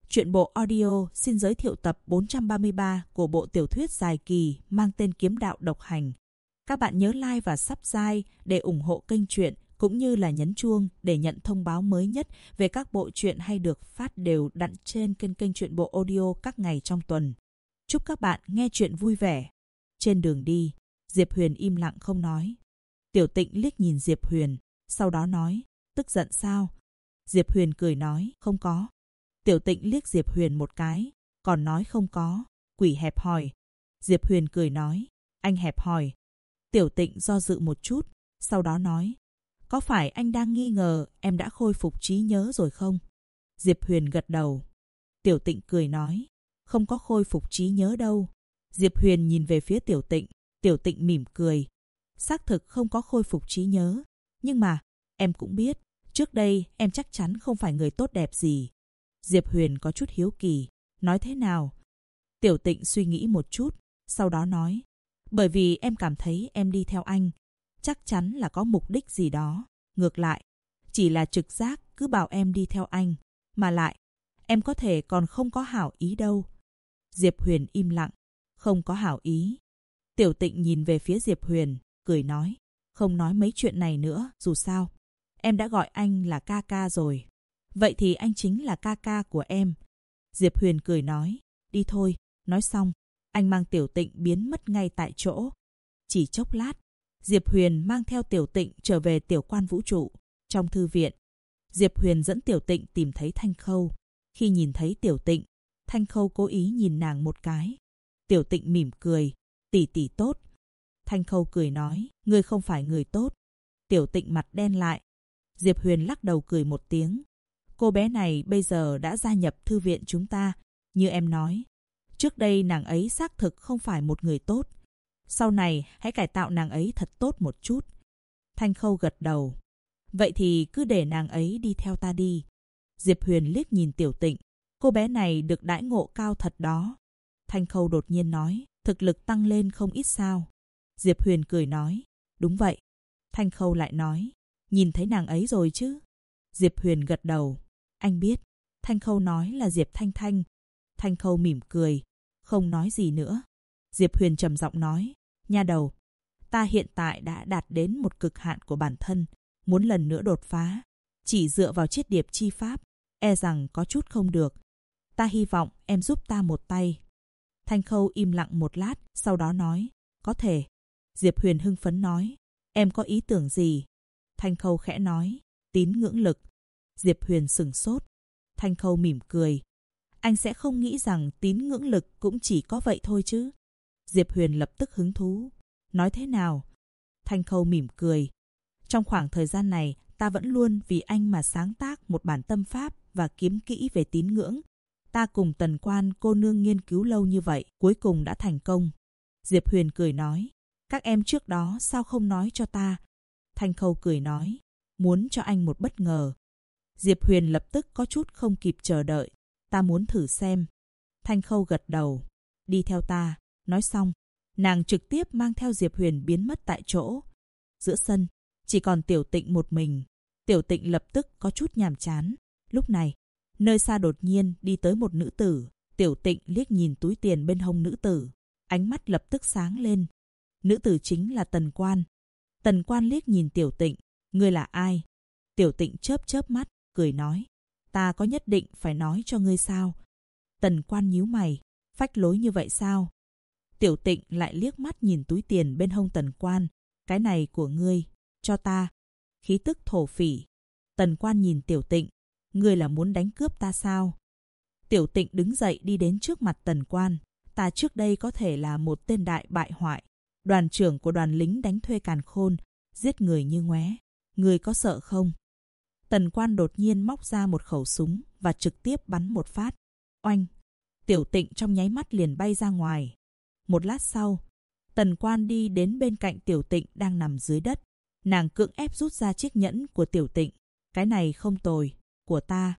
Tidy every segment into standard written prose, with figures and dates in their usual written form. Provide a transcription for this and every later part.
Truyện bộ audio xin giới thiệu tập 433 của bộ tiểu thuyết dài kỳ mang tên Kiếm đạo độc hành. Các bạn nhớ like và subscribe để ủng hộ kênh truyện, cũng như là nhấn chuông để nhận thông báo mới nhất về các bộ truyện hay được phát đều đặn trên kênh truyện bộ audio các ngày trong tuần. Chúc các bạn nghe truyện vui vẻ. Trên đường đi, Diệp Huyền im lặng không nói. Tiểu Tịnh liếc nhìn Diệp Huyền, sau đó nói, tức giận sao? Diệp Huyền cười nói, không có. Tiểu Tịnh liếc Diệp Huyền một cái, còn nói không có, quỷ hẹp hòi. Diệp Huyền cười nói, anh hẹp hòi. Tiểu Tịnh do dự một chút, sau đó nói, có phải anh đang nghi ngờ em đã khôi phục trí nhớ rồi không? Diệp Huyền gật đầu. Tiểu Tịnh cười nói, không có khôi phục trí nhớ đâu. Diệp Huyền nhìn về phía Tiểu Tịnh, Tiểu Tịnh mỉm cười. Xác thực không có khôi phục trí nhớ, nhưng mà em cũng biết, trước đây em chắc chắn không phải người tốt đẹp gì. Diệp Huyền có chút hiếu kỳ, nói thế nào? Tiểu Tịnh suy nghĩ một chút, sau đó nói, bởi vì em cảm thấy em đi theo anh, chắc chắn là có mục đích gì đó. Ngược lại, chỉ là trực giác cứ bảo em đi theo anh, mà lại, em có thể còn không có hảo ý đâu. Diệp Huyền im lặng, không có hảo ý. Tiểu Tịnh nhìn về phía Diệp Huyền, cười nói, không nói mấy chuyện này nữa, dù sao. Em đã gọi anh là ca ca rồi. Vậy thì anh chính là ca ca của em. Diệp Huyền cười nói, đi thôi. Nói xong, anh mang Tiểu Tịnh biến mất ngay tại chỗ. Chỉ chốc lát, Diệp Huyền mang theo Tiểu Tịnh trở về tiểu quan vũ trụ. Trong thư viện, Diệp Huyền dẫn Tiểu Tịnh tìm thấy Thanh Khâu. Khi nhìn thấy Tiểu Tịnh, Thanh Khâu cố ý nhìn nàng một cái. Tiểu Tịnh mỉm cười, tỷ tỷ tốt. Thanh Khâu cười nói, ngươi không phải người tốt. Tiểu Tịnh mặt đen lại. Diệp Huyền lắc đầu cười một tiếng. Cô bé này bây giờ đã gia nhập thư viện chúng ta, như em nói. Trước đây nàng ấy xác thực không phải một người tốt. Sau này hãy cải tạo nàng ấy thật tốt một chút. Thanh Khâu gật đầu. Vậy thì cứ để nàng ấy đi theo ta đi. Diệp Huyền liếc nhìn Tiểu Tịnh. Cô bé này được đãi ngộ cao thật đó. Thanh Khâu đột nhiên nói, thực lực tăng lên không ít sao. Diệp Huyền cười nói, đúng vậy. Thanh Khâu lại nói, nhìn thấy nàng ấy rồi chứ? Diệp Huyền gật đầu. Anh biết. Thanh Khâu nói là Diệp Thanh Thanh. Thanh Khâu mỉm cười, không nói gì nữa. Diệp Huyền trầm giọng nói, nha đầu, ta hiện tại đã đạt đến một cực hạn của bản thân, muốn lần nữa đột phá, chỉ dựa vào chiết điệp chi pháp, e rằng có chút không được. Ta hy vọng em giúp ta một tay. Thanh Khâu im lặng một lát, sau đó nói, có thể. Diệp Huyền hưng phấn nói, em có ý tưởng gì? Thanh Khâu khẽ nói, tín ngưỡng lực. Diệp Huyền sửng sốt. Thanh Khâu mỉm cười. Anh sẽ không nghĩ rằng tín ngưỡng lực cũng chỉ có vậy thôi chứ? Diệp Huyền lập tức hứng thú. Nói thế nào? Thanh Khâu mỉm cười. Trong khoảng thời gian này, ta vẫn luôn vì anh mà sáng tác một bản tâm pháp và kiếm kỹ về tín ngưỡng. Ta cùng Tần Quan cô nương nghiên cứu lâu như vậy, cuối cùng đã thành công. Diệp Huyền cười nói, các em trước đó sao không nói cho ta? Thanh Khâu cười nói, muốn cho anh một bất ngờ. Diệp Huyền lập tức có chút không kịp chờ đợi. Ta muốn thử xem. Thanh Khâu gật đầu. Đi theo ta. Nói xong, nàng trực tiếp mang theo Diệp Huyền biến mất tại chỗ. Giữa sân, chỉ còn Tiểu Tịnh một mình. Tiểu Tịnh lập tức có chút nhàm chán. Lúc này, nơi xa đột nhiên đi tới một nữ tử. Tiểu Tịnh liếc nhìn túi tiền bên hông nữ tử. Ánh mắt lập tức sáng lên. Nữ tử chính là Tần Quan. Tần Quan liếc nhìn Tiểu Tịnh. Ngươi là ai? Tiểu Tịnh chớp chớp mắt, cười nói, ta có nhất định phải nói cho ngươi sao? Tần Quan nhíu mày, phách lối như vậy sao? Tiểu Tịnh lại liếc mắt nhìn túi tiền bên hông Tần Quan. Cái này của ngươi, cho ta. Khí tức thổ phỉ. Tần Quan nhìn Tiểu Tịnh, ngươi là muốn đánh cướp ta sao? Tiểu Tịnh đứng dậy đi đến trước mặt Tần Quan. Ta trước đây có thể là một tên đại bại hoại, đoàn trưởng của đoàn lính đánh thuê Càn Khôn, giết người như ngoé. Ngươi có sợ không? Tần Quan đột nhiên móc ra một khẩu súng và trực tiếp bắn một phát. Oanh! Tiểu Tịnh trong nháy mắt liền bay ra ngoài. Một lát sau, Tần Quan đi đến bên cạnh Tiểu Tịnh đang nằm dưới đất. Nàng cưỡng ép rút ra chiếc nhẫn của Tiểu Tịnh. Cái này không tồi, của ta.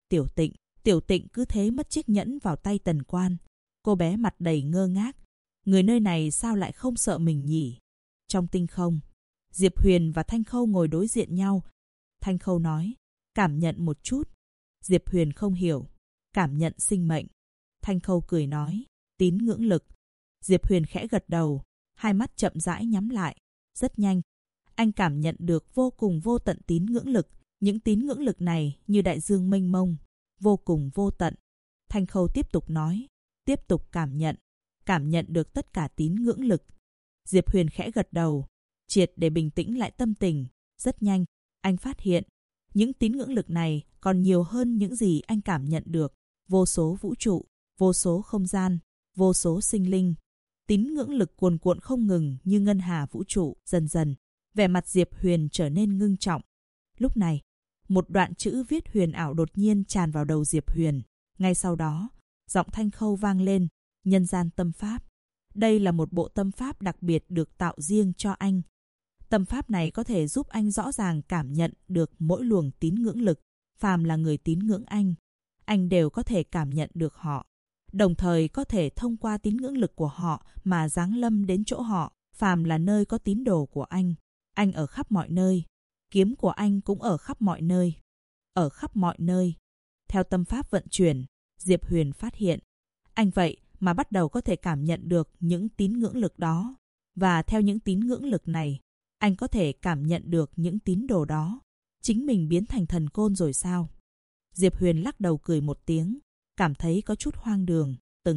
Tiểu Tịnh cứ thế mất chiếc nhẫn vào tay Tần Quan. Cô bé mặt đầy ngơ ngác. Người nơi này sao lại không sợ mình nhỉ? Trong tinh không, Diệp Huyền và Thanh Khâu ngồi đối diện nhau. Thanh Khâu nói, cảm nhận một chút. Diệp Huyền không hiểu. cảm nhận sinh mệnh. Thanh Khâu cười nói, tín ngưỡng lực. Diệp Huyền khẽ gật đầu, hai mắt chậm rãi nhắm lại. Rất nhanh, anh cảm nhận được vô cùng vô tận tín ngưỡng lực. Những tín ngưỡng lực này như đại dương mênh mông, vô cùng vô tận. Thanh Khâu tiếp tục nói, tiếp tục cảm nhận được tất cả tín ngưỡng lực. Diệp Huyền khẽ gật đầu, triệt để bình tĩnh lại tâm tình. Rất nhanh, anh phát hiện, những tín ngưỡng lực này còn nhiều hơn những gì anh cảm nhận được. Vô số vũ trụ, vô số không gian, vô số sinh linh. Tín ngưỡng lực cuồn cuộn không ngừng như ngân hà vũ trụ. Dần dần, vẻ mặt Diệp Huyền trở nên ngưng trọng. Lúc này, một đoạn chữ viết huyền ảo đột nhiên tràn vào đầu Diệp Huyền. Ngay sau đó, giọng Thanh Khâu vang lên, nhân gian tâm pháp. Đây là một bộ tâm pháp đặc biệt được tạo riêng cho anh. Tâm pháp này có thể giúp anh rõ ràng cảm nhận được mỗi luồng tín ngưỡng lực. Phàm là người tín ngưỡng anh đều có thể cảm nhận được họ. Đồng thời có thể thông qua tín ngưỡng lực của họ mà giáng lâm đến chỗ họ. Phàm là nơi có tín đồ của anh ở khắp mọi nơi. Kiếm của anh cũng ở khắp mọi nơi. Ở khắp mọi nơi. Theo tâm pháp vận chuyển, Diệp Huyền phát hiện, anh vậy mà bắt đầu có thể cảm nhận được những tín ngưỡng lực đó. Và theo những tín ngưỡng lực này, anh có thể cảm nhận được những tín đồ đó. Chính mình biến thành thần côn rồi sao? Diệp Huyền lắc đầu cười một tiếng, cảm thấy có chút hoang đường.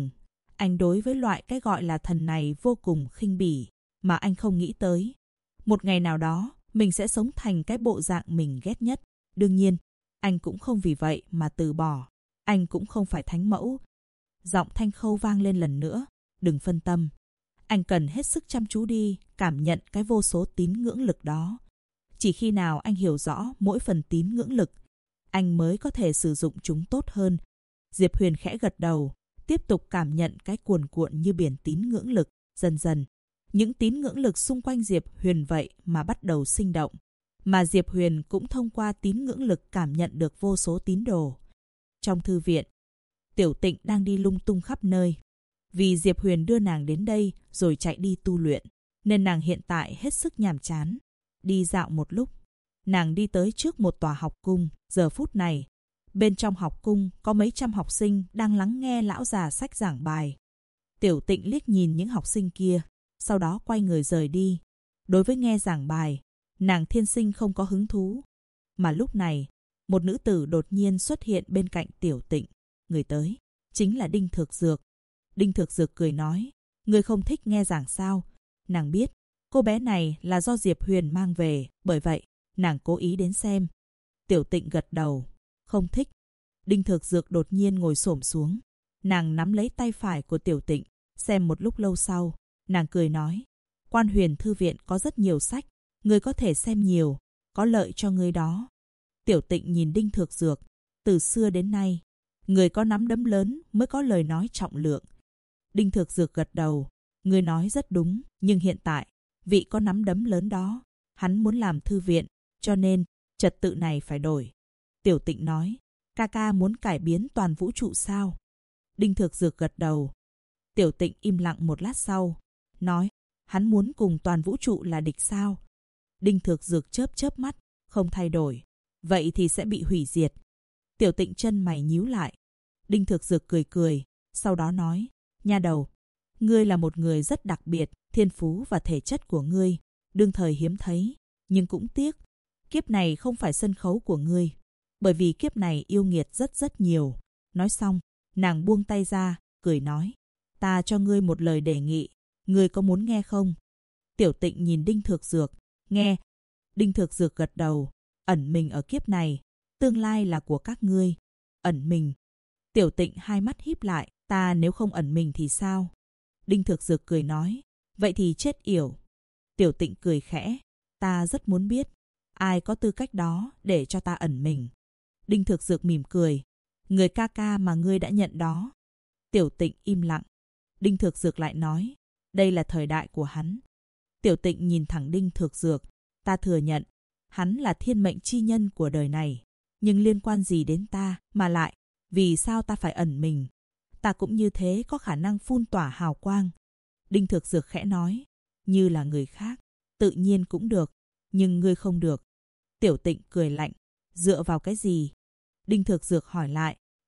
Anh đối với loại cái gọi là thần này vô cùng khinh bỉ, mà anh không nghĩ tới. Một ngày nào đó, mình sẽ sống thành cái bộ dạng mình ghét nhất. Đương nhiên, anh cũng không vì vậy mà từ bỏ. Anh cũng không phải thánh mẫu. Giọng Thanh Khâu vang lên lần nữa. Đừng phân tâm. Anh cần hết sức chăm chú đi, cảm nhận cái vô số tín ngưỡng lực đó. Chỉ khi nào anh hiểu rõ mỗi phần tín ngưỡng lực, anh mới có thể sử dụng chúng tốt hơn. Diệp Huyền khẽ gật đầu, tiếp tục cảm nhận cái cuồn cuộn như biển tín ngưỡng lực. Dần dần, những tín ngưỡng lực xung quanh Diệp Huyền vậy mà bắt đầu sinh động. Mà Diệp Huyền cũng thông qua tín ngưỡng lực cảm nhận được vô số tín đồ. Trong thư viện, Tiểu Tịnh đang đi lung tung khắp nơi. Vì Diệp Huyền đưa nàng đến đây rồi chạy đi tu luyện, nên nàng hiện tại hết sức nhàm chán. Đi dạo một lúc, nàng đi tới trước một tòa học cung. Giờ phút này, bên trong học cung có mấy trăm học sinh đang lắng nghe lão già sách giảng bài. Tiểu Tịnh liếc nhìn những học sinh kia, sau đó quay người rời đi. Đối với nghe giảng bài, nàng thiên sinh không có hứng thú. Mà lúc này, một nữ tử đột nhiên xuất hiện bên cạnh Tiểu Tịnh. Người tới, chính là Đinh Thược Dược. Đinh Thược Dược cười nói, người không thích nghe giảng sao? Nàng biết, cô bé này là do Diệp Huyền mang về, bởi vậy, nàng cố ý đến xem. Tiểu Tịnh gật đầu, không thích. Đinh Thược Dược đột nhiên ngồi xổm xuống. Nàng nắm lấy tay phải của Tiểu Tịnh, xem một lúc lâu sau, nàng cười nói, Quan Huyền Thư Viện có rất nhiều sách, ngươi có thể xem nhiều, có lợi cho ngươi đó. Tiểu Tịnh nhìn Đinh Thược Dược, từ xưa đến nay, người có nắm đấm lớn mới có lời nói trọng lượng. Đinh Thược Dược gật đầu, ngươi nói rất đúng, nhưng hiện tại, vị có nắm đấm lớn đó, hắn muốn làm thư viện, cho nên trật tự này phải đổi. Tiểu Tịnh nói, ca ca muốn cải biến toàn vũ trụ sao? Đinh Thược Dược gật đầu. Tiểu Tịnh im lặng một lát sau, nói, hắn muốn cùng toàn vũ trụ là địch sao? Đinh Thược Dược chớp chớp mắt, không thay đổi, vậy thì sẽ bị hủy diệt. Tiểu Tịnh chân mày nhíu lại. Đinh Thược Dược cười cười, sau đó nói, nha đầu, ngươi là một người rất đặc biệt, thiên phú và thể chất của ngươi, đương thời hiếm thấy, nhưng cũng tiếc, kiếp này không phải sân khấu của ngươi, bởi vì kiếp này yêu nghiệt rất nhiều. Nói xong, nàng buông tay ra, cười nói, ta cho ngươi một lời đề nghị, ngươi có muốn nghe không? Tiểu Tịnh nhìn Đinh Thược Dược, nghe. Đinh Thược Dược gật đầu, ẩn mình ở kiếp này, tương lai là của các ngươi. Ẩn mình. Tiểu Tịnh hai mắt híp lại, ta nếu không ẩn mình thì sao? Đinh Thược Dược cười nói, vậy thì chết yểu. Tiểu Tịnh cười khẽ, ta rất muốn biết, ai có tư cách đó để cho ta ẩn mình. Đinh Thược Dược mỉm cười, người ca ca mà ngươi đã nhận đó. Tiểu Tịnh im lặng. Đinh Thược Dược lại nói, đây là thời đại của hắn. Tiểu Tịnh nhìn thẳng Đinh Thược Dược, ta thừa nhận, hắn là thiên mệnh chi nhân của đời này, nhưng liên quan gì đến ta, mà lại, vì sao ta phải ẩn mình? Ta cũng như thế có khả năng phun tỏa hào quang. Đinh Thược Dược khẽ nói, như là người khác, tự nhiên cũng được, nhưng ngươi không được. Tiểu Tịnh cười lạnh, dựa vào cái gì? Đinh Thược Dược hỏi lại,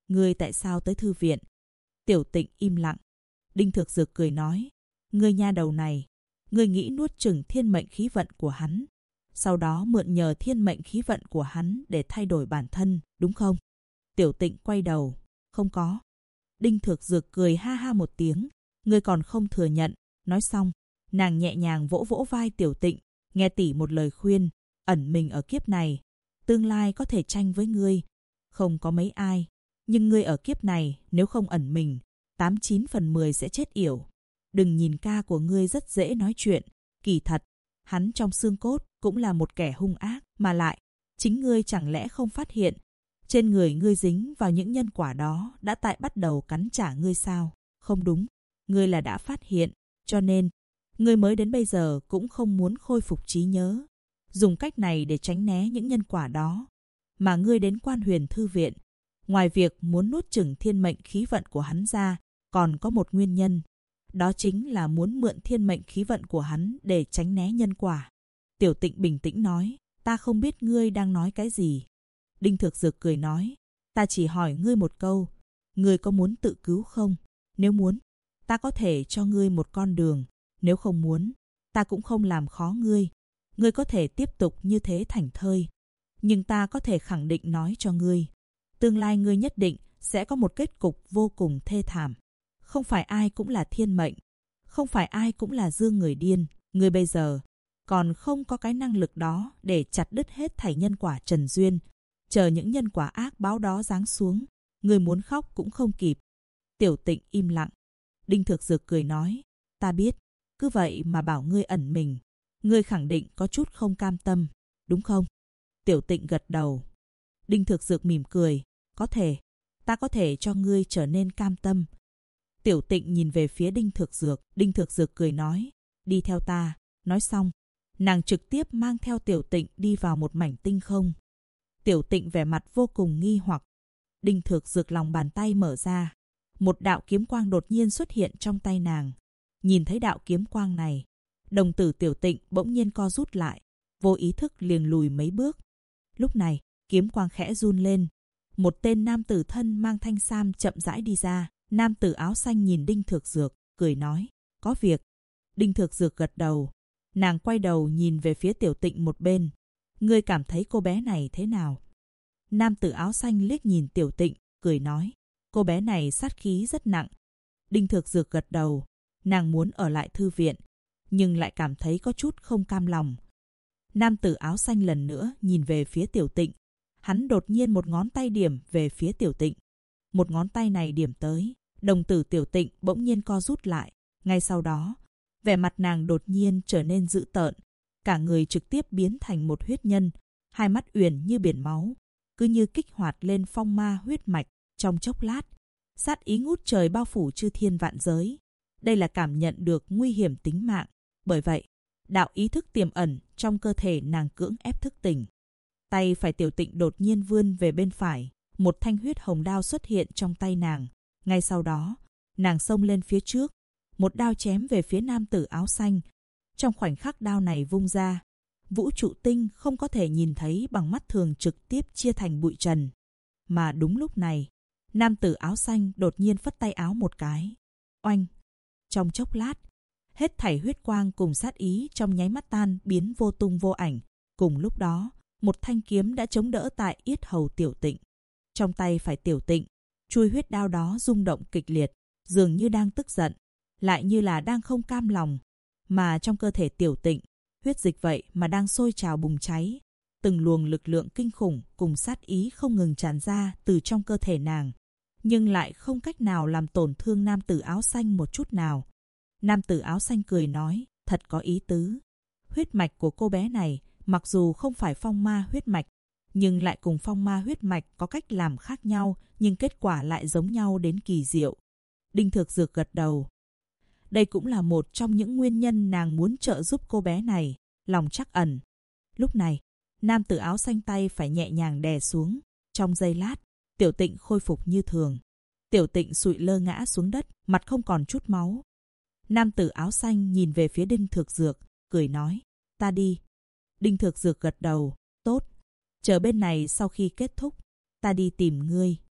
ngươi tại sao tới thư viện? Tiểu Tịnh im lặng. Đinh Thực Dược cười nói, ngươi nha đầu này, ngươi nghĩ nuốt chửng thiên mệnh khí vận của hắn, sau đó mượn nhờ thiên mệnh khí vận của hắn để thay đổi bản thân, đúng không? Tiểu Tịnh quay đầu, không có. Đinh Thực Dược cười ha ha một tiếng, ngươi còn không thừa nhận. Nói xong, nàng nhẹ nhàng vỗ vỗ vai Tiểu Tịnh, nghe tỷ một lời khuyên, ẩn mình ở kiếp này, tương lai có thể tranh với ngươi, không có mấy ai. Nhưng ngươi ở kiếp này nếu không ẩn mình, 89 phần 10 sẽ chết yểu. Đừng nhìn ca của ngươi rất dễ nói chuyện, kỳ thật, hắn trong xương cốt cũng là một kẻ hung ác, mà lại, chính ngươi chẳng lẽ không phát hiện, trên người ngươi dính vào những nhân quả đó đã tại bắt đầu cắn trả ngươi sao? Không đúng, ngươi là đã phát hiện, cho nên, ngươi mới đến bây giờ cũng không muốn khôi phục trí nhớ, dùng cách này để tránh né những nhân quả đó. Mà ngươi đến Quan Huyền Thư Viện, ngoài việc muốn nuốt chửng thiên mệnh khí vận của hắn ra, còn có một nguyên nhân. Đó chính là muốn mượn thiên mệnh khí vận của hắn để tránh né nhân quả. Tiểu Tịnh bình tĩnh nói, ta không biết ngươi đang nói cái gì. Đinh Thực Dược cười nói, ta chỉ hỏi ngươi một câu, ngươi có muốn tự cứu không? Nếu muốn, ta có thể cho ngươi một con đường. Nếu không muốn, ta cũng không làm khó ngươi. Ngươi có thể tiếp tục như thế thảnh thơi. Nhưng ta có thể khẳng định nói cho ngươi, tương lai ngươi nhất định sẽ có một kết cục vô cùng thê thảm. Không phải ai cũng là thiên mệnh, không phải ai cũng là dương người điên. Ngươi bây giờ còn không có cái năng lực đó để chặt đứt hết thảy nhân quả trần duyên, chờ những nhân quả ác báo đó giáng xuống, ngươi muốn khóc cũng không kịp. Tiểu Tịnh im lặng. Đinh Thực Dược cười nói, ta biết, cứ vậy mà bảo ngươi ẩn mình, ngươi khẳng định có chút không cam tâm, đúng không? Tiểu Tịnh gật đầu. Đinh Thực Dược mỉm cười, có thể, ta có thể cho ngươi trở nên cam tâm. Tiểu Tịnh nhìn về phía Đinh Thực Dược cười nói, đi theo ta. Nói xong, nàng trực tiếp mang theo Tiểu Tịnh đi vào một mảnh tinh không. Tiểu Tịnh vẻ mặt vô cùng nghi hoặc. Đinh Thực Dược lòng bàn tay mở ra, một đạo kiếm quang đột nhiên xuất hiện trong tay nàng. Nhìn thấy đạo kiếm quang này, đồng tử Tiểu Tịnh bỗng nhiên co rút lại, vô ý thức liền lùi mấy bước. Lúc này, kiếm quang khẽ run lên, một tên nam tử thân mang thanh sam chậm rãi đi ra. Nam tử áo xanh nhìn Đinh Thực Dược, cười nói, có việc. Đinh Thực Dược gật đầu. Nàng quay đầu nhìn về phía Tiểu Tịnh một bên. Ngươi cảm thấy cô bé này thế nào? Nam tử áo xanh liếc nhìn Tiểu Tịnh, cười nói, cô bé này sát khí rất nặng. Đinh Thực Dược gật đầu. Nàng muốn ở lại thư viện, nhưng lại cảm thấy có chút không cam lòng. Nam tử áo xanh lần nữa nhìn về phía Tiểu Tịnh. Hắn đột nhiên một ngón tay điểm về phía Tiểu Tịnh. Một ngón tay này điểm tới, đồng tử Tiểu Tịnh bỗng nhiên co rút lại. Ngay sau đó, vẻ mặt nàng đột nhiên trở nên dữ tợn, cả người trực tiếp biến thành một huyết nhân, hai mắt uyển như biển máu, cứ như kích hoạt lên phong ma huyết mạch. Trong chốc lát, sát ý ngút trời bao phủ chư thiên vạn giới. Đây là cảm nhận được nguy hiểm tính mạng, bởi vậy, đạo ý thức tiềm ẩn trong cơ thể nàng cưỡng ép thức tỉnh. Tay phải Tiểu Tịnh đột nhiên vươn về bên phải, một thanh huyết hồng đao xuất hiện trong tay nàng. Ngay sau đó, nàng xông lên phía trước, một đao chém về phía nam tử áo xanh. Trong khoảnh khắc đao này vung ra, vũ trụ tinh không có thể nhìn thấy bằng mắt thường trực tiếp chia thành bụi trần. Mà đúng lúc này, nam tử áo xanh đột nhiên phất tay áo một cái. Oanh! Trong chốc lát, hết thảy huyết quang cùng sát ý trong nháy mắt tan biến vô tung vô ảnh. Cùng lúc đó, một thanh kiếm đã chống đỡ tại yết hầu Tiểu Tịnh. Trong tay phải Tiểu Tịnh, chuôi huyết đao đó rung động kịch liệt, dường như đang tức giận, lại như là đang không cam lòng. Mà trong cơ thể Tiểu Tịnh, huyết dịch vậy mà đang sôi trào bùng cháy. Từng luồng lực lượng kinh khủng cùng sát ý không ngừng tràn ra từ trong cơ thể nàng, nhưng lại không cách nào làm tổn thương nam tử áo xanh một chút nào. Nam tử áo xanh cười nói, thật có ý tứ. Huyết mạch của cô bé này mặc dù không phải phong ma huyết mạch, nhưng lại cùng phong ma huyết mạch có cách làm khác nhau, nhưng kết quả lại giống nhau đến kỳ diệu. Đinh Thực Dược gật đầu. Đây cũng là một trong những nguyên nhân nàng muốn trợ giúp cô bé này, lòng trắc ẩn. Lúc này, nam tử áo xanh tay phải nhẹ nhàng đè xuống. Trong giây lát, Tiểu Tịnh khôi phục như thường. Tiểu Tịnh sụi lơ ngã xuống đất, mặt không còn chút máu. Nam tử áo xanh nhìn về phía Đinh Thực Dược, cười nói, ta đi. Đinh Thực Dược gật đầu, tốt. Chờ bên này sau khi kết thúc, ta đi tìm ngươi.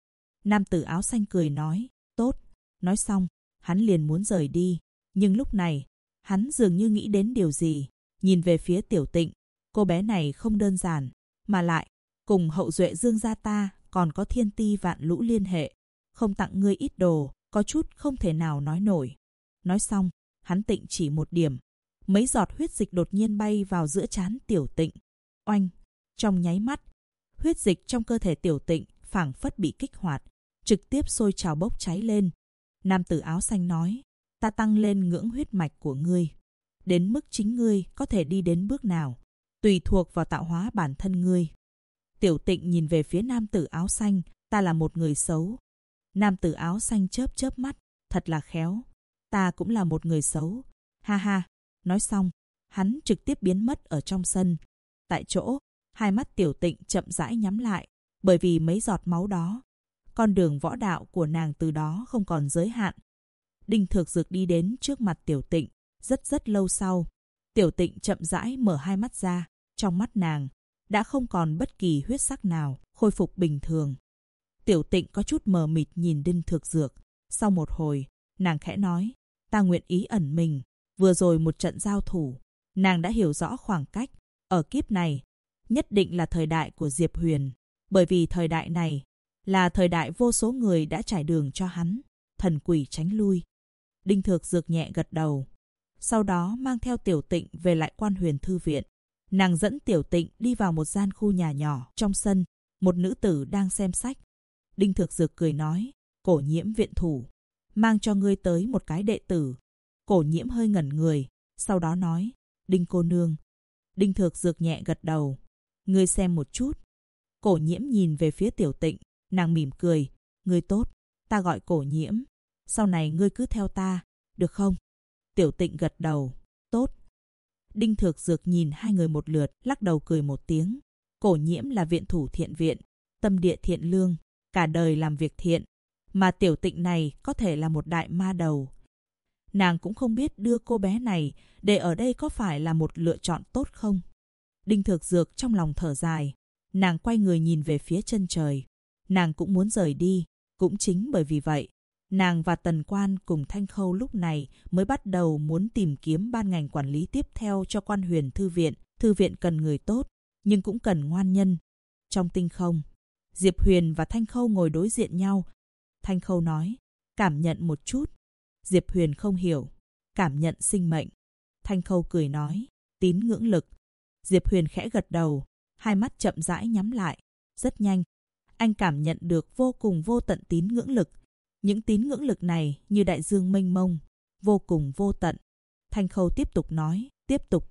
Nam tử áo xanh cười nói, tốt. Nói xong, hắn liền muốn rời đi. Nhưng lúc này, hắn dường như nghĩ đến điều gì, nhìn về phía Tiểu Tịnh. Cô bé này không đơn giản, mà lại, cùng hậu duệ Dương gia ta còn có thiên ti vạn lũ liên hệ. Không tặng ngươi ít đồ, có chút không thể nào nói nổi. Nói xong, hắn Tịnh chỉ một điểm. Mấy giọt huyết dịch đột nhiên bay vào giữa trán Tiểu Tịnh. Oanh! Trong nháy mắt, huyết dịch trong cơ thể Tiểu Tịnh phảng phất bị kích hoạt, trực tiếp sôi trào bốc cháy lên. Nam tử áo xanh nói, ta tăng lên ngưỡng huyết mạch của ngươi. Đến mức chính ngươi có thể đi đến bước nào, tùy thuộc vào tạo hóa bản thân ngươi. Tiểu Tịnh nhìn về phía nam tử áo xanh, ta là một người xấu. Nam tử áo xanh chớp chớp mắt, thật là khéo. Ta cũng là một người xấu. Ha ha. Nói xong, hắn trực tiếp biến mất ở trong sân. Tại chỗ, hai mắt Tiểu Tịnh chậm rãi nhắm lại, bởi vì mấy giọt máu đó. Con đường võ đạo của nàng từ đó không còn giới hạn. Đinh Thược Dược đi đến trước mặt Tiểu Tịnh, rất lâu sau. Tiểu Tịnh chậm rãi mở hai mắt ra, trong mắt nàng đã không còn bất kỳ huyết sắc nào, khôi phục bình thường. Tiểu Tịnh có chút mờ mịt nhìn Đinh Thược Dược. Sau một hồi, nàng khẽ nói, ta nguyện ý ẩn mình. Vừa rồi một trận giao thủ, nàng đã hiểu rõ khoảng cách. Ở kiếp này, nhất định là thời đại của Diệp Huyền. Bởi vì thời đại này là thời đại vô số người đã trải đường cho hắn, thần quỷ tránh lui. Đinh Thược Dược nhẹ gật đầu. Sau đó mang theo Tiểu Tịnh về lại Quan Huyền Thư Viện. Nàng dẫn Tiểu Tịnh đi vào một gian khu nhà nhỏ. Trong sân, một nữ tử đang xem sách. Đinh Thược Dược cười nói, Cổ Nhiễm viện thủ, mang cho ngươi tới một cái đệ tử. Cổ Nhiễm hơi ngẩn người, sau đó nói, Đinh cô nương. Đinh Thược Dược nhẹ gật đầu, ngươi xem một chút. Cổ Nhiễm nhìn về phía Tiểu Tịnh, nàng mỉm cười, ngươi tốt, ta gọi Cổ Nhiễm. Sau này ngươi cứ theo ta, được không? Tiểu Tịnh gật đầu, tốt. Đinh Thược Dược nhìn hai người một lượt, lắc đầu cười một tiếng. Cổ Nhiễm là viện thủ thiện viện, tâm địa thiện lương, cả đời làm việc thiện. Mà Tiểu Tịnh này có thể là một đại ma đầu. Nàng cũng không biết đưa cô bé này để ở đây có phải là một lựa chọn tốt không. Đinh Thược Dược trong lòng thở dài. Nàng quay người nhìn về phía chân trời. Nàng cũng muốn rời đi. Cũng chính bởi vì vậy, nàng và Tần Quan cùng Thanh Khâu lúc này mới bắt đầu muốn tìm kiếm ban ngành quản lý tiếp theo cho Quan Huyền Thư Viện. Thư viện cần người tốt, nhưng cũng cần ngoan nhân. Trong tinh không, Diệp Huyền và Thanh Khâu ngồi đối diện nhau. Thanh Khâu nói, cảm nhận một chút. Diệp Huyền không hiểu, cảm nhận sinh mệnh. Thanh Khâu cười nói, tín ngưỡng lực. Diệp Huyền khẽ gật đầu, hai mắt chậm rãi nhắm lại. Rất nhanh, anh cảm nhận được vô cùng vô tận tín ngưỡng lực. Những tín ngưỡng lực này như đại dương mênh mông, vô cùng vô tận. Thanh Khâu tiếp tục nói, tiếp tục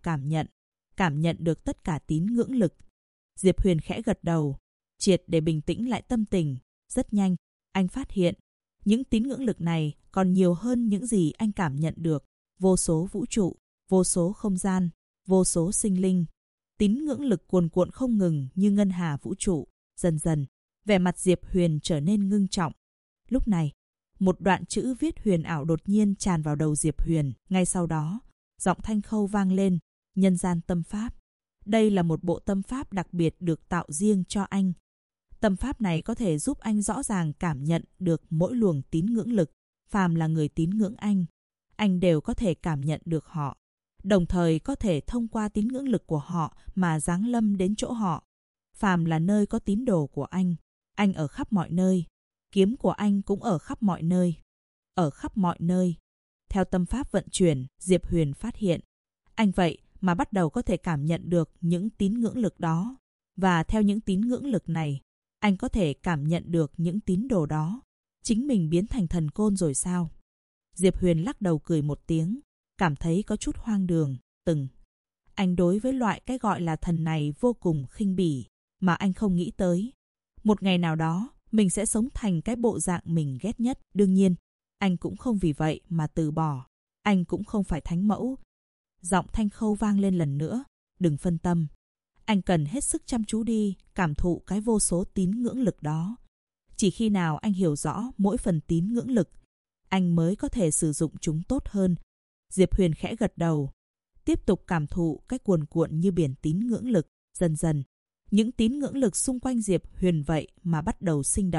cảm nhận được tất cả tín ngưỡng lực. Diệp Huyền khẽ gật đầu, triệt để bình tĩnh lại tâm tình. Rất nhanh, anh phát hiện, những tín ngưỡng lực này còn nhiều hơn những gì anh cảm nhận được. Vô số vũ trụ, vô số không gian, vô số sinh linh. Tín ngưỡng lực cuồn cuộn không ngừng như ngân hà vũ trụ. Dần dần, vẻ mặt Diệp Huyền trở nên ngưng trọng. Lúc này, một đoạn chữ viết huyền ảo đột nhiên tràn vào đầu Diệp Huyền. Ngay sau đó, giọng Thanh Khâu vang lên, nhân gian tâm pháp. Đây là một bộ tâm pháp đặc biệt được tạo riêng cho anh. Tâm pháp này có thể giúp anh rõ ràng cảm nhận được mỗi luồng tín ngưỡng lực. Phàm là người tín ngưỡng anh đều có thể cảm nhận được họ. Đồng thời có thể thông qua tín ngưỡng lực của họ mà giáng lâm đến chỗ họ. Phàm là nơi có tín đồ của anh ở khắp mọi nơi. Kiếm của anh cũng ở khắp mọi nơi. Ở khắp mọi nơi. Theo tâm pháp vận chuyển, Diệp Huyền phát hiện, anh vậy mà bắt đầu có thể cảm nhận được những tín ngưỡng lực đó. Và theo những tín ngưỡng lực này, anh có thể cảm nhận được những tín đồ đó. Chính mình biến thành thần côn rồi sao? Diệp Huyền lắc đầu cười một tiếng, cảm thấy có chút hoang đường. Anh đối với loại cái gọi là thần này vô cùng khinh bỉ, mà anh không nghĩ tới. Một ngày nào đó, mình sẽ sống thành cái bộ dạng mình ghét nhất. Đương nhiên, anh cũng không vì vậy mà từ bỏ. Anh cũng không phải thánh mẫu. Giọng Thanh Khâu vang lên lần nữa, đừng phân tâm. Anh cần hết sức chăm chú đi, cảm thụ cái vô số tín ngưỡng lực đó. Chỉ khi nào anh hiểu rõ mỗi phần tín ngưỡng lực, anh mới có thể sử dụng chúng tốt hơn. Diệp Huyền khẽ gật đầu, tiếp tục cảm thụ cái cuồn cuộn như biển tín ngưỡng lực. Dần dần, những tín ngưỡng lực xung quanh Diệp Huyền vậy mà bắt đầu sinh động.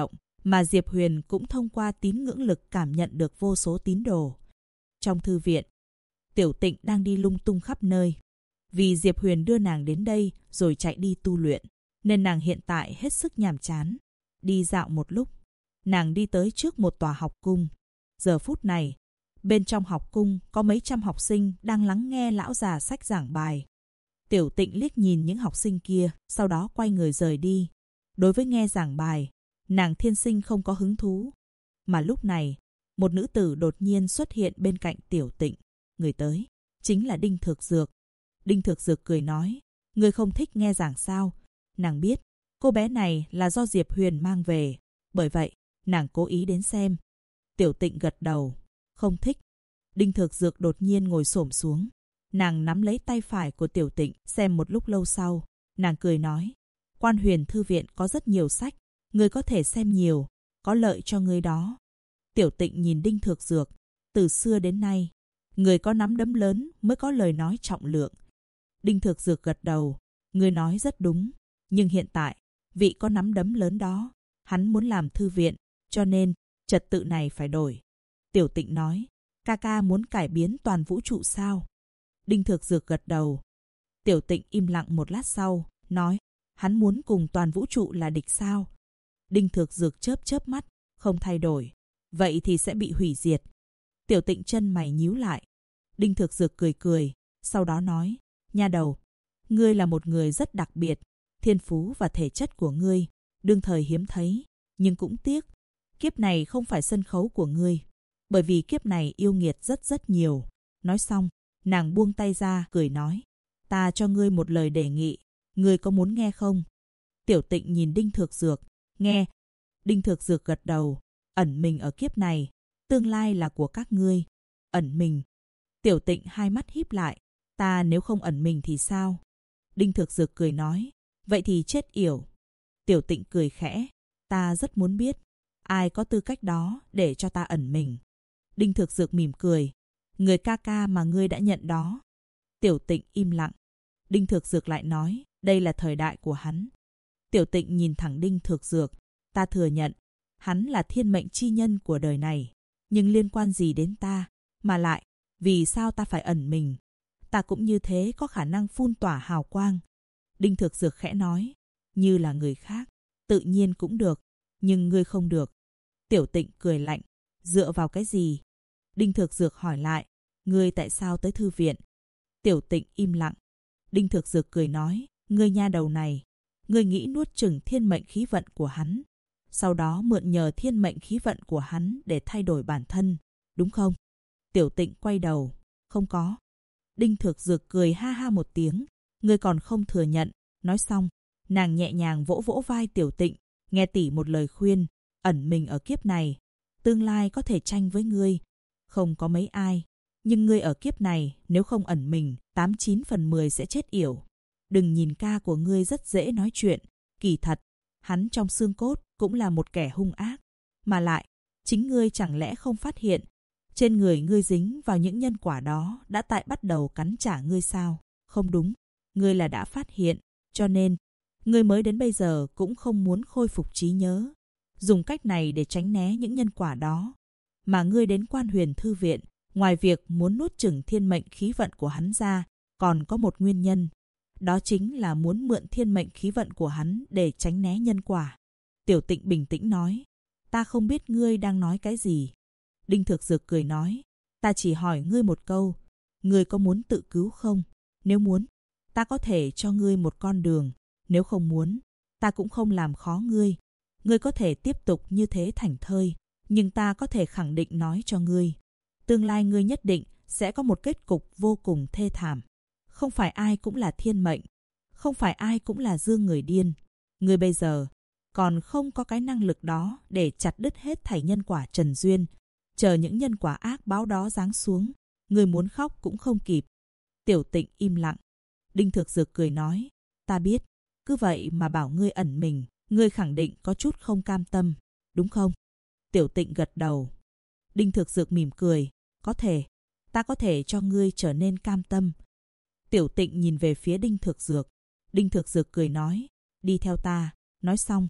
mà Diệp Huyền cũng thông qua tín ngưỡng lực cảm nhận được vô số tín đồ. Trong thư viện, Tiểu Tịnh đang đi lung tung khắp nơi. Vì Diệp Huyền đưa nàng đến đây rồi chạy đi tu luyện, nên nàng hiện tại hết sức nhàm chán. Đi dạo một lúc, nàng đi tới trước một tòa học cung. Giờ phút này, bên trong học cung có mấy trăm học sinh đang lắng nghe lão già sách giảng bài. Tiểu Tịnh liếc nhìn những học sinh kia, sau đó quay người rời đi. Đối với nghe giảng bài, nàng thiên sinh không có hứng thú. Mà lúc này, một nữ tử đột nhiên xuất hiện bên cạnh Tiểu Tịnh. Người tới, chính là Đinh Thược Dược. Đinh Thược Dược cười nói, ngươi không thích nghe giảng sao? Nàng biết, cô bé này là do Diệp Huyền mang về. Bởi vậy, nàng cố ý đến xem. Tiểu Tịnh gật đầu, không thích. Đinh Thược Dược đột nhiên ngồi xổm xuống. Nàng nắm lấy tay phải của Tiểu Tịnh xem một lúc lâu sau. Nàng cười nói, Quan Huyền Thư Viện có rất nhiều sách. Ngươi có thể xem nhiều, có lợi cho ngươi đó. Tiểu Tịnh nhìn Đinh Thược Dược, từ xưa đến nay, người có nắm đấm lớn mới có lời nói trọng lượng. Đinh Thược Dược gật đầu, ngươi nói rất đúng, nhưng hiện tại, vị có nắm đấm lớn đó, hắn muốn làm thư viện, cho nên trật tự này phải đổi. Tiểu Tịnh nói, ca ca muốn cải biến toàn vũ trụ sao? Đinh Thược Dược gật đầu. Tiểu Tịnh im lặng một lát sau, nói, hắn muốn cùng toàn vũ trụ là địch sao? Đinh Thược Dược chớp chớp mắt, không thay đổi. Vậy thì sẽ bị hủy diệt. Tiểu Tịnh chân mày nhíu lại. Đinh Thược Dược cười cười, sau đó nói, nha đầu, ngươi là một người rất đặc biệt. Thiên phú và thể chất của ngươi, đương thời hiếm thấy. Nhưng cũng tiếc, kiếp này không phải sân khấu của ngươi. Bởi vì kiếp này yêu nghiệt rất nhiều. Nói xong, nàng buông tay ra, cười nói, ta cho ngươi một lời đề nghị. Ngươi có muốn nghe không? Tiểu Tịnh nhìn Đinh Thược Dược, nghe. Đinh Thược Dược gật đầu, ẩn mình ở kiếp này, tương lai là của các ngươi. Ẩn mình. Tiểu Tịnh hai mắt híp lại, ta nếu không ẩn mình thì sao? Đinh Thược Dược cười nói, vậy thì chết yểu. Tiểu Tịnh cười khẽ, ta rất muốn biết, ai có tư cách đó để cho ta ẩn mình. Đinh Thược Dược mỉm cười, người ca ca mà ngươi đã nhận đó. Tiểu Tịnh im lặng. Đinh Thược Dược lại nói, đây là thời đại của hắn. Tiểu Tịnh nhìn thẳng Đinh Thược Dược, ta thừa nhận, hắn là thiên mệnh chi nhân của đời này, nhưng liên quan gì đến ta? Mà lại, vì sao ta phải ẩn mình? Ta cũng như thế có khả năng phun tỏa hào quang. Đinh Thược Dược khẽ nói, như là người khác, tự nhiên cũng được, nhưng ngươi không được. Tiểu Tịnh cười lạnh, dựa vào cái gì? Đinh Thược Dược hỏi lại, ngươi tại sao tới thư viện? Tiểu Tịnh im lặng. Đinh Thược Dược cười nói, ngươi nha đầu này, ngươi nghĩ nuốt chửng thiên mệnh khí vận của hắn, sau đó mượn nhờ thiên mệnh khí vận của hắn để thay đổi bản thân, đúng không? Tiểu Tịnh quay đầu, không có. Đinh Thược Dược cười ha ha một tiếng, ngươi còn không thừa nhận. Nói xong, nàng nhẹ nhàng vỗ vỗ vai Tiểu Tịnh, nghe tỷ một lời khuyên, ẩn mình ở kiếp này, tương lai có thể tranh với ngươi, không có mấy ai. Nhưng ngươi ở kiếp này, nếu không ẩn mình, 89 phần 10 sẽ chết yểu. Đừng nhìn ca của ngươi rất dễ nói chuyện, kỳ thật, hắn trong xương cốt cũng là một kẻ hung ác. Mà lại, chính ngươi chẳng lẽ không phát hiện, trên người ngươi dính vào những nhân quả đó đã tại bắt đầu cắn trả ngươi sao? Không đúng, ngươi là đã phát hiện, cho nên, ngươi mới đến bây giờ cũng không muốn khôi phục trí nhớ. Dùng cách này để tránh né những nhân quả đó. Mà ngươi đến Quan Huyền Thư Viện, ngoài việc muốn nuốt chửng thiên mệnh khí vận của hắn ra, còn có một nguyên nhân. Đó chính là muốn mượn thiên mệnh khí vận của hắn để tránh né nhân quả. Tiểu Tịnh bình tĩnh nói, ta không biết ngươi đang nói cái gì. Đinh Thược Dược cười nói, ta chỉ hỏi ngươi một câu, ngươi có muốn tự cứu không? Nếu muốn, ta có thể cho ngươi một con đường. Nếu không muốn, ta cũng không làm khó ngươi. Ngươi có thể tiếp tục như thế thảnh thơi, nhưng ta có thể khẳng định nói cho ngươi, tương lai ngươi nhất định sẽ có một kết cục vô cùng thê thảm. Không phải ai cũng là thiên mệnh, không phải ai cũng là dương người điên. Ngươi bây giờ còn không có cái năng lực đó để chặt đứt hết thảy nhân quả trần duyên, chờ những nhân quả ác báo đó giáng xuống, ngươi muốn khóc cũng không kịp. Tiểu Tịnh im lặng. Đinh Thược Dược cười nói, ta biết, cứ vậy mà bảo ngươi ẩn mình, ngươi khẳng định có chút không cam tâm, đúng không? Tiểu Tịnh gật đầu. Đinh Thược Dược mỉm cười, có thể, ta có thể cho ngươi trở nên cam tâm. Tiểu Tịnh nhìn về phía Đinh Thược Dược. Đinh Thược Dược cười nói, đi theo ta. Nói xong,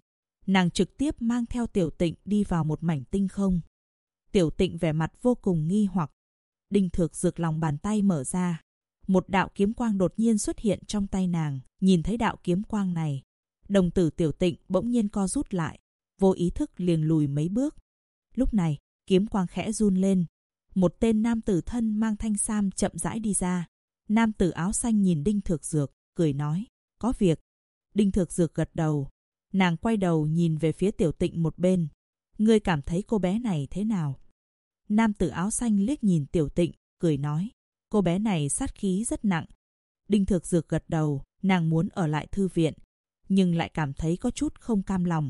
nàng trực tiếp mang theo Tiểu Tịnh đi vào một mảnh tinh không. Tiểu Tịnh vẻ mặt vô cùng nghi hoặc. Đinh Thược Dược lòng bàn tay mở ra. Một đạo kiếm quang đột nhiên xuất hiện trong tay nàng. Nhìn thấy đạo kiếm quang này, đồng tử Tiểu Tịnh bỗng nhiên co rút lại, vô ý thức liền lùi mấy bước. Lúc này, kiếm quang khẽ run lên. Một tên nam tử thân mang thanh sam chậm rãi đi ra. Nam tử áo xanh nhìn Đinh Thược Dược, cười nói, có việc. Đinh Thược Dược gật đầu. Nàng quay đầu nhìn về phía Tiểu Tịnh một bên. Ngươi cảm thấy cô bé này thế nào? Nam tử áo xanh liếc nhìn Tiểu Tịnh, cười nói, cô bé này sát khí rất nặng. Đinh Thược Dược gật đầu, nàng muốn ở lại thư viện, nhưng lại cảm thấy có chút không cam lòng.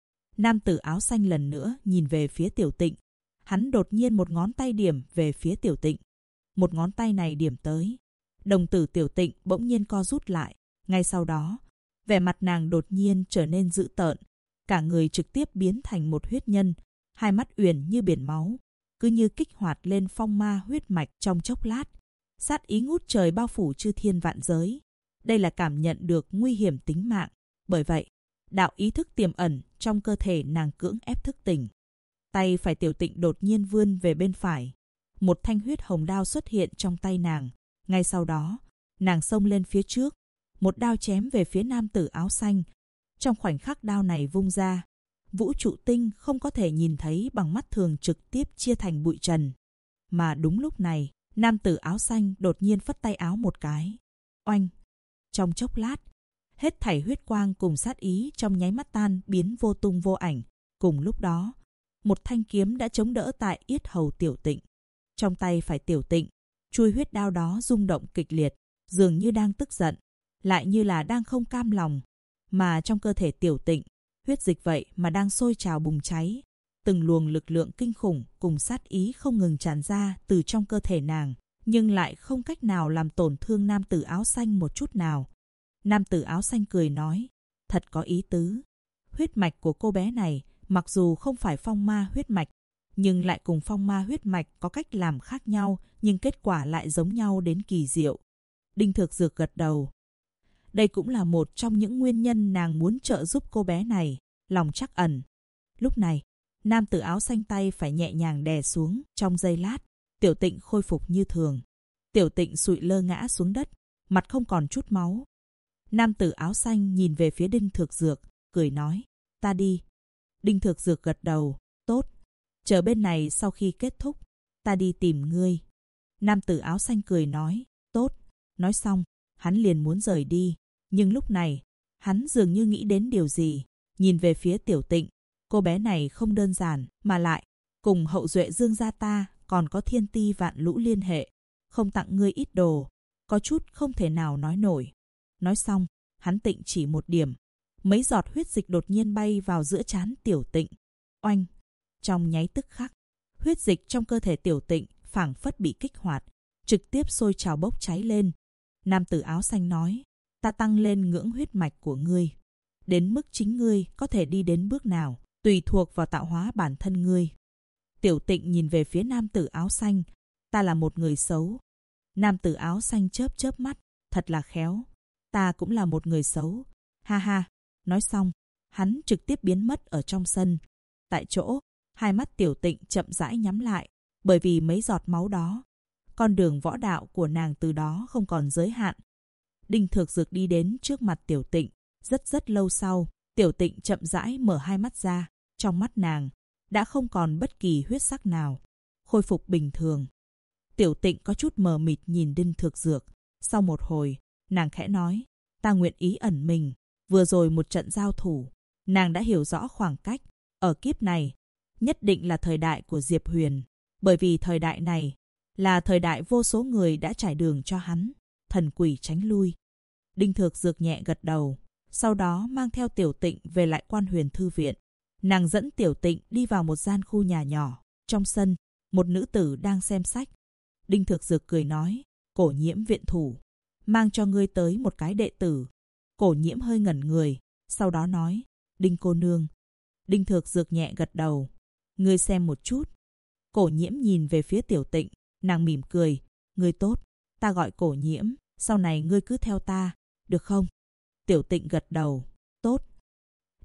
Nam tử áo xanh lần nữa nhìn về phía Tiểu Tịnh. Hắn đột nhiên một ngón tay điểm về phía Tiểu Tịnh. Một ngón tay này điểm tới. Đồng tử Tiểu Tịnh bỗng nhiên co rút lại. Ngay sau đó, vẻ mặt nàng đột nhiên trở nên dữ tợn. Cả người trực tiếp biến thành một huyết nhân. Hai mắt uyển như biển máu. Cứ như kích hoạt lên phong ma huyết mạch trong chốc lát. Sát ý ngút trời bao phủ chư thiên vạn giới. Đây là cảm nhận được nguy hiểm tính mạng. Bởi vậy, đạo ý thức tiềm ẩn trong cơ thể nàng cưỡng ép thức tỉnh. Tay phải Tiểu Tịnh đột nhiên vươn về bên phải. Một thanh huyết hồng đao xuất hiện trong tay nàng. Ngay sau đó, nàng xông lên phía trước. Một đao chém về phía nam tử áo xanh. Trong khoảnh khắc đao này vung ra, vũ trụ tinh không có thể nhìn thấy bằng mắt thường trực tiếp chia thành bụi trần. Mà đúng lúc này, nam tử áo xanh đột nhiên phất tay áo một cái. Oanh! Trong chốc lát, hết thảy huyết quang cùng sát ý trong nháy mắt tan biến vô tung vô ảnh. Cùng lúc đó, một thanh kiếm đã chống đỡ tại yết hầu Tiểu Tịnh. Trong tay phải Tiểu Tịnh, chuôi huyết đao đó rung động kịch liệt, dường như đang tức giận, lại như là đang không cam lòng. Mà trong cơ thể Tiểu Tịnh, huyết dịch vậy mà đang sôi trào bùng cháy. Từng luồng lực lượng kinh khủng cùng sát ý không ngừng tràn ra từ trong cơ thể nàng, nhưng lại không cách nào làm tổn thương nam tử áo xanh một chút nào. Nam tử áo xanh cười nói, thật có ý tứ. Huyết mạch của cô bé này mặc dù không phải phong ma huyết mạch, nhưng lại cùng phong ma huyết mạch có cách làm khác nhau, nhưng kết quả lại giống nhau đến kỳ diệu. Đinh Thược Dược gật đầu. Đây cũng là một trong những nguyên nhân nàng muốn trợ giúp cô bé này, lòng trắc ẩn. Lúc này, nam tử áo xanh tay phải nhẹ nhàng đè xuống, trong giây lát, Tiểu Tịnh khôi phục như thường. Tiểu Tịnh sụi lơ ngã xuống đất, mặt không còn chút máu. Nam tử áo xanh nhìn về phía Đinh Thược Dược, cười nói, ta đi. Đinh Thược Dược gật đầu, tốt. Chờ bên này sau khi kết thúc, ta đi tìm ngươi. Nam tử áo xanh cười nói, tốt. Nói xong, hắn liền muốn rời đi. Nhưng lúc này, hắn dường như nghĩ đến điều gì. Nhìn về phía Tiểu Tịnh, cô bé này không đơn giản, mà lại, cùng hậu duệ Dương gia ta còn có thiên ti vạn lũ liên hệ. Không tặng ngươi ít đồ, có chút không thể nào nói nổi. Nói xong, hắn Tịnh chỉ một điểm. Mấy giọt huyết dịch đột nhiên bay vào giữa trán Tiểu Tịnh. Oanh! Trong nháy tức khắc, huyết dịch trong cơ thể Tiểu Tịnh phảng phất bị kích hoạt, trực tiếp sôi trào bốc cháy lên. Nam tử áo xanh nói, ta tăng lên ngưỡng huyết mạch của ngươi. Đến mức chính ngươi có thể đi đến bước nào, tùy thuộc vào tạo hóa bản thân ngươi. Tiểu Tịnh nhìn về phía nam tử áo xanh, ta là một người xấu. Nam tử áo xanh chớp chớp mắt, thật là khéo. Ta cũng là một người xấu. Ha ha. Nói xong, hắn trực tiếp biến mất ở trong sân. Tại chỗ, hai mắt Tiểu Tịnh chậm rãi nhắm lại, bởi vì mấy giọt máu đó. Con đường võ đạo của nàng từ đó không còn giới hạn. Đinh Thược Dược đi đến trước mặt Tiểu Tịnh. Rất lâu sau, Tiểu Tịnh chậm rãi mở hai mắt ra. Trong mắt nàng, đã không còn bất kỳ huyết sắc nào. Khôi phục bình thường. Tiểu Tịnh có chút mờ mịt nhìn Đinh Thược Dược. Sau một hồi, nàng khẽ nói, ta nguyện ý ẩn mình. Vừa rồi một trận giao thủ, nàng đã hiểu rõ khoảng cách. Ở kiếp này, nhất định là thời đại của Diệp Huyền. Bởi vì thời đại này là thời đại vô số người đã trải đường cho hắn. Thần quỷ tránh lui. Đinh Thược Dược nhẹ gật đầu. Sau đó mang theo Tiểu Tịnh về lại Quan Huyền Thư Viện. Nàng dẫn Tiểu Tịnh đi vào một gian khu nhà nhỏ. Trong sân, một nữ tử đang xem sách. Đinh Thược Dược cười nói, Cổ Nhiễm viện thủ, mang cho ngươi tới một cái đệ tử. Cổ Nhiễm hơi ngẩn người, sau đó nói, Đinh cô nương. Đinh Thược Dược nhẹ gật đầu, ngươi xem một chút. Cổ Nhiễm nhìn về phía Tiểu Tịnh, nàng mỉm cười, ngươi tốt, ta gọi Cổ Nhiễm, sau này ngươi cứ theo ta, được không? Tiểu Tịnh gật đầu, tốt.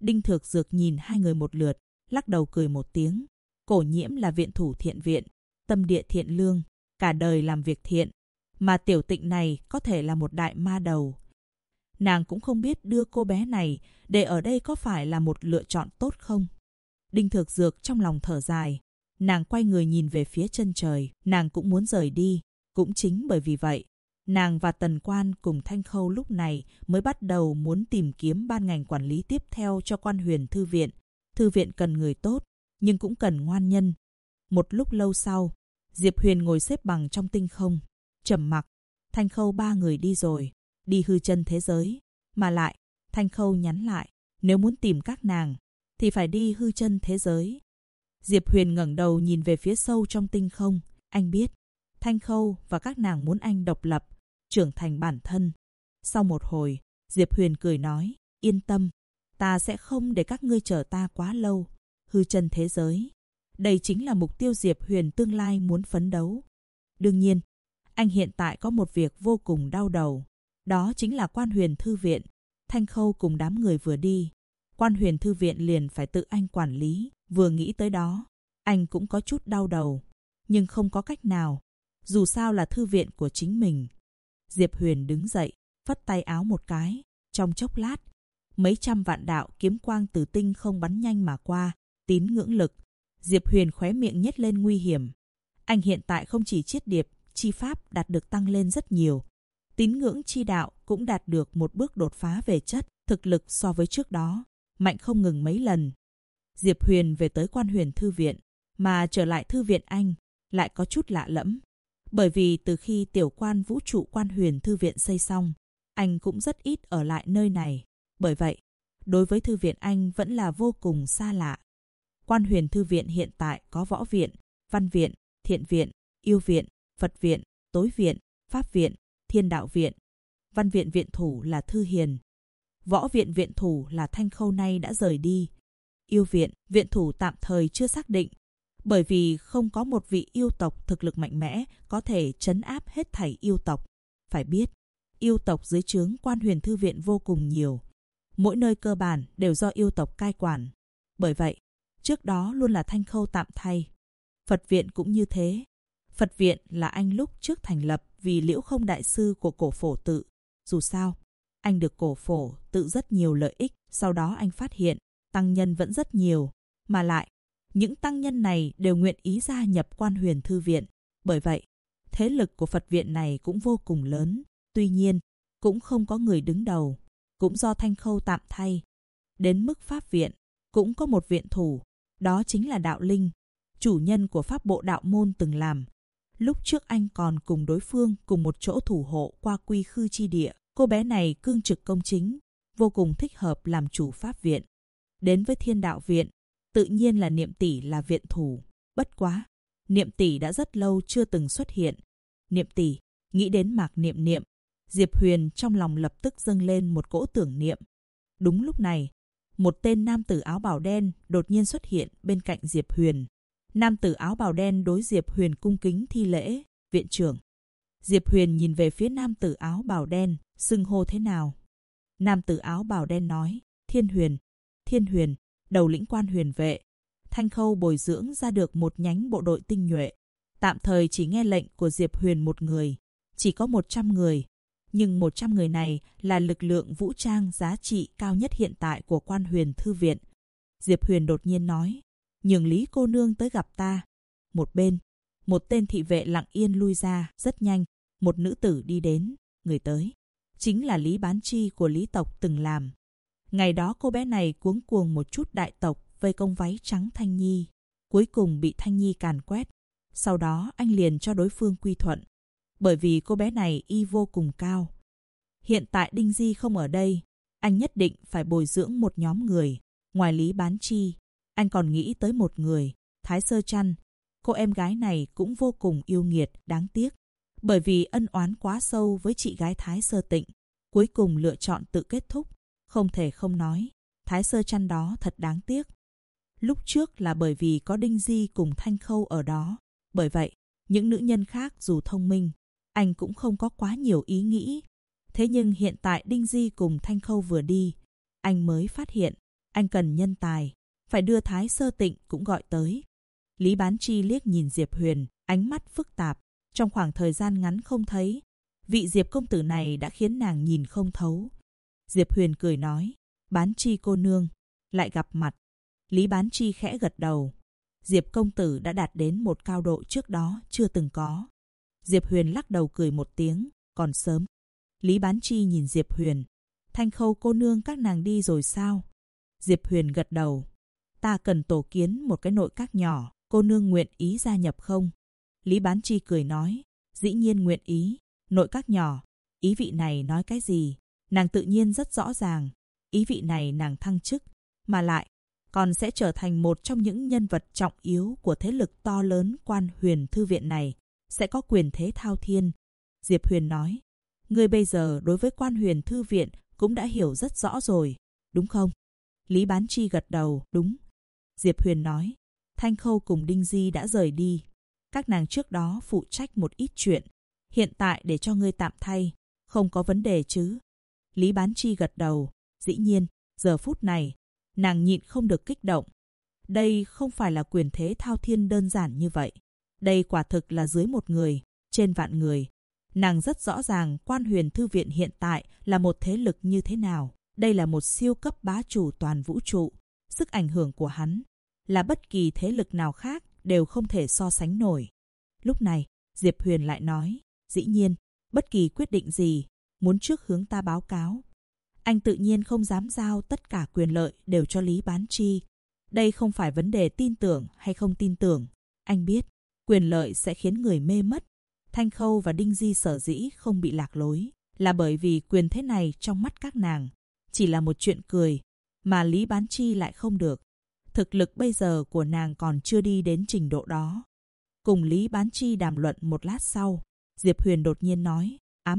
Đinh Thược Dược nhìn hai người một lượt, lắc đầu cười một tiếng. Cổ Nhiễm là viện thủ thiện viện, tâm địa thiện lương, cả đời làm việc thiện. Mà Tiểu Tịnh này có thể là một đại ma đầu. Nàng cũng không biết đưa cô bé này để ở đây có phải là một lựa chọn tốt không. Đinh Thược Dược trong lòng thở dài. Nàng quay người nhìn về phía chân trời. Nàng cũng muốn rời đi. Cũng chính bởi vì vậy, nàng và Tần Quan cùng Thanh Khâu lúc này mới bắt đầu muốn tìm kiếm ban ngành quản lý tiếp theo cho Quan Huyền Thư Viện. Thư viện cần người tốt, nhưng cũng cần ngoan nhân. Một lúc lâu sau, Diệp Huyền ngồi xếp bằng trong tinh không, trầm mặc. Thanh Khâu ba người đi rồi, đi hư chân thế giới. Mà lại, Thanh Khâu nhắn lại, nếu muốn tìm các nàng, thì phải đi hư chân thế giới. Diệp Huyền ngẩng đầu nhìn về phía sâu trong tinh không. Anh biết, Thanh Khâu và các nàng muốn anh độc lập, trưởng thành bản thân. Sau một hồi, Diệp Huyền cười nói, yên tâm, ta sẽ không để các ngươi chờ ta quá lâu. Hư chân thế giới, đây chính là mục tiêu Diệp Huyền tương lai muốn phấn đấu. Đương nhiên, anh hiện tại có một việc vô cùng đau đầu. Đó chính là Quan Huyền Thư Viện. Thanh Khâu cùng đám người vừa đi, Quan Huyền Thư Viện liền phải tự anh quản lý. Vừa nghĩ tới đó, anh cũng có chút đau đầu. Nhưng không có cách nào, dù sao là thư viện của chính mình. Diệp Huyền đứng dậy, phất tay áo một cái. Trong chốc lát, mấy trăm vạn đạo kiếm quang từ tinh không bắn nhanh mà qua. Tín ngưỡng lực. Diệp Huyền khóe miệng nhếch lên nguy hiểm. Anh hiện tại không chỉ chiết điệp, chi pháp đạt được tăng lên rất nhiều. Tín ngưỡng chi đạo cũng đạt được một bước đột phá về chất, thực lực so với trước đó, mạnh không ngừng mấy lần. Diệp Huyền về tới Quan Huyền Thư Viện, mà trở lại Thư Viện anh, lại có chút lạ lẫm. Bởi vì từ khi tiểu quan vũ trụ Quan Huyền Thư Viện xây xong, anh cũng rất ít ở lại nơi này. Bởi vậy, đối với Thư Viện anh vẫn là vô cùng xa lạ. Quan Huyền Thư Viện hiện tại có Võ Viện, Văn Viện, Thiện Viện, Yêu Viện, Phật Viện, Tối Viện, Pháp Viện, Thiên Đạo Viện. Văn Viện viện thủ là Thư Hiền. Võ Viện viện thủ là Thanh Khâu nay đã rời đi. Yêu Viện, viện thủ tạm thời chưa xác định, bởi vì không có một vị yêu tộc thực lực mạnh mẽ có thể trấn áp hết thảy yêu tộc. Phải biết, yêu tộc dưới trướng Quan Huyền Thư Viện vô cùng nhiều. Mỗi nơi cơ bản đều do yêu tộc cai quản. Bởi vậy, trước đó luôn là Thanh Khâu tạm thay. Phật Viện cũng như thế. Phật Viện là anh lúc trước thành lập vì Liễu Không Đại Sư của Cổ Phổ Tự. Dù sao, anh được Cổ Phổ Tự rất nhiều lợi ích. Sau đó anh phát hiện, tăng nhân vẫn rất nhiều. Mà lại, những tăng nhân này đều nguyện ý gia nhập Quan Huyền Thư Viện. Bởi vậy, thế lực của Phật Viện này cũng vô cùng lớn. Tuy nhiên, cũng không có người đứng đầu. Cũng do Thanh Khâu tạm thay. Đến mức Pháp Viện, cũng có một viện thủ. Đó chính là Đạo Linh, chủ nhân của Pháp Bộ Đạo Môn từng làm. Lúc trước anh còn cùng đối phương cùng một chỗ thủ hộ qua Quy Khư chi địa. Cô bé này cương trực công chính, vô cùng thích hợp làm chủ Pháp Viện. Đến với Thiên Đạo Viện, tự nhiên là Niệm Tỷ là viện thủ. Bất quá, Niệm Tỷ đã rất lâu chưa từng xuất hiện. Niệm Tỷ, nghĩ đến Mạc Niệm Niệm, Diệp Huyền trong lòng lập tức dâng lên một cỗ tưởng niệm. Đúng lúc này, một tên nam tử áo bào đen đột nhiên xuất hiện bên cạnh Diệp Huyền. Nam tử áo bào đen đối Diệp Huyền cung kính thi lễ, viện trưởng. Diệp Huyền nhìn về phía nam tử áo bào đen, xưng hô thế nào? Nam tử áo bào đen nói, Thiên Huyền. Thiên Huyền, đầu lĩnh Quan Huyền vệ. Thanh Khâu bồi dưỡng ra được một nhánh bộ đội tinh nhuệ. Tạm thời chỉ nghe lệnh của Diệp Huyền một người, chỉ có 100 người. Nhưng 100 người này là lực lượng vũ trang giá trị cao nhất hiện tại của Quan Huyền Thư Viện. Diệp Huyền đột nhiên nói, nhường Lý cô nương tới gặp ta. Một bên, một tên thị vệ lặng yên lui ra, rất nhanh, một nữ tử đi đến, người tới. Chính là Lý Bán Chi của Lý tộc từng làm. Ngày đó cô bé này cuống cuồng một chút đại tộc vây công váy trắng Thanh Nhi. Cuối cùng bị Thanh Nhi càn quét. Sau đó anh liền cho đối phương quy thuận. Bởi vì cô bé này y vô cùng cao. Hiện tại Đinh Di không ở đây, anh nhất định phải bồi dưỡng một nhóm người. Ngoài Lý Bán Chi, anh còn nghĩ tới một người, Thái Sơ Trăn. Cô em gái này cũng vô cùng yêu nghiệt, đáng tiếc. Bởi vì ân oán quá sâu với chị gái Thái Sơ Tịnh, cuối cùng lựa chọn tự kết thúc. Không thể không nói, Thái Sơ Trăn đó thật đáng tiếc. Lúc trước là bởi vì có Đinh Di cùng Thanh Khâu ở đó. Bởi vậy, những nữ nhân khác dù thông minh, anh cũng không có quá nhiều ý nghĩ. Thế nhưng hiện tại Đinh Di cùng Thanh Khâu vừa đi, anh mới phát hiện, Anh cần nhân tài, phải đưa Thái Sơ Tịnh cũng gọi tới. Lý Bán Chi liếc nhìn Diệp Huyền, ánh mắt phức tạp. Trong khoảng thời gian ngắn không thấy, vị Diệp công tử này đã khiến nàng nhìn không thấu. Diệp Huyền cười nói, Bán Chi cô nương, lại gặp mặt. Lý Bán Chi khẽ gật đầu. Diệp công tử đã đạt đến một cao độ trước đó chưa từng có. Diệp Huyền lắc đầu cười một tiếng, còn sớm. Lý Bán Chi nhìn Diệp Huyền, Thanh Khâu cô nương các nàng đi rồi sao? Diệp Huyền gật đầu. Ta cần tổ kiến một cái nội các nhỏ, cô nương nguyện ý gia nhập không? Lý Bán Chi cười nói, dĩ nhiên nguyện ý. Nội các nhỏ, ý vị này nói cái gì? Nàng tự nhiên rất rõ ràng. Ý vị này nàng thăng chức, mà lại còn sẽ trở thành một trong những nhân vật trọng yếu của thế lực to lớn Quan Huyền Thư viện này, sẽ có quyền thế thao thiên. Diệp Huyền nói, ngươi bây giờ đối với Quan Huyền Thư viện cũng đã hiểu rất rõ rồi, đúng không? Lý Bán Chi gật đầu, đúng. Diệp Huyền nói, Thanh Khâu cùng Đinh Di đã rời đi. Các nàng trước đó phụ trách một ít chuyện, hiện tại để cho ngươi tạm thay, không có vấn đề chứ? Lý Bán Chi gật đầu, dĩ nhiên, giờ phút này, nàng nhịn không được kích động. Đây không phải là quyền thế thao thiên đơn giản như vậy. Đây quả thực là dưới một người, trên vạn người. Nàng rất rõ ràng Quan Huyền Thư viện hiện tại là một thế lực như thế nào. Đây là một siêu cấp bá chủ toàn vũ trụ. Sức ảnh hưởng của hắn là bất kỳ thế lực nào khác đều không thể so sánh nổi. Lúc này, Diệp Huyền lại nói, dĩ nhiên, bất kỳ quyết định gì, muốn trước hướng ta báo cáo. Anh tự nhiên không dám giao tất cả quyền lợi đều cho Lý Bán Chi. Đây không phải vấn đề tin tưởng hay không tin tưởng. Anh biết, quyền lợi sẽ khiến người mê mất. Thanh Khâu và Đinh Di sở dĩ không bị lạc lối, là bởi vì quyền thế này trong mắt các nàng chỉ là một chuyện cười, mà Lý Bán Chi lại không được. Thực lực bây giờ của nàng còn chưa đi đến trình độ đó. Cùng Lý Bán Chi đàm luận một lát sau, Diệp Huyền đột nhiên nói, ám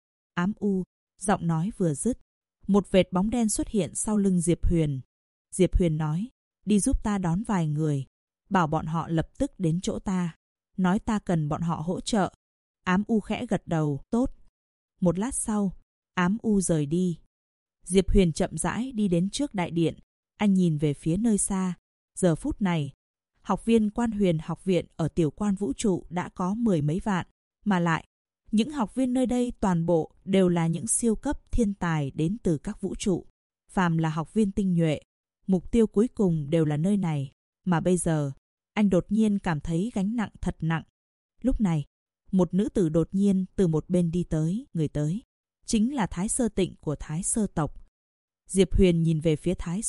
u, giọng nói vừa dứt. Một vệt bóng đen xuất hiện sau lưng Diệp Huyền. Diệp Huyền nói, đi giúp ta đón vài người, bảo bọn họ lập tức đến chỗ ta, nói ta cần bọn họ hỗ trợ. Ám u khẽ gật đầu, tốt. Một lát sau, ám u rời đi. Diệp Huyền chậm rãi đi đến trước đại điện, anh nhìn về phía nơi xa. Giờ phút này, học viên Quan Huyền học viện ở tiểu quan vũ trụ đã có 10 mấy vạn, mà lại, những học viên nơi đây toàn bộ đều là những siêu cấp thiên tài đến từ các vũ trụ. Phàm là học viên tinh nhuệ, mục tiêu cuối cùng đều là nơi này. Mà bây giờ, anh đột nhiên cảm thấy gánh nặng thật nặng. Lúc này, một nữ tử đột nhiên từ một bên đi tới, người tới. Chính là Thái Sơ Tịnh của Thái Sơ tộc. Diệp Huyền nhìn về phía Thái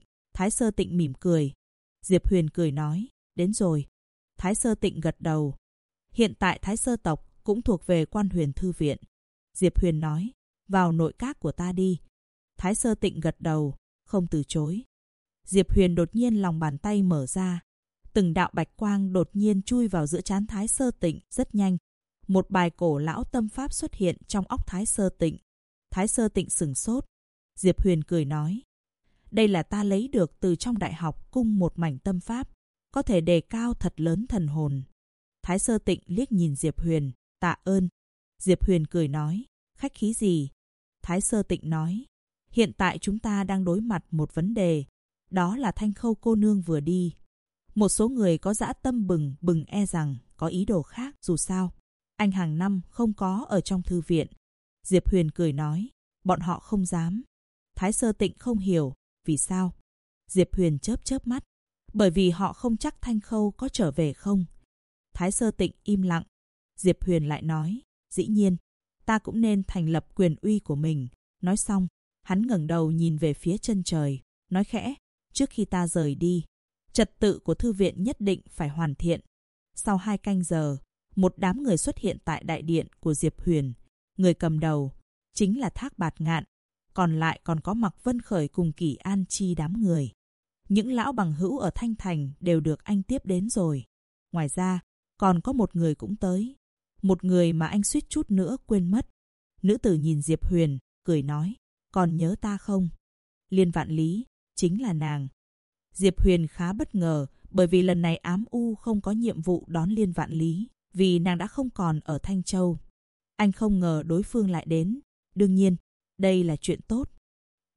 Sơ Tịnh mỉm cười. Diệp Huyền cười nói, đến rồi. Thái Sơ Tịnh gật đầu. Hiện tại Thái Sơ tộc cũng thuộc về Quan Huyền Thư viện. Diệp Huyền nói, vào nội các của ta đi. Thái Sơ Tịnh gật đầu, không từ chối. Diệp Huyền đột nhiên lòng bàn tay mở ra. Từng đạo bạch quang đột nhiên chui vào giữa trán Thái Sơ Tịnh rất nhanh. Một bài cổ lão tâm pháp xuất hiện trong óc Thái Sơ Tịnh. Thái Sơ Tịnh sửng sốt. Diệp Huyền cười nói, đây là ta lấy được từ trong đại học cung một mảnh tâm pháp, có thể đề cao thật lớn thần hồn. Thái Sơ Tịnh liếc nhìn Diệp Huyền, tạ ơn. Diệp Huyền cười nói, khách khí gì? Thái Sơ Tịnh nói, hiện tại chúng ta đang đối mặt một vấn đề, đó là Thanh Khâu cô nương vừa đi. Một số người có dã tâm bừng bừng e rằng có ý đồ khác, dù sao anh hàng năm không có ở trong thư viện. Diệp Huyền cười nói, bọn họ không dám. Thái Sơ Tịnh không hiểu, vì sao? Diệp Huyền chớp chớp mắt, bởi vì họ không chắc Thanh Khâu có trở về không. Thái Sơ Tịnh im lặng. Diệp Huyền lại nói, dĩ nhiên, ta cũng nên thành lập quyền uy của mình. Nói xong, hắn ngẩng đầu nhìn về phía chân trời, nói khẽ, trước khi ta rời đi, trật tự của thư viện nhất định phải hoàn thiện. Sau 2 canh giờ, một đám người xuất hiện tại đại điện của Diệp Huyền. Người cầm đầu chính là Thác Bạt Ngạn, còn lại còn có Mạc Vân Khởi cùng Kỷ An Chi đám người. Những lão bằng hữu ở Thanh Thành đều được anh tiếp đến rồi. Ngoài ra, còn có một người cũng tới. Một người mà anh suýt chút nữa quên mất. Nữ tử nhìn Diệp Huyền, cười nói, còn nhớ ta không? Liên Vạn Lý, chính là nàng. Diệp Huyền khá bất ngờ, bởi vì lần này ám u không có nhiệm vụ đón Liên Vạn Lý, vì nàng đã không còn ở Thanh Châu. Anh không ngờ đối phương lại đến. Đương nhiên, đây là chuyện tốt.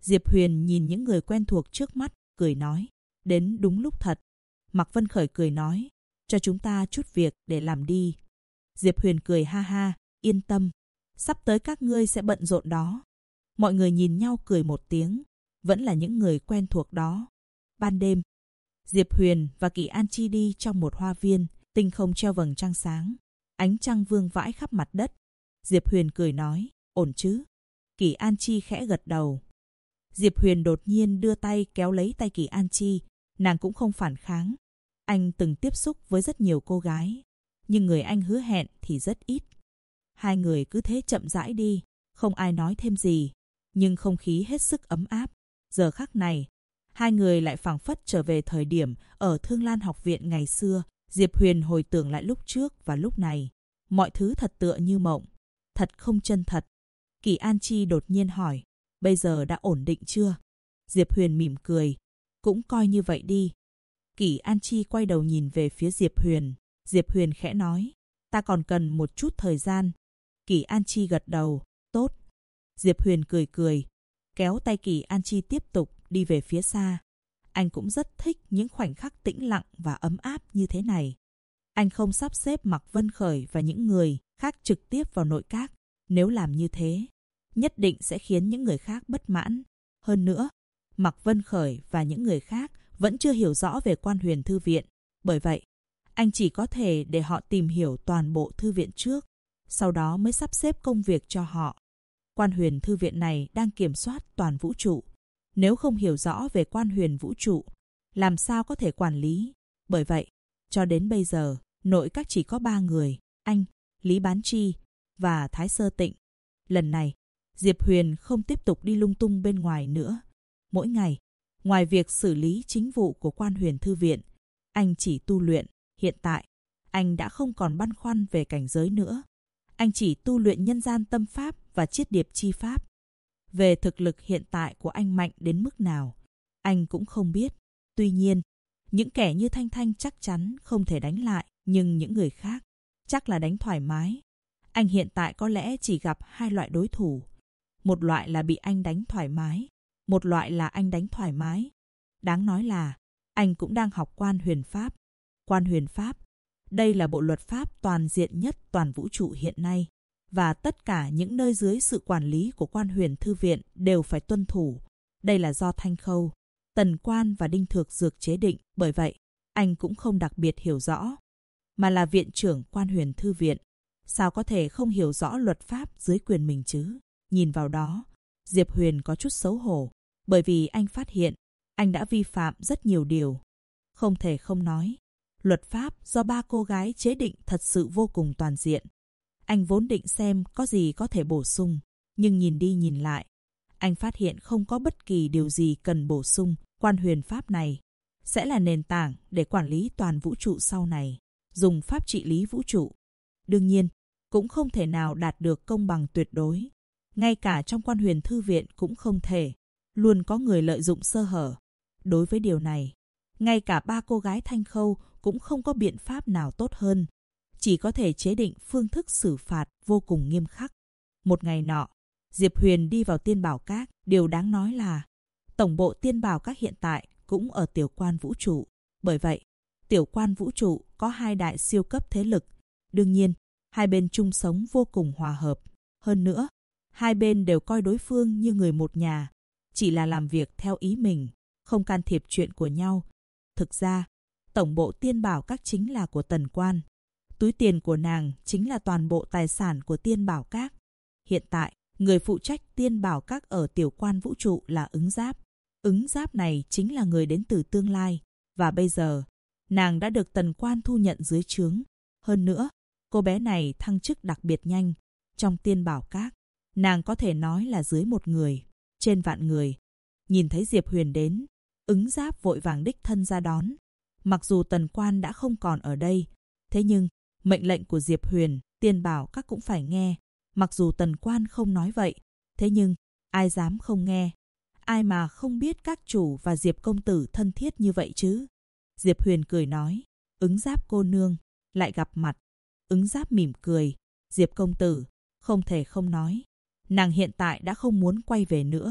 Diệp Huyền nhìn những người quen thuộc trước mắt, cười nói. Đến đúng lúc thật. Mạc Vân Khởi cười nói. Cho chúng ta chút việc để làm đi. Diệp Huyền cười ha ha. Yên tâm. Sắp tới các ngươi sẽ bận rộn đó. Mọi người nhìn nhau cười một tiếng. Vẫn là những người quen thuộc đó. Ban đêm, Diệp Huyền và Kỳ An Chi đi trong một hoa viên. Tinh không treo vầng trăng sáng. Ánh trăng vương vãi khắp mặt đất. Diệp Huyền cười nói. Ổn chứ? Kỳ An Chi khẽ gật đầu. Diệp Huyền đột nhiên đưa tay kéo lấy tay Kỳ An Chi. Nàng cũng không phản kháng. Anh từng tiếp xúc với rất nhiều cô gái, nhưng người anh hứa hẹn thì rất ít. Hai người cứ thế chậm rãi đi, không ai nói thêm gì, nhưng không khí hết sức ấm áp. Giờ khắc này, hai người lại phảng phất trở về thời điểm ở Thương Lan học viện ngày xưa. Diệp Huyền hồi tưởng lại lúc trước và lúc này, mọi thứ thật tựa như mộng, thật không chân thật. Kỳ An Chi đột nhiên hỏi, bây giờ đã ổn định chưa? Diệp Huyền mỉm cười, cũng coi như vậy đi. Kỳ An Chi quay đầu nhìn về phía Diệp Huyền. Diệp Huyền khẽ nói, ta còn cần một chút thời gian. Kỳ An Chi gật đầu, tốt. Diệp Huyền cười cười, kéo tay Kỳ An Chi tiếp tục đi về phía xa. Anh cũng rất thích những khoảnh khắc tĩnh lặng và ấm áp như thế này. Anh không sắp xếp Mạc Vân Khởi và những người khác trực tiếp vào nội các. Nếu làm như thế, nhất định sẽ khiến những người khác bất mãn. Hơn nữa, Mạc Vân Khởi và những người khác vẫn chưa hiểu rõ về Quan Huyền Thư viện. Bởi vậy, anh chỉ có thể để họ tìm hiểu toàn bộ thư viện trước, sau đó mới sắp xếp công việc cho họ. Quan Huyền Thư viện này đang kiểm soát toàn vũ trụ. Nếu không hiểu rõ về Quan Huyền vũ trụ, làm sao có thể quản lý? Bởi vậy, cho đến bây giờ, nội các chỉ có 3 người, anh, Lý Bán Chi và Thái Sơ Tịnh. Lần này, Diệp Huyền không tiếp tục đi lung tung bên ngoài nữa. Mỗi ngày, ngoài việc xử lý chính vụ của Quan Huyền Thư viện, anh chỉ tu luyện. Hiện tại, anh đã không còn băn khoăn về cảnh giới nữa. Anh chỉ tu luyện nhân gian tâm pháp và chiết điệp chi pháp. Về thực lực hiện tại của anh mạnh đến mức nào, anh cũng không biết. Tuy nhiên, những kẻ như Thanh Thanh chắc chắn không thể đánh lại, nhưng những người khác chắc là đánh thoải mái. Anh hiện tại có lẽ chỉ gặp 2 loại đối thủ. Một loại là bị anh đánh thoải mái, một loại là anh đánh thoải mái. Đáng nói là, anh cũng đang học Quan Huyền Pháp. Quan Huyền Pháp, đây là bộ luật pháp toàn diện nhất toàn vũ trụ hiện nay. Và tất cả những nơi dưới sự quản lý của Quan Huyền Thư viện đều phải tuân thủ. Đây là do Thanh Khâu, Tần Quan và Đinh Thược Dược chế định. Bởi vậy, anh cũng không đặc biệt hiểu rõ. Mà là viện trưởng Quan Huyền Thư viện, sao có thể không hiểu rõ luật pháp dưới quyền mình chứ? Nhìn vào đó, Diệp Huyền có chút xấu hổ. Bởi vì anh phát hiện, anh đã vi phạm rất nhiều điều. Không thể không nói, luật pháp do 3 cô gái chế định thật sự vô cùng toàn diện. Anh vốn định xem có gì có thể bổ sung, nhưng nhìn đi nhìn lại, anh phát hiện không có bất kỳ điều gì cần bổ sung. Quan Huyền Pháp này sẽ là nền tảng để quản lý toàn vũ trụ sau này, dùng pháp trị lý vũ trụ. Đương nhiên, cũng không thể nào đạt được công bằng tuyệt đối. Ngay cả trong Quan Huyền Thư viện cũng không thể, luôn có người lợi dụng sơ hở. Đối với điều này, ngay cả 3 cô gái Thanh Khâu cũng không có biện pháp nào tốt hơn, chỉ có thể chế định phương thức xử phạt vô cùng nghiêm khắc. Một ngày nọ, Diệp Huyền đi vào Tiên Bảo Các. Điều đáng nói là, tổng bộ Tiên Bảo Các hiện tại cũng ở Tiểu Quan vũ trụ. Bởi vậy, Tiểu Quan vũ trụ có 2 đại siêu cấp thế lực. Đương nhiên, hai bên chung sống vô cùng hòa hợp. Hơn nữa, hai bên đều coi đối phương như người một nhà, chỉ là làm việc theo ý mình, không can thiệp chuyện của nhau. Thực ra, tổng bộ Tiên Bảo Các chính là của Tần Quan. Túi tiền của nàng chính là toàn bộ tài sản của Tiên Bảo Các. Hiện tại, người phụ trách Tiên Bảo Các ở Tiểu Quan vũ trụ là Ứng Giáp. Ứng Giáp này chính là người đến từ tương lai. Và bây giờ, nàng đã được Tần Quan thu nhận dưới trướng. Hơn nữa, cô bé này thăng chức đặc biệt nhanh. Trong Tiên Bảo Các, nàng có thể nói là dưới 1 người, trên vạn người. Nhìn thấy Diệp Huyền đến, Ứng Giáp vội vàng đích thân ra đón. Mặc dù Tần Quan đã không còn ở đây, thế nhưng mệnh lệnh của Diệp Huyền, Tiên Bảo Các cũng phải nghe. Mặc dù Tần Quan không nói vậy, thế nhưng ai dám không nghe? Ai mà không biết các chủ và Diệp công tử thân thiết như vậy chứ? Diệp Huyền cười nói, Ứng Giáp cô nương, lại gặp mặt. Ứng Giáp mỉm cười, Diệp công tử, không thể không nói. Nàng hiện tại đã không muốn quay về nữa.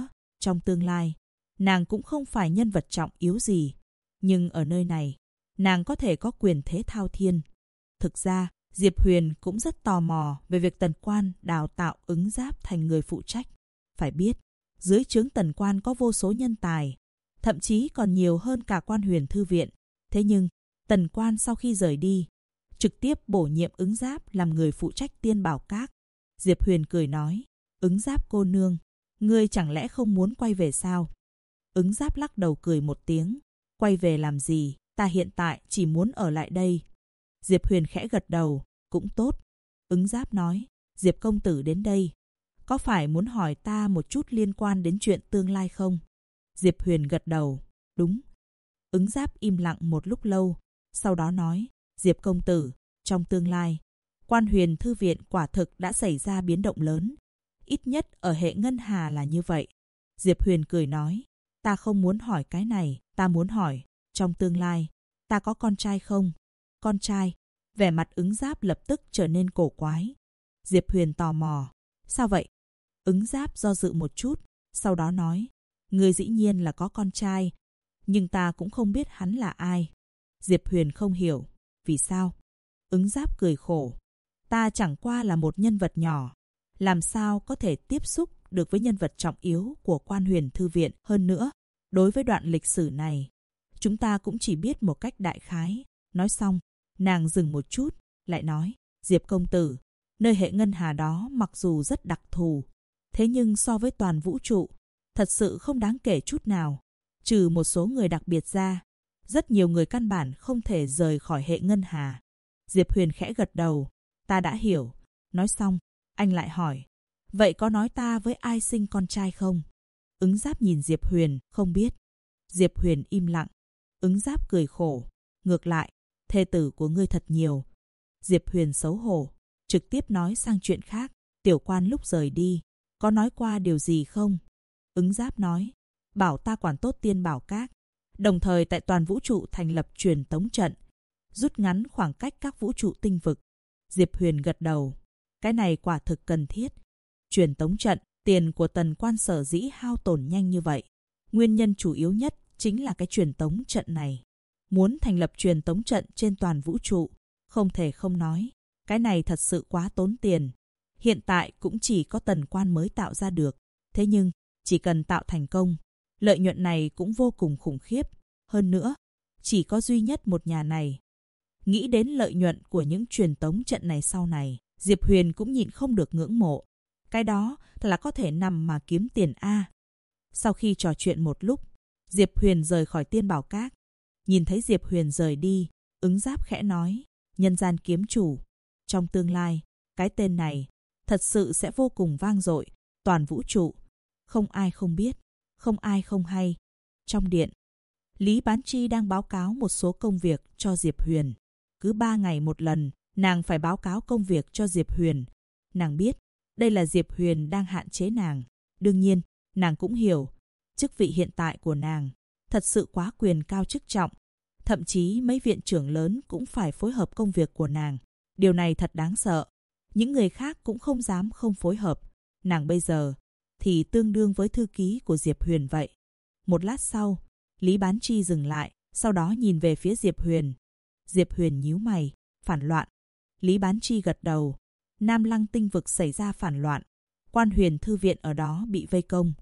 trong tương lai. Nàng cũng không phải nhân vật trọng yếu gì. Nhưng ở nơi này, nàng có thể có quyền thế thao thiên. Thực ra, Diệp Huyền cũng rất tò mò về việc Tần Quan đào tạo Ứng Giáp thành người phụ trách. Phải biết, dưới trướng Tần Quan có vô số nhân tài, thậm chí còn nhiều hơn cả Quan Huyền Thư viện. Thế nhưng, Tần Quan sau khi rời đi, trực tiếp bổ nhiệm Ứng Giáp làm người phụ trách Tiên Bảo Các. Diệp Huyền cười nói, Ứng Giáp cô nương, ngươi chẳng lẽ không muốn quay về sao? Ứng Giáp lắc đầu cười một tiếng, quay về làm gì, ta hiện tại chỉ muốn ở lại đây. Diệp Huyền khẽ gật đầu, cũng tốt. Ứng Giáp nói, Diệp công tử đến đây, có phải muốn hỏi ta một chút liên quan đến chuyện tương lai không? Diệp Huyền gật đầu, đúng. Ứng Giáp im lặng một lúc lâu, sau đó nói, Diệp công tử, trong tương lai, Quan Huyền Thư viện quả thực đã xảy ra biến động lớn. Ít nhất ở hệ ngân hà là như vậy. Diệp Huyền cười nói, ta không muốn hỏi cái này, ta muốn hỏi, trong tương lai, ta có con trai không? Con trai? Vẻ mặt Ứng Giáp lập tức trở nên cổ quái. Diệp Huyền tò mò, sao vậy? Ứng Giáp do dự một chút, sau đó nói, ngươi dĩ nhiên là có con trai, nhưng ta cũng không biết hắn là ai. Diệp Huyền không hiểu, vì sao? Ứng Giáp cười khổ, ta chẳng qua là một nhân vật nhỏ, làm sao có thể tiếp xúc được với nhân vật trọng yếu của Quan Huyền Thư viện. Hơn nữa, đối với đoạn lịch sử này, chúng ta cũng chỉ biết một cách đại khái. Nói xong, nàng dừng một chút, lại nói, Diệp công tử, nơi hệ ngân hà đó mặc dù rất đặc thù, thế nhưng so với toàn vũ trụ, thật sự không đáng kể chút nào. Trừ một số người đặc biệt ra, rất nhiều người căn bản không thể rời khỏi hệ ngân hà. Diệp Huyền khẽ gật đầu, ta đã hiểu. Nói xong, anh lại hỏi, vậy có nói ta với ai sinh con trai không? Ứng Giáp nhìn Diệp Huyền, không biết. Diệp Huyền im lặng. Ứng Giáp cười khổ, ngược lại, thê tử của ngươi thật nhiều. Diệp Huyền xấu hổ, trực tiếp nói sang chuyện khác. Tiểu Quan lúc rời đi, có nói qua điều gì không? Ứng Giáp nói, bảo ta quản tốt Tiên Bảo Các, đồng thời tại toàn vũ trụ thành lập truyền tống trận, rút ngắn khoảng cách các vũ trụ tinh vực. Diệp Huyền gật đầu, cái này quả thực cần thiết. Truyền tống trận, tiền của Tần Quan sở dĩ hao tổn nhanh như vậy, nguyên nhân chủ yếu nhất chính là cái truyền tống trận này. Muốn thành lập truyền tống trận trên toàn vũ trụ, không thể không nói, cái này thật sự quá tốn tiền. Hiện tại cũng chỉ có Tần Quan mới tạo ra được. Thế nhưng, chỉ cần tạo thành công, lợi nhuận này cũng vô cùng khủng khiếp. Hơn nữa, chỉ có duy nhất một nhà này. Nghĩ đến lợi nhuận của những truyền tống trận này sau này, Diệp Huyền cũng nhịn không được ngưỡng mộ. Cái đó thật là có thể nằm mà kiếm tiền a. Sau khi trò chuyện một lúc, Diệp Huyền rời khỏi Tiên Bảo Các. Nhìn thấy Diệp Huyền rời đi, Ứng Giáp khẽ nói, nhân gian kiếm chủ. Trong tương lai, cái tên này thật sự sẽ vô cùng vang dội, toàn vũ trụ. Không ai không biết, không ai không hay. Trong điện, Lý Bán Chi đang báo cáo một số công việc cho Diệp Huyền. Cứ 3 ngày một lần, nàng phải báo cáo công việc cho Diệp Huyền. Nàng biết, đây là Diệp Huyền đang hạn chế nàng. Đương nhiên, nàng cũng hiểu, chức vị hiện tại của nàng thật sự quá quyền cao chức trọng. Thậm chí mấy viện trưởng lớn cũng phải phối hợp công việc của nàng. Điều này thật đáng sợ. Những người khác cũng không dám không phối hợp. Nàng bây giờ thì tương đương với thư ký của Diệp Huyền vậy. Một lát sau, Lý Bán Chi dừng lại, sau đó nhìn về phía Diệp Huyền. Diệp Huyền nhíu mày, phản loạn. Lý Bán Chi gật đầu. Nam Lăng tinh vực xảy ra phản loạn. Quan Huyền Thư viện ở đó bị vây công.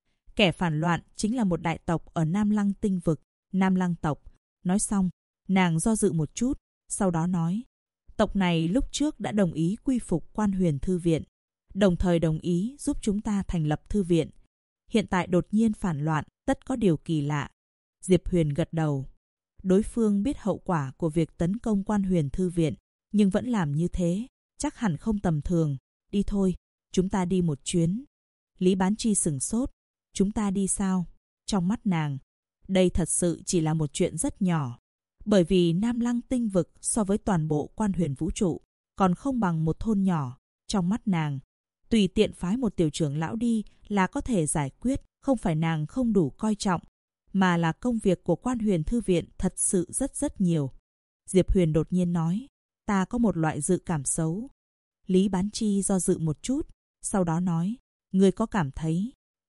Kẻ phản loạn chính là một đại tộc ở Nam Lăng tinh vực, Nam Lăng tộc. Nói xong, nàng do dự một chút, sau đó nói, tộc này lúc trước đã đồng ý quy phục Quan Huyền Thư viện, đồng thời đồng ý giúp chúng ta thành lập thư viện. Hiện tại đột nhiên phản loạn, tất có điều kỳ lạ. Diệp Huyền gật đầu. Đối phương biết hậu quả của việc tấn công Quan Huyền Thư viện, nhưng vẫn làm như thế, chắc hẳn không tầm thường. Đi thôi, chúng ta đi một chuyến. Lý Bán Chi sửng sốt. Chúng ta đi sao? Trong mắt nàng, đây thật sự chỉ là một chuyện rất nhỏ. Bởi vì Nam Lăng tinh vực so với toàn bộ Quan Huyền vũ trụ còn không bằng một thôn nhỏ. Trong mắt nàng, tùy tiện phái một tiểu trưởng lão đi là có thể giải quyết. Không phải nàng không đủ coi trọng, mà là công việc của Quan Huyền Thư viện thật sự rất nhiều. Diệp Huyền đột nhiên nói, ta có một loại dự cảm xấu. Lý Bán Chi do dự một chút, sau đó nói, ngươi có cảm thấy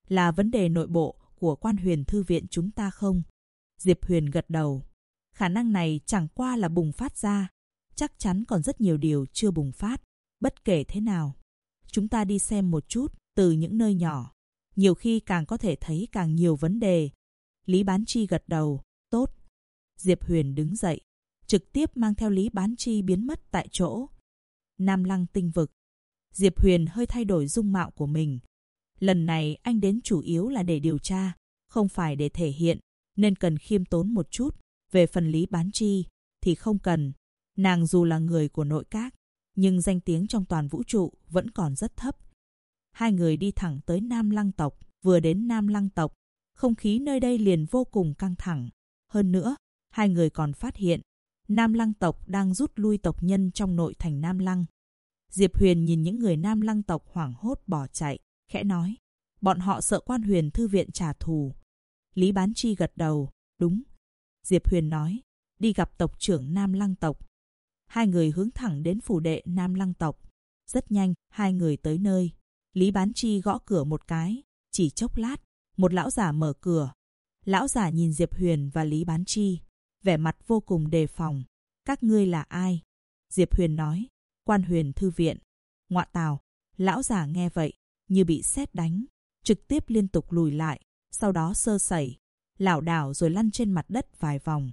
Là vấn đề nội bộ của Quan Huyền Thư viện chúng ta không? Diệp Huyền gật đầu. Khả năng này chẳng qua là bùng phát ra. Chắc chắn còn rất nhiều điều chưa bùng phát. Bất kể thế nào, chúng ta đi xem một chút từ những nơi nhỏ. Nhiều khi càng có thể thấy càng nhiều vấn đề. Lý Bán Chi gật đầu. Tốt. Diệp Huyền đứng dậy, trực tiếp mang theo Lý Bán Chi biến mất tại chỗ. Nam Lăng tinh vực. Diệp Huyền hơi thay đổi dung mạo của mình. Lần này anh đến chủ yếu là để điều tra, không phải để thể hiện, nên cần khiêm tốn một chút. Về phần Lý Bán Chi thì không cần. Nàng dù là người của nội các, nhưng danh tiếng trong toàn vũ trụ vẫn còn rất thấp. Hai người đi thẳng tới Nam Lăng tộc. Vừa đến Nam Lăng tộc, không khí nơi đây liền vô cùng căng thẳng. Hơn nữa, hai người còn phát hiện Nam Lăng tộc đang rút lui tộc nhân trong nội thành Nam Lăng. Diệp Huyền nhìn những người Nam Lăng tộc hoảng hốt bỏ chạy, khẽ nói, bọn họ sợ Quan Huyền Thư viện trả thù. Lý Bán Chi gật đầu, đúng. Diệp Huyền nói, đi gặp tộc trưởng Nam Lăng tộc. Hai người hướng thẳng đến phủ đệ Nam Lăng tộc. Rất nhanh, hai người tới nơi. Lý Bán Chi gõ cửa một cái, chỉ chốc lát, một lão giả mở cửa. Lão giả nhìn Diệp Huyền và Lý Bán Chi, vẻ mặt vô cùng đề phòng. Các ngươi là ai? Diệp Huyền nói, Quan Huyền Thư viện. Ngọa tào. Lão giả nghe vậy, như bị sét đánh, trực tiếp liên tục lùi lại, sau đó sơ sẩy, lảo đảo rồi lăn trên mặt đất vài vòng.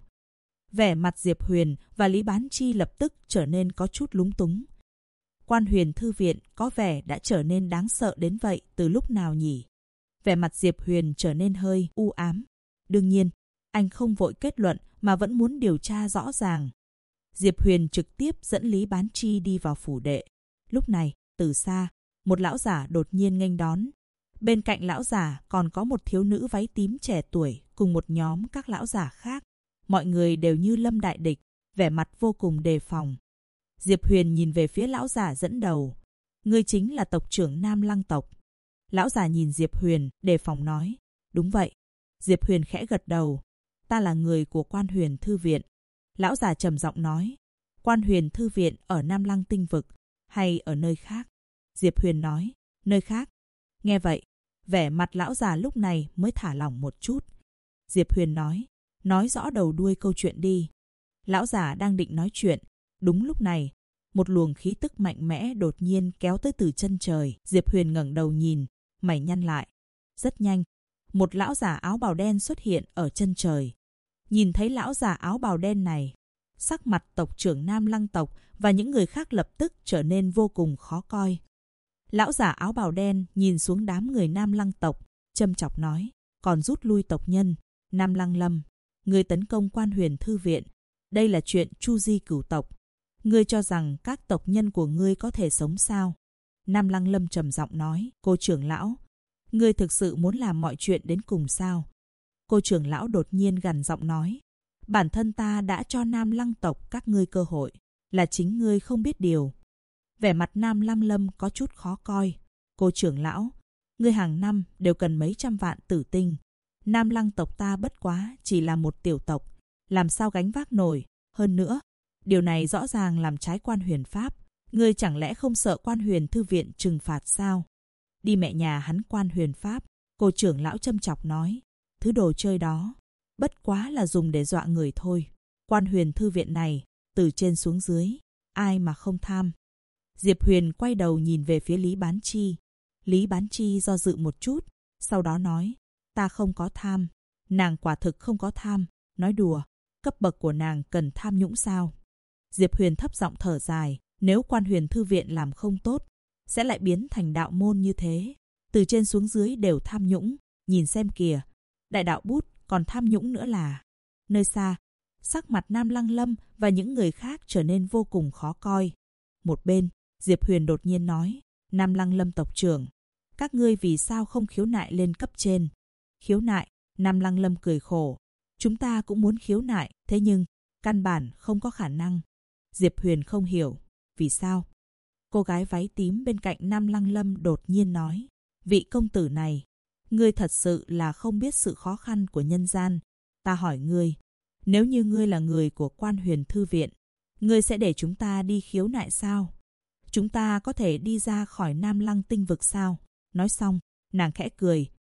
Vẻ mặt Diệp Huyền và Lý Bán Chi lập tức trở nên có chút lúng túng. Quan Huyền Thư viện có vẻ đã trở nên đáng sợ đến vậy từ lúc nào nhỉ? Vẻ mặt Diệp Huyền trở nên hơi u ám. Đương nhiên, anh không vội kết luận mà vẫn muốn điều tra rõ ràng. Diệp Huyền trực tiếp dẫn Lý Bán Chi đi vào phủ đệ. Lúc này, từ xa, một lão giả đột nhiên nghênh đón. Bên cạnh lão giả còn có một thiếu nữ váy tím trẻ tuổi cùng một nhóm các lão giả khác. Mọi người đều như lâm đại địch, vẻ mặt vô cùng đề phòng. Diệp Huyền nhìn về phía lão giả dẫn đầu. Ngươi chính là tộc trưởng Nam Lăng tộc. Lão giả nhìn Diệp Huyền, đề phòng nói. Đúng vậy. Diệp Huyền khẽ gật đầu. Ta là người của Quan Huyền Thư viện. Lão giả trầm giọng nói. Quan Huyền Thư viện ở Nam Lăng tinh vực hay ở nơi khác? Diệp Huyền nói. Nơi khác. Nghe vậy, vẻ mặt lão già lúc này mới thả lỏng một chút. Diệp Huyền nói rõ đầu đuôi câu chuyện đi. Lão già đang định nói chuyện. Đúng lúc này, một luồng khí tức mạnh mẽ đột nhiên kéo tới từ chân trời. Diệp Huyền ngẩng đầu nhìn, mày nhăn lại. Rất nhanh, một lão già áo bào đen xuất hiện ở chân trời. Nhìn thấy lão già áo bào đen này, sắc mặt tộc trưởng Nam Lăng tộc và những người khác lập tức trở nên vô cùng khó coi. Lão giả áo bào đen nhìn xuống đám người Nam Lăng tộc, châm chọc nói, còn rút lui tộc nhân. Nam Lăng Lâm, ngươi tấn công Quan Huyền Thư viện, đây là chuyện chu di cửu tộc. Ngươi cho rằng các tộc nhân của ngươi có thể sống sao? Nam Lăng Lâm trầm giọng nói, cô trưởng lão, ngươi thực sự muốn làm mọi chuyện đến cùng sao? Cô trưởng lão đột nhiên gằn giọng nói, bản thân ta đã cho Nam Lăng tộc các ngươi cơ hội, là chính ngươi không biết điều. Vẻ mặt Nam Lăng Lâm có chút khó coi. Cô trưởng lão, ngươi hàng năm đều cần mấy trăm vạn tử tinh. Nam Lăng tộc ta bất quá chỉ là một tiểu tộc, làm sao gánh vác nổi. Hơn nữa, điều này rõ ràng làm trái Quan Huyền pháp. Ngươi chẳng lẽ không sợ Quan Huyền Thư viện trừng phạt sao? Đi mẹ nhà hắn Quan Huyền pháp. Cô trưởng lão châm chọc nói, thứ đồ chơi đó bất quá là dùng để dọa người thôi. Quan Huyền Thư viện này, từ trên xuống dưới, ai mà không tham? Diệp Huyền quay đầu nhìn về phía Lý Bán Chi. Lý Bán Chi do dự một chút, sau đó nói, ta không có tham. Nàng quả thực không có tham. Nói đùa, cấp bậc của nàng cần tham nhũng sao? Diệp Huyền thấp giọng thở dài, nếu Quan Huyền Thư viện làm không tốt, sẽ lại biến thành đạo môn như thế. Từ trên xuống dưới đều tham nhũng, nhìn xem kìa, đại đạo bút còn tham nhũng nữa là. Nơi xa, sắc mặt Nam Lăng Lâm và những người khác trở nên vô cùng khó coi. Một bên, Diệp Huyền đột nhiên nói, Nam Lăng Lâm tộc trưởng, các ngươi vì sao không khiếu nại lên cấp trên? Khiếu nại? Nam Lăng Lâm cười khổ, chúng ta cũng muốn khiếu nại, thế nhưng căn bản không có khả năng. Diệp Huyền không hiểu, vì sao? Cô gái váy tím bên cạnh Nam Lăng Lâm đột nhiên nói, vị công tử này, ngươi thật sự là không biết sự khó khăn của nhân gian. Ta hỏi ngươi, nếu như ngươi là người của Quan Huyền Thư viện, ngươi sẽ để chúng ta đi khiếu nại sao? Chúng ta có thể đi ra khỏi Nam Lăng tinh vực sao? Nói xong, nàng khẽ cười,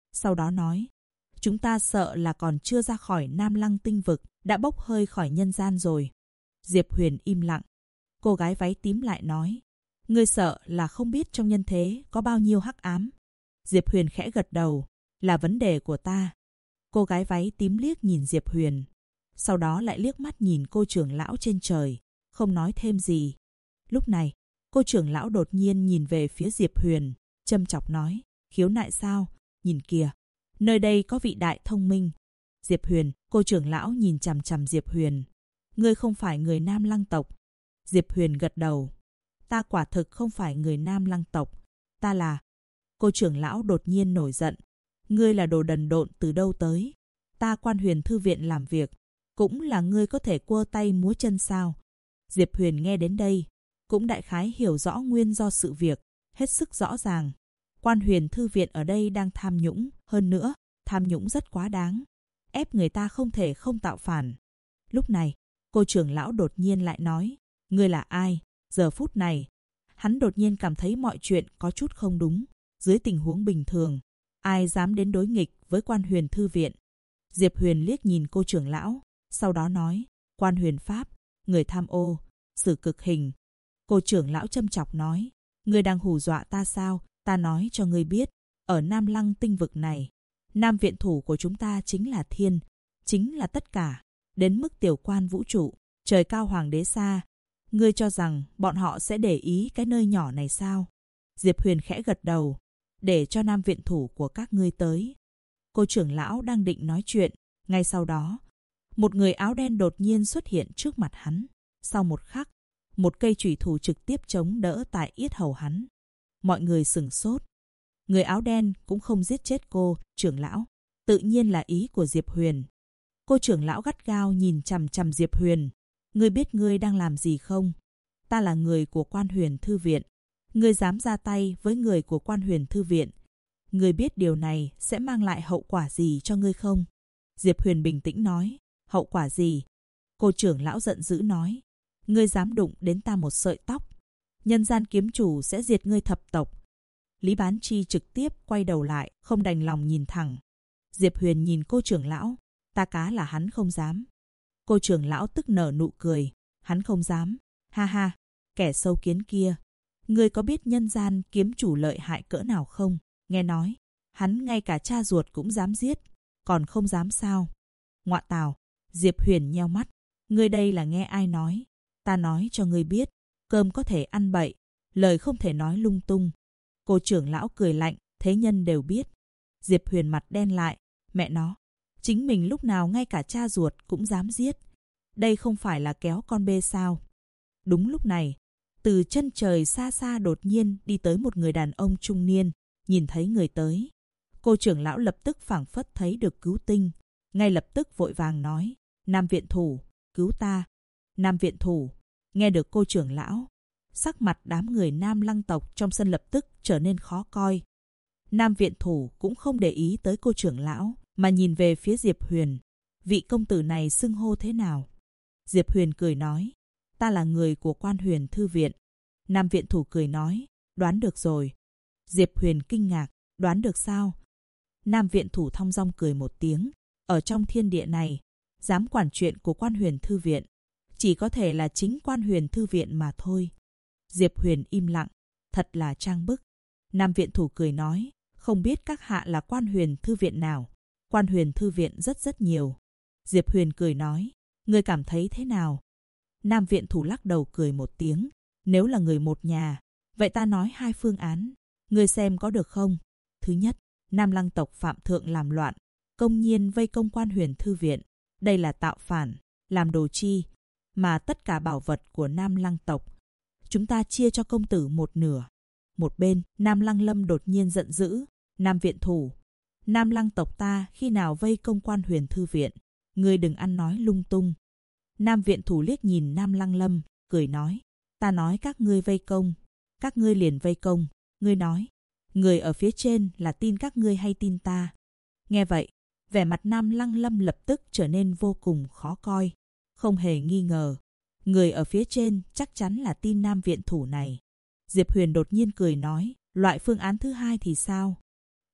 sau đó nói, chúng ta sợ là còn chưa ra khỏi Nam Lăng tinh vực, đã bốc hơi khỏi nhân gian rồi. Diệp Huyền im lặng. Cô gái váy tím lại nói, ngươi sợ là không biết trong nhân thế có bao nhiêu hắc ám. Diệp Huyền khẽ gật đầu, là vấn đề của ta. Cô gái váy tím liếc nhìn Diệp Huyền, sau đó lại liếc mắt nhìn cô trưởng lão trên trời, không nói thêm gì. Lúc này, cô trưởng lão đột nhiên nhìn về phía Diệp Huyền, châm chọc nói, khiếu nại sao, nhìn kìa, nơi đây có vị đại thông minh. Diệp Huyền, cô trưởng lão nhìn chằm chằm Diệp Huyền. Ngươi không phải người Nam Lăng tộc. Diệp Huyền gật đầu. Ta quả thực không phải người Nam Lăng tộc. Ta là... Cô trưởng lão đột nhiên nổi giận. Ngươi là đồ đần độn từ đâu tới? Ta Quan Huyền Thư viện làm việc. Cũng là ngươi có thể quơ tay múa chân sao? Diệp Huyền nghe đến đây, cũng đại khái hiểu rõ nguyên do sự việc, hết sức rõ ràng. Quan Huyền Thư viện ở đây đang tham nhũng, hơn nữa, tham nhũng rất quá đáng, ép người ta không thể không tạo phản. Lúc này, cô trưởng lão đột nhiên lại nói, ngươi là ai? Giờ phút này, hắn đột nhiên cảm thấy mọi chuyện có chút không đúng. Dưới tình huống bình thường, ai dám đến đối nghịch với Quan Huyền Thư viện? Diệp Huyền liếc nhìn cô trưởng lão, sau đó nói, Quan Huyền Pháp, người tham ô, xử cực hình. Cô trưởng lão châm chọc nói, ngươi đang hù dọa ta sao? Ta nói cho ngươi biết, ở Nam Lăng tinh vực này, Nam viện thủ của chúng ta chính là thiên, chính là tất cả, đến mức tiểu quan vũ trụ, trời cao hoàng đế xa. Ngươi cho rằng bọn họ sẽ để ý cái nơi nhỏ này sao? Diệp Huyền khẽ gật đầu, để cho Nam viện thủ của các ngươi tới. Cô trưởng lão đang định nói chuyện, ngay sau đó, một người áo đen đột nhiên xuất hiện trước mặt hắn. Sau một khắc, một cây chủy thủ trực tiếp chống đỡ tại yết hầu hắn. Mọi người sửng sốt. Người áo đen cũng không giết chết cô trưởng lão, tự nhiên là ý của Diệp Huyền. Cô trưởng lão gắt gao nhìn chằm chằm Diệp Huyền. Ngươi biết ngươi đang làm gì không? Ta là người của Quan Huyền Thư viện. Ngươi dám ra tay với người của Quan Huyền Thư viện. Ngươi biết điều này sẽ mang lại hậu quả gì cho ngươi không? Diệp Huyền bình tĩnh nói. Hậu quả gì? Cô trưởng lão giận dữ nói. Ngươi dám đụng đến ta một sợi tóc, nhân gian kiếm chủ sẽ diệt ngươi thập tộc. Lý Bán Chi trực tiếp quay đầu lại, không đành lòng nhìn thẳng. Diệp Huyền nhìn cô trưởng lão. Ta cá là hắn không dám. Cô trưởng lão tức nở nụ cười. Hắn không dám. Ha ha, kẻ sâu kiến kia. Ngươi có biết nhân gian kiếm chủ lợi hại cỡ nào không? Nghe nói, hắn ngay cả cha ruột cũng dám giết, còn không dám sao? Ngọa tào. Diệp Huyền nheo mắt. Ngươi đây là nghe ai nói? Ta nói cho ngươi biết, cơm có thể ăn bậy, lời không thể nói lung tung. Cô trưởng lão cười lạnh, thế nhân đều biết. Diệp Huyền mặt đen lại. Mẹ nó, chính mình lúc nào ngay cả cha ruột cũng dám giết. Đây không phải là kéo con bê sao? Đúng lúc này, từ chân trời xa xa đột nhiên đi tới một người đàn ông trung niên. Nhìn thấy người tới, cô trưởng lão lập tức phảng phất thấy được cứu tinh, ngay lập tức vội vàng nói, Nam viện thủ, cứu ta. Nam viện thủ. Nghe được cô trưởng lão, sắc mặt đám người Nam Lăng tộc trong sân lập tức trở nên khó coi. Nam viện thủ cũng không để ý tới cô trưởng lão, mà nhìn về phía Diệp Huyền. Vị công tử này xưng hô thế nào? Diệp Huyền cười nói, ta là người của Quan Huyền Thư viện. Nam viện thủ cười nói, đoán được rồi. Diệp Huyền kinh ngạc, đoán được sao? Nam viện thủ thong dong cười một tiếng, ở trong thiên địa này, dám quản chuyện của Quan Huyền Thư viện, chỉ có thể là chính Quan Huyền Thư viện mà thôi. Diệp Huyền im lặng, thật là trang bức. Nam viện thủ cười nói, không biết các hạ là Quan Huyền Thư viện nào? Quan Huyền Thư viện rất nhiều. Diệp Huyền cười nói, ngươi cảm thấy thế nào? Nam viện thủ lắc đầu cười một tiếng, nếu là người một nhà, vậy ta nói hai phương án, ngươi xem có được không? Thứ nhất, Nam Lăng tộc Phạm Thượng làm loạn, công nhiên vây công Quan Huyền Thư viện, đây là tạo phản, làm đồ chi, mà tất cả bảo vật của Nam Lăng tộc, chúng ta chia cho công tử một nửa. Một bên, Nam Lăng Lâm đột nhiên giận dữ, Nam viện thủ, Nam Lăng tộc ta khi nào vây công Quan Huyền Thư viện, ngươi đừng ăn nói lung tung. Nam viện thủ liếc nhìn Nam Lăng Lâm, cười nói, ta nói các ngươi vây công, các ngươi liền vây công. Ngươi nói, người ở phía trên là tin các ngươi hay tin ta? Nghe vậy, vẻ mặt Nam Lăng Lâm lập tức trở nên vô cùng khó coi. Không hề nghi ngờ, người ở phía trên chắc chắn là tin Nam viện thủ này. Diệp Huyền đột nhiên cười nói, loại phương án thứ hai thì sao?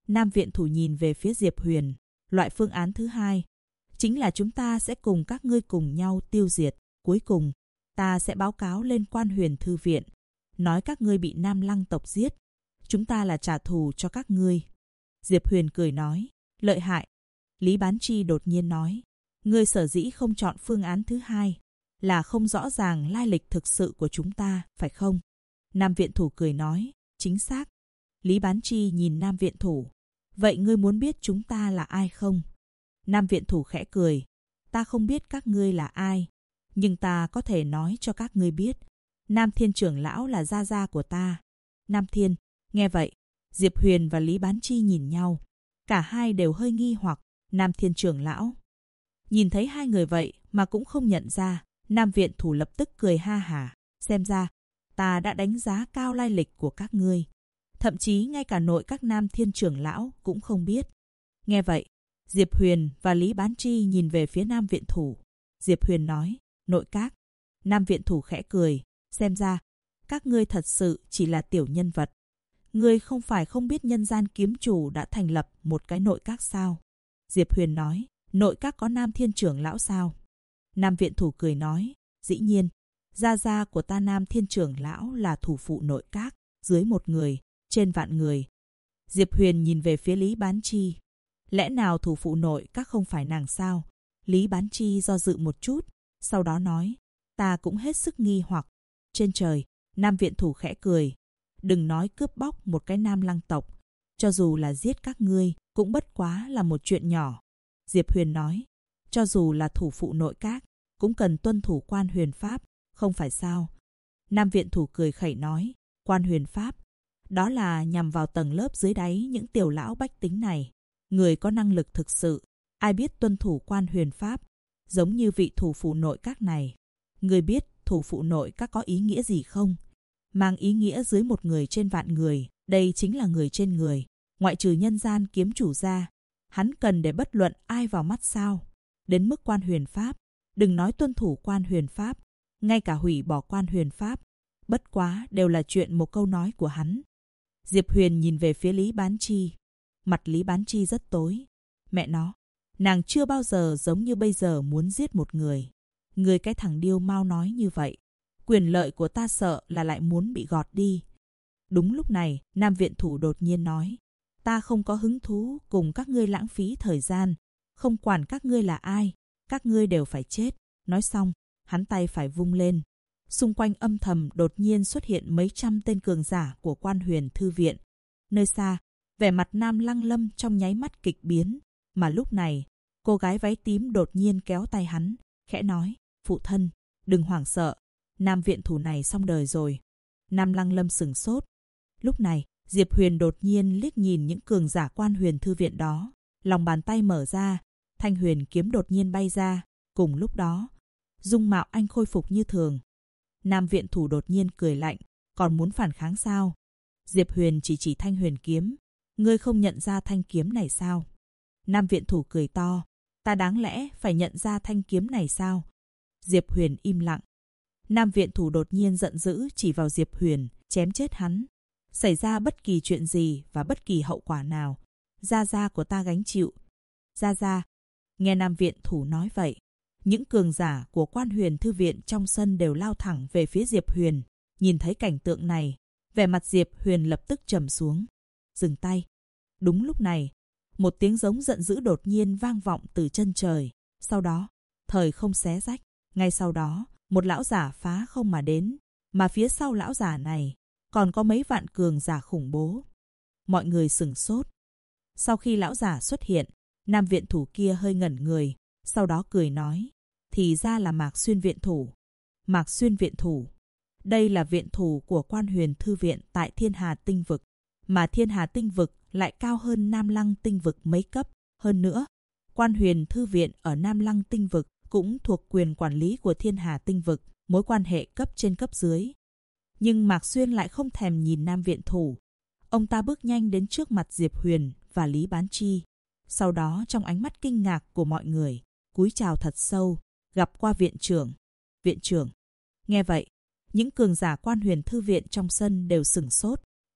Nam viện thủ nhìn về phía Diệp Huyền. Loại phương án thứ hai chính là chúng ta sẽ cùng các ngươi cùng nhau tiêu diệt. Cuối cùng, ta sẽ báo cáo lên Quan Huyền Thư viện, nói các ngươi bị Nam Lăng tộc giết. Chúng ta là trả thù cho các ngươi. Diệp Huyền cười nói, lợi hại. Lý Bán Chi đột nhiên nói, ngươi sở dĩ không chọn phương án thứ hai là không rõ ràng lai lịch thực sự của chúng ta, phải không? Nam viện thủ cười nói, chính xác. Lý Bán Chi nhìn Nam viện thủ, vậy ngươi muốn biết chúng ta là ai không? Nam viện thủ khẽ cười, ta không biết các ngươi là ai, nhưng ta có thể nói cho các ngươi biết. Nam Thiên trưởng lão là gia gia của ta. Nam Thiên, nghe vậy, Diệp Huyền và Lý Bán Chi nhìn nhau. Cả hai đều hơi nghi hoặc. Nam Thiên trưởng lão nhìn thấy hai người vậy mà cũng không nhận ra. Nam viện thủ lập tức cười ha hả. Xem ra, ta đã đánh giá cao lai lịch của các ngươi. Thậm chí ngay cả nội các Nam Thiên trưởng lão cũng không biết. Nghe vậy, Diệp Huyền và Lý Bán Chi nhìn về phía Nam viện thủ. Diệp Huyền nói, nội các. Nam viện thủ khẽ cười, xem ra, các ngươi thật sự chỉ là tiểu nhân vật. Ngươi không phải không biết nhân gian kiếm chủ đã thành lập một cái nội các sao? Diệp Huyền nói, nội các có Nam Thiên trưởng lão sao? Nam viện thủ cười nói, dĩ nhiên, gia gia của ta Nam Thiên trưởng lão là thủ phụ nội các, dưới 1 người, trên vạn người. Diệp Huyền nhìn về phía Lý Bán Chi. Lẽ nào thủ phụ nội các không phải nàng sao? Lý Bán Chi do dự một chút, sau đó nói, ta cũng hết sức nghi hoặc. Trên trời, Nam viện thủ khẽ cười. Đừng nói cướp bóc một cái Nam Lăng tộc, cho dù là giết các ngươi cũng bất quá là một chuyện nhỏ. Diệp Huyền nói, cho dù là thủ phụ nội các cũng cần tuân thủ Quan Huyền Pháp, không phải sao? Nam viện thủ cười khẩy nói, Quan Huyền Pháp, đó là nhằm vào tầng lớp dưới đáy những tiểu lão bách tính này. Người có năng lực thực sự, ai biết tuân thủ Quan Huyền Pháp, giống như vị thủ phụ nội các này. Người biết thủ phụ nội các có ý nghĩa gì không? Mang ý nghĩa dưới 1 người trên vạn người, đây chính là người trên người. Ngoại trừ nhân gian kiếm chủ ra, hắn cần để bất luận ai vào mắt sao? Đến mức Quan Huyền Pháp, đừng nói tuân thủ Quan Huyền Pháp, ngay cả hủy bỏ Quan Huyền Pháp, bất quá đều là chuyện một câu nói của hắn. Diệp Huyền nhìn về phía Lý Bán Chi. Mặt Lý Bán Chi rất tối. Mẹ nó, nàng chưa bao giờ giống như bây giờ muốn giết một người. Người cái thằng điêu mau nói như vậy. Quyền lợi của ta sợ là lại muốn bị gọt đi. Đúng lúc này, Nam viện thủ đột nhiên nói, ta không có hứng thú cùng các ngươi lãng phí thời gian. Không quản các ngươi là ai, các ngươi đều phải chết. Nói xong, hắn tay phải vung lên. Xung quanh âm thầm đột nhiên xuất hiện mấy trăm tên cường giả của Quan Huyền Thư viện. Nơi xa, vẻ mặt Nam Lăng Lâm trong nháy mắt kịch biến. Mà lúc này, cô gái váy tím đột nhiên kéo tay hắn, khẽ nói, phụ thân, đừng hoảng sợ. Nam viện thủ này xong đời rồi. Nam Lăng Lâm sửng sốt. Lúc này, Diệp Huyền đột nhiên liếc nhìn những cường giả Quan Huyền Thư viện đó. Lòng bàn tay mở ra, thanh huyền kiếm đột nhiên bay ra. Cùng lúc đó, dung mạo anh khôi phục như thường. Nam viện thủ đột nhiên cười lạnh, còn muốn phản kháng sao? Diệp Huyền chỉ thanh huyền kiếm. Ngươi không nhận ra thanh kiếm này sao? Nam viện thủ cười to. Ta đáng lẽ phải nhận ra thanh kiếm này sao? Diệp Huyền im lặng. Nam viện thủ đột nhiên giận dữ chỉ vào Diệp Huyền, chém chết hắn. Xảy ra bất kỳ chuyện gì và bất kỳ hậu quả nào, gia gia của ta gánh chịu. Gia gia. Nghe Nam viện thủ nói vậy, những cường giả của Quan Huyền Thư viện trong sân đều lao thẳng về phía Diệp Huyền. Nhìn thấy cảnh tượng này, vẻ mặt Diệp Huyền lập tức trầm xuống. Dừng tay. Đúng lúc này, một tiếng giống giận dữ đột nhiên vang vọng từ chân trời. Sau đó, thời không xé rách. Ngay sau đó, một lão giả phá không mà đến. Mà phía sau lão giả này, còn có mấy vạn cường giả khủng bố. Mọi người sửng sốt. Sau khi lão giả xuất hiện, Nam viện thủ kia hơi ngẩn người. Sau đó cười nói, thì ra là Mạc Xuyên viện thủ. Mạc Xuyên viện thủ. Đây là viện thủ của Quan Huyền Thư viện tại Thiên Hà Tinh Vực. Mà Thiên Hà Tinh Vực lại cao hơn Nam Lăng Tinh Vực mấy cấp. Hơn nữa, Quan Huyền Thư viện ở Nam Lăng Tinh Vực cũng thuộc quyền quản lý của Thiên Hà Tinh Vực, mối quan hệ cấp trên cấp dưới. Nhưng Mạc Xuyên lại không thèm nhìn Nam viện thủ. Ông ta bước nhanh đến trước mặt Diệp Huyền và Lý Bán Chi. Sau đó trong ánh mắt kinh ngạc của mọi người, cúi chào thật sâu, gặp qua viện trưởng. Viện trưởng. Nghe vậy, những cường giả Quan Huyền Thư viện trong sân đều sửng sốt.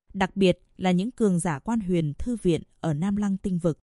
Đặc biệt là những cường giả Quan Huyền Thư viện ở Nam Lăng Tinh Vực.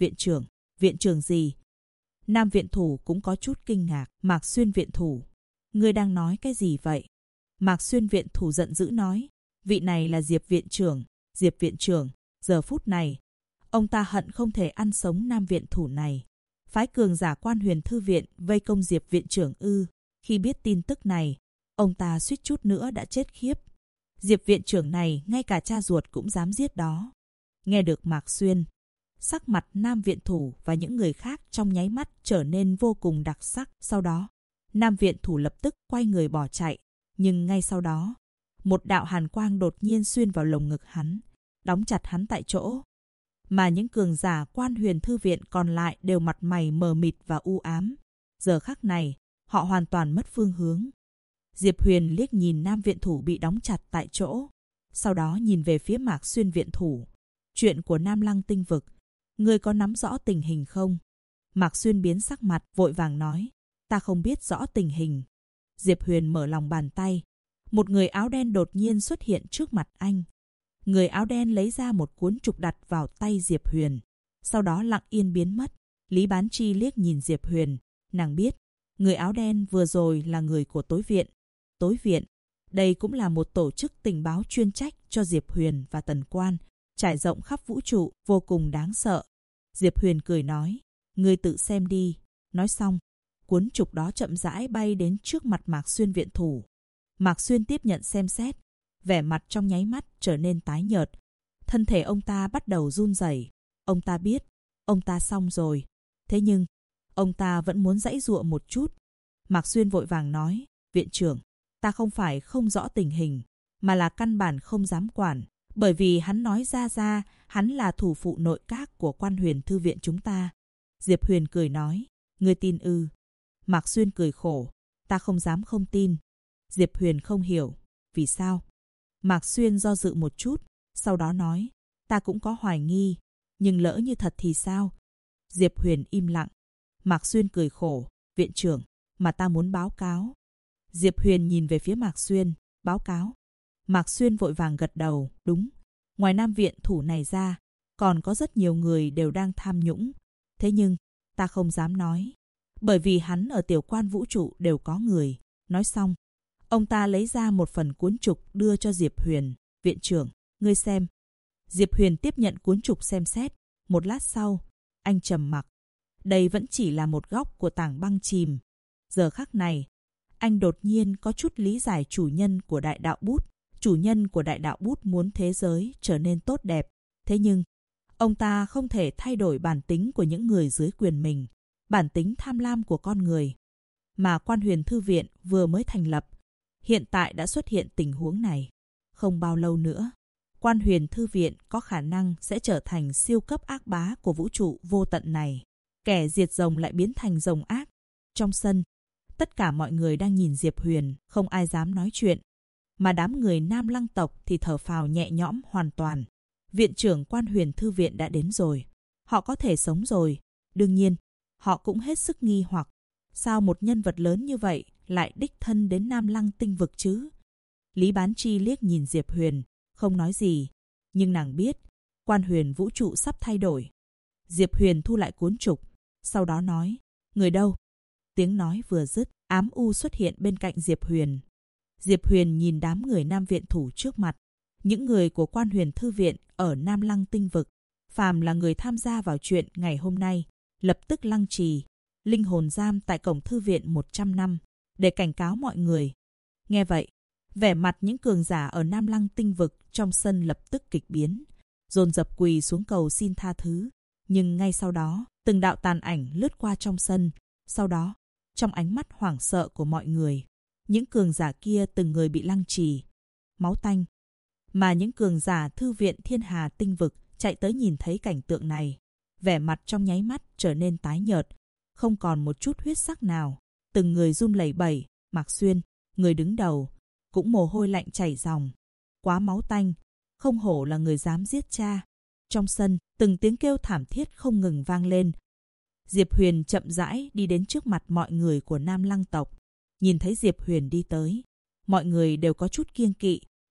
Viện trưởng gì? Nam viện thủ cũng có chút kinh ngạc. Mạc Xuyên viện thủ. Ngươi đang nói cái gì vậy? Mạc Xuyên viện thủ giận dữ nói. Vị này là Diệp viện trưởng. Diệp viện trưởng, giờ phút này, ông ta hận không thể ăn sống Nam viện thủ này. Phái cường giả Quan Huyền Thư viện vây công Diệp viện trưởng ư? Khi biết tin tức này, ông ta suýt chút nữa đã chết khiếp. Diệp viện trưởng này ngay cả cha ruột cũng dám giết đó. Nghe được Mạc Xuyên, sắc mặt Nam viện thủ và những người khác trong nháy mắt trở nên vô cùng đặc sắc. Sau đó, Nam viện thủ lập tức quay người bỏ chạy. Nhưng ngay sau đó, một đạo hàn quang đột nhiên xuyên vào lồng ngực hắn, đóng chặt hắn tại chỗ. Mà những cường giả Quan Huyền Thư viện còn lại đều mặt mày mờ mịt và u ám. Giờ khắc này, họ hoàn toàn mất phương hướng. Diệp Huyền liếc nhìn Nam viện thủ bị đóng chặt tại chỗ, sau đó nhìn về phía Mạc Xuyên viện thủ. Chuyện của Nam Lăng Tinh Vực, ngươi có nắm rõ tình hình không? Mạc Xuyên biến sắc mặt, vội vàng nói, ta không biết rõ tình hình. Diệp Huyền mở lòng bàn tay, một người áo đen đột nhiên xuất hiện trước mặt anh. Người áo đen lấy ra một cuốn trục đặt vào tay Diệp Huyền, sau đó lặng yên biến mất. Lý Bán Chi liếc nhìn Diệp Huyền, nàng biết, người áo đen vừa rồi là người của tối viện. Tối viện, đây cũng là một tổ chức tình báo chuyên trách cho Diệp Huyền và Tần Quan, trải rộng khắp vũ trụ, vô cùng đáng sợ. Diệp Huyền cười nói, ngươi tự xem đi. Nói xong, cuốn trục đó chậm rãi bay đến trước mặt Mạc Xuyên viện thủ. Mạc Xuyên tiếp nhận xem xét, vẻ mặt trong nháy mắt trở nên tái nhợt. Thân thể ông ta bắt đầu run rẩy. Ông ta biết, ông ta xong rồi. Thế nhưng, ông ta vẫn muốn giãy giụa một chút. Mạc Xuyên vội vàng nói, viện trưởng, ta không phải không rõ tình hình, mà là căn bản không dám quản. Bởi vì hắn nói ra hắn là thủ phụ nội các của Quan Huyền Thư viện chúng ta. Diệp Huyền cười nói, ngươi tin ư? Mạc Xuyên cười khổ, ta không dám không tin. Diệp Huyền không hiểu, vì sao? Mạc Xuyên do dự một chút, sau đó nói, ta cũng có hoài nghi, nhưng lỡ như thật thì sao? Diệp Huyền im lặng. Mạc Xuyên cười khổ, viện trưởng, mà ta muốn báo cáo. Diệp Huyền nhìn về phía Mạc Xuyên, báo cáo. Mạc Xuyên vội vàng gật đầu, đúng. Ngoài Nam viện thủ này ra, còn có rất nhiều người đều đang tham nhũng. Thế nhưng, ta không dám nói. Bởi vì hắn ở tiểu quan vũ trụ đều có người. Nói xong, ông ta lấy ra một phần cuốn trục đưa cho Diệp Huyền. Viện trưởng, ngươi xem. Diệp Huyền tiếp nhận cuốn trục xem xét. Một lát sau, anh trầm mặc. Đây vẫn chỉ là một góc của tảng băng chìm. Giờ khắc này, anh đột nhiên có chút lý giải chủ nhân của Đại Đạo Bút. Chủ nhân của Đại Đạo Bút muốn thế giới trở nên tốt đẹp. Thế nhưng, ông ta không thể thay đổi bản tính của những người dưới quyền mình, bản tính tham lam của con người. Mà Quan Huyền Thư viện vừa mới thành lập, hiện tại đã xuất hiện tình huống này. Không bao lâu nữa, Quan Huyền Thư viện có khả năng sẽ trở thành siêu cấp ác bá của vũ trụ vô tận này. Kẻ diệt rồng lại biến thành rồng ác. Trong sân, tất cả mọi người đang nhìn Diệp Huyền, không ai dám nói chuyện. Mà đám người Nam Lăng tộc thì thở phào nhẹ nhõm hoàn toàn. Viện trưởng Quan Huyền Thư viện đã đến rồi. Họ có thể sống rồi. Đương nhiên, họ cũng hết sức nghi hoặc. Sao một nhân vật lớn như vậy lại đích thân đến Nam Lăng Tinh Vực chứ? Lý Bán Chi liếc nhìn Diệp Huyền, không nói gì. Nhưng nàng biết, Quan Huyền vũ trụ sắp thay đổi. Diệp Huyền thu lại cuốn trục, sau đó nói, người đâu? Tiếng nói vừa dứt, ám u xuất hiện bên cạnh Diệp Huyền. Diệp Huyền nhìn đám người Nam viện thủ trước mặt. Những người của Quan Huyền Thư viện ở Nam Lăng Tinh Vực, phàm là người tham gia vào chuyện ngày hôm nay, lập tức lăng trì, linh hồn giam tại cổng thư viện 100 năm, để cảnh cáo mọi người. Nghe vậy, vẻ mặt những cường giả ở Nam Lăng Tinh Vực trong sân lập tức kịch biến, dồn dập quỳ xuống cầu xin tha thứ. Nhưng ngay sau đó, từng đạo tàn ảnh lướt qua trong sân. Sau đó, trong ánh mắt hoảng sợ của mọi người, những cường giả kia từng người bị lăng trì, máu tanh. Mà những cường giả Thư viện Thiên Hà Tinh Vực chạy tới nhìn thấy cảnh tượng này, vẻ mặt trong nháy mắt trở nên tái nhợt, không còn một chút huyết sắc nào. Từng người run lẩy bẩy. Mạc Xuyên, người đứng đầu, cũng mồ hôi lạnh chảy ròng. Quá máu tanh, không hổ là người dám giết cha. Trong sân, từng tiếng kêu thảm thiết không ngừng vang lên. Diệp Huyền chậm rãi đi đến trước mặt mọi người của Nam Lăng tộc. Nhìn thấy Diệp Huyền đi tới, mọi người đều có chút kiêng kỵ.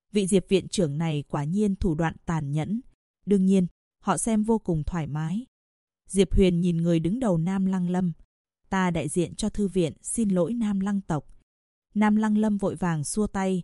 Vị Diệp viện trưởng này quả nhiên thủ đoạn tàn nhẫn. Đương nhiên, họ xem vô cùng thoải mái. Diệp Huyền nhìn người đứng đầu Nam Lăng Lâm. Ta đại diện cho thư viện xin lỗi Nam Lăng tộc. Nam Lăng Lâm vội vàng xua tay.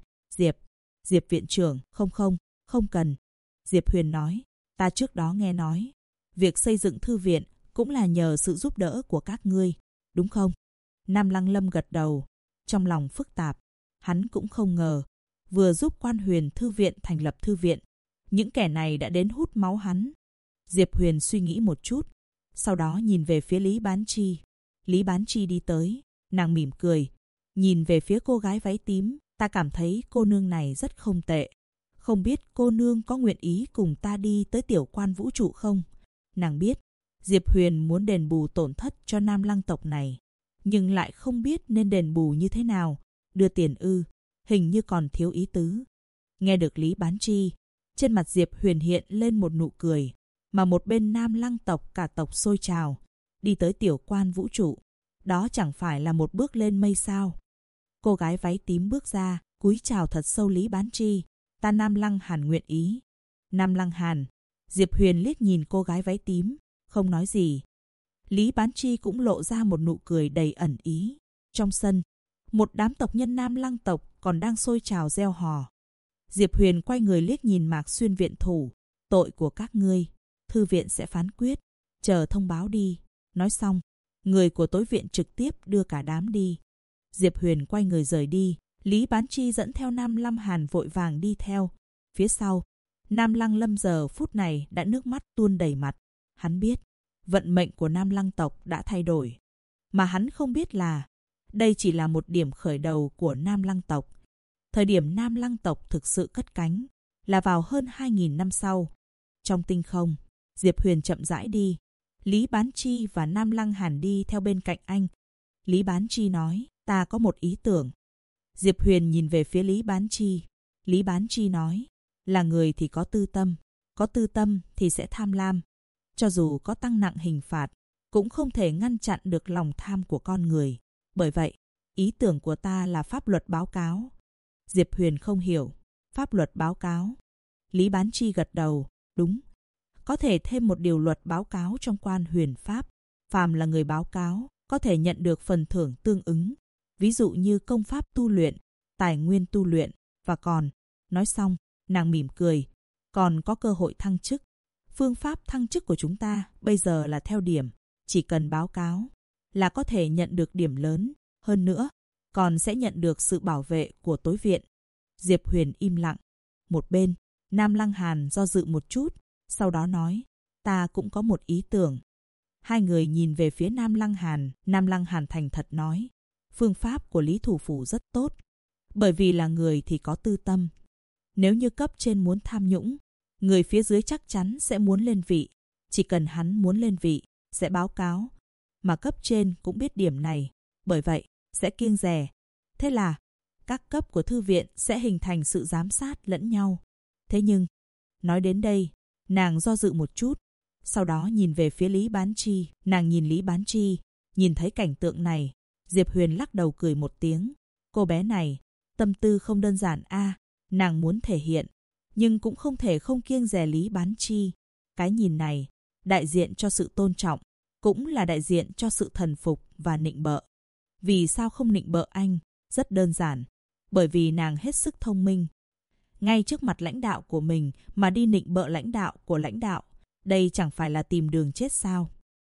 Diệp viện trưởng, không cần. Diệp Huyền nói, ta trước đó nghe nói, việc xây dựng thư viện cũng là nhờ sự giúp đỡ của các ngươi, đúng không? Nam Lăng Lâm gật đầu, trong lòng phức tạp. Hắn cũng không ngờ, vừa giúp Quan Huyền thư viện thành lập thư viện, những kẻ này đã đến hút máu hắn. Diệp Huyền suy nghĩ một chút, sau đó nhìn về phía Lý Bán Chi. Lý Bán Chi đi tới, nàng mỉm cười, nhìn về phía cô gái váy tím. Ta cảm thấy cô nương này rất không tệ. Không biết cô nương có nguyện ý cùng ta đi tới Tiểu Quan vũ trụ không? Nàng biết Diệp Huyền muốn đền bù tổn thất cho Nam Lăng tộc này, nhưng lại không biết nên đền bù như thế nào. Đưa tiền ư? Hình như còn thiếu ý tứ. Nghe được Lý Bán Chi, trên mặt Diệp Huyền hiện lên một nụ cười, mà một bên Nam Lăng tộc cả tộc sôi trào. Đi tới Tiểu Quan vũ trụ, đó chẳng phải là một bước lên mây sao? Cô gái váy tím bước ra, cúi chào thật sâu Lý Bán Chi. Ta Nam Lăng Hàn nguyện ý. Nam Lăng Hàn. Diệp Huyền liếc nhìn cô gái váy tím, không nói gì. Lý Bán Chi cũng lộ ra một nụ cười đầy ẩn ý. Trong sân, một đám tộc nhân Nam Lăng tộc còn đang sôi trào reo hò. Diệp Huyền quay người liếc nhìn Mạc Xuyên viện thủ. Tội của các ngươi, thư viện sẽ phán quyết. Chờ thông báo đi. Nói xong, người của tối viện trực tiếp đưa cả đám đi. Diệp Huyền quay người rời đi. Lý Bán Chi dẫn theo Nam Lăng Hàn vội vàng đi theo. Phía sau, Nam Lăng Lâm giờ phút này đã nước mắt tuôn đầy mặt. Hắn biết, vận mệnh của Nam Lăng tộc đã thay đổi. Mà hắn không biết là, đây chỉ là một điểm khởi đầu của Nam Lăng tộc. Thời điểm Nam Lăng tộc thực sự cất cánh, là vào hơn 2.000 năm sau. Trong tinh không, Diệp Huyền chậm rãi đi. Lý Bán Chi và Nam Lăng Hàn đi theo bên cạnh anh. Lý Bán Chi nói, ta có một ý tưởng. Diệp Huyền nhìn về phía Lý Bán Chi. Lý Bán Chi nói, là người thì có tư tâm thì sẽ tham lam. Cho dù có tăng nặng hình phạt, cũng không thể ngăn chặn được lòng tham của con người. Bởi vậy, ý tưởng của ta là pháp luật báo cáo. Diệp Huyền không hiểu, pháp luật báo cáo. Lý Bán Chi gật đầu, đúng. Có thể thêm một điều luật báo cáo trong Quan Huyền pháp. Phàm là người báo cáo, có thể nhận được phần thưởng tương ứng. Ví dụ như công pháp tu luyện, tài nguyên tu luyện, và còn, nói xong, nàng mỉm cười, còn có cơ hội thăng chức. Phương pháp thăng chức của chúng ta bây giờ là theo điểm, chỉ cần báo cáo là có thể nhận được điểm lớn, hơn nữa, còn sẽ nhận được sự bảo vệ của tối viện. Diệp Huyền im lặng. Một bên, Nam Lăng Hàn do dự một chút, sau đó nói, ta cũng có một ý tưởng. Hai người nhìn về phía Nam Lăng Hàn thành thật nói, phương pháp của Lý thủ phủ rất tốt, bởi vì là người thì có tư tâm. Nếu như cấp trên muốn tham nhũng, người phía dưới chắc chắn sẽ muốn lên vị. Chỉ cần hắn muốn lên vị, sẽ báo cáo. Mà cấp trên cũng biết điểm này, bởi vậy sẽ kiêng dè. Thế là, các cấp của thư viện sẽ hình thành sự giám sát lẫn nhau. Thế nhưng, nói đến đây, nàng do dự một chút, sau đó nhìn về phía Lý Bán Chi. Nàng nhìn Lý Bán Chi, nhìn thấy cảnh tượng này, Diệp Huyền lắc đầu cười một tiếng. Cô bé này, tâm tư không đơn giản a. Nàng muốn thể hiện, nhưng cũng không thể không kiêng dè Lý Bán Chi. Cái nhìn này, đại diện cho sự tôn trọng, cũng là đại diện cho sự thần phục và nịnh bợ. Vì sao không nịnh bợ anh? Rất đơn giản, bởi vì nàng hết sức thông minh. Ngay trước mặt lãnh đạo của mình mà đi nịnh bợ lãnh đạo của lãnh đạo, đây chẳng phải là tìm đường chết sao?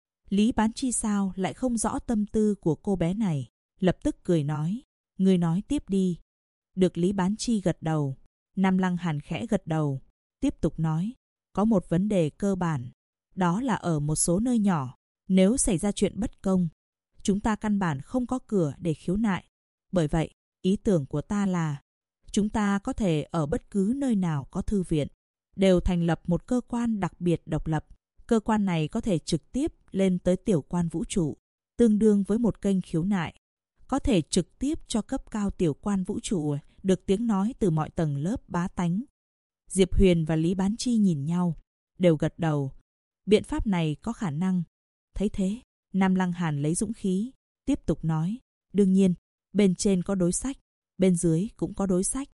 Lý Bán Chi sao lại không rõ tâm tư của cô bé này, lập tức cười nói, ngươi nói tiếp đi. Được Lý Bán Chi gật đầu, Nam Lăng Hàn khẽ gật đầu, tiếp tục nói, có một vấn đề cơ bản, đó là ở một số nơi nhỏ, nếu xảy ra chuyện bất công, chúng ta căn bản không có cửa để khiếu nại. Bởi vậy, ý tưởng của ta là, chúng ta có thể ở bất cứ nơi nào có thư viện, đều thành lập một cơ quan đặc biệt độc lập. Cơ quan này có thể trực tiếp lên tới Tiểu Quan vũ trụ, tương đương với một kênh khiếu nại. Có thể trực tiếp cho cấp cao Tiểu Quan vũ trụ được tiếng nói từ mọi tầng lớp bá tánh. Diệp Huyền và Lý Bán Chi nhìn nhau, đều gật đầu. Biện pháp này có khả năng. Thấy thế, Nam Lăng Hàn lấy dũng khí, tiếp tục nói, đương nhiên, bên trên có đối sách, bên dưới cũng có đối sách.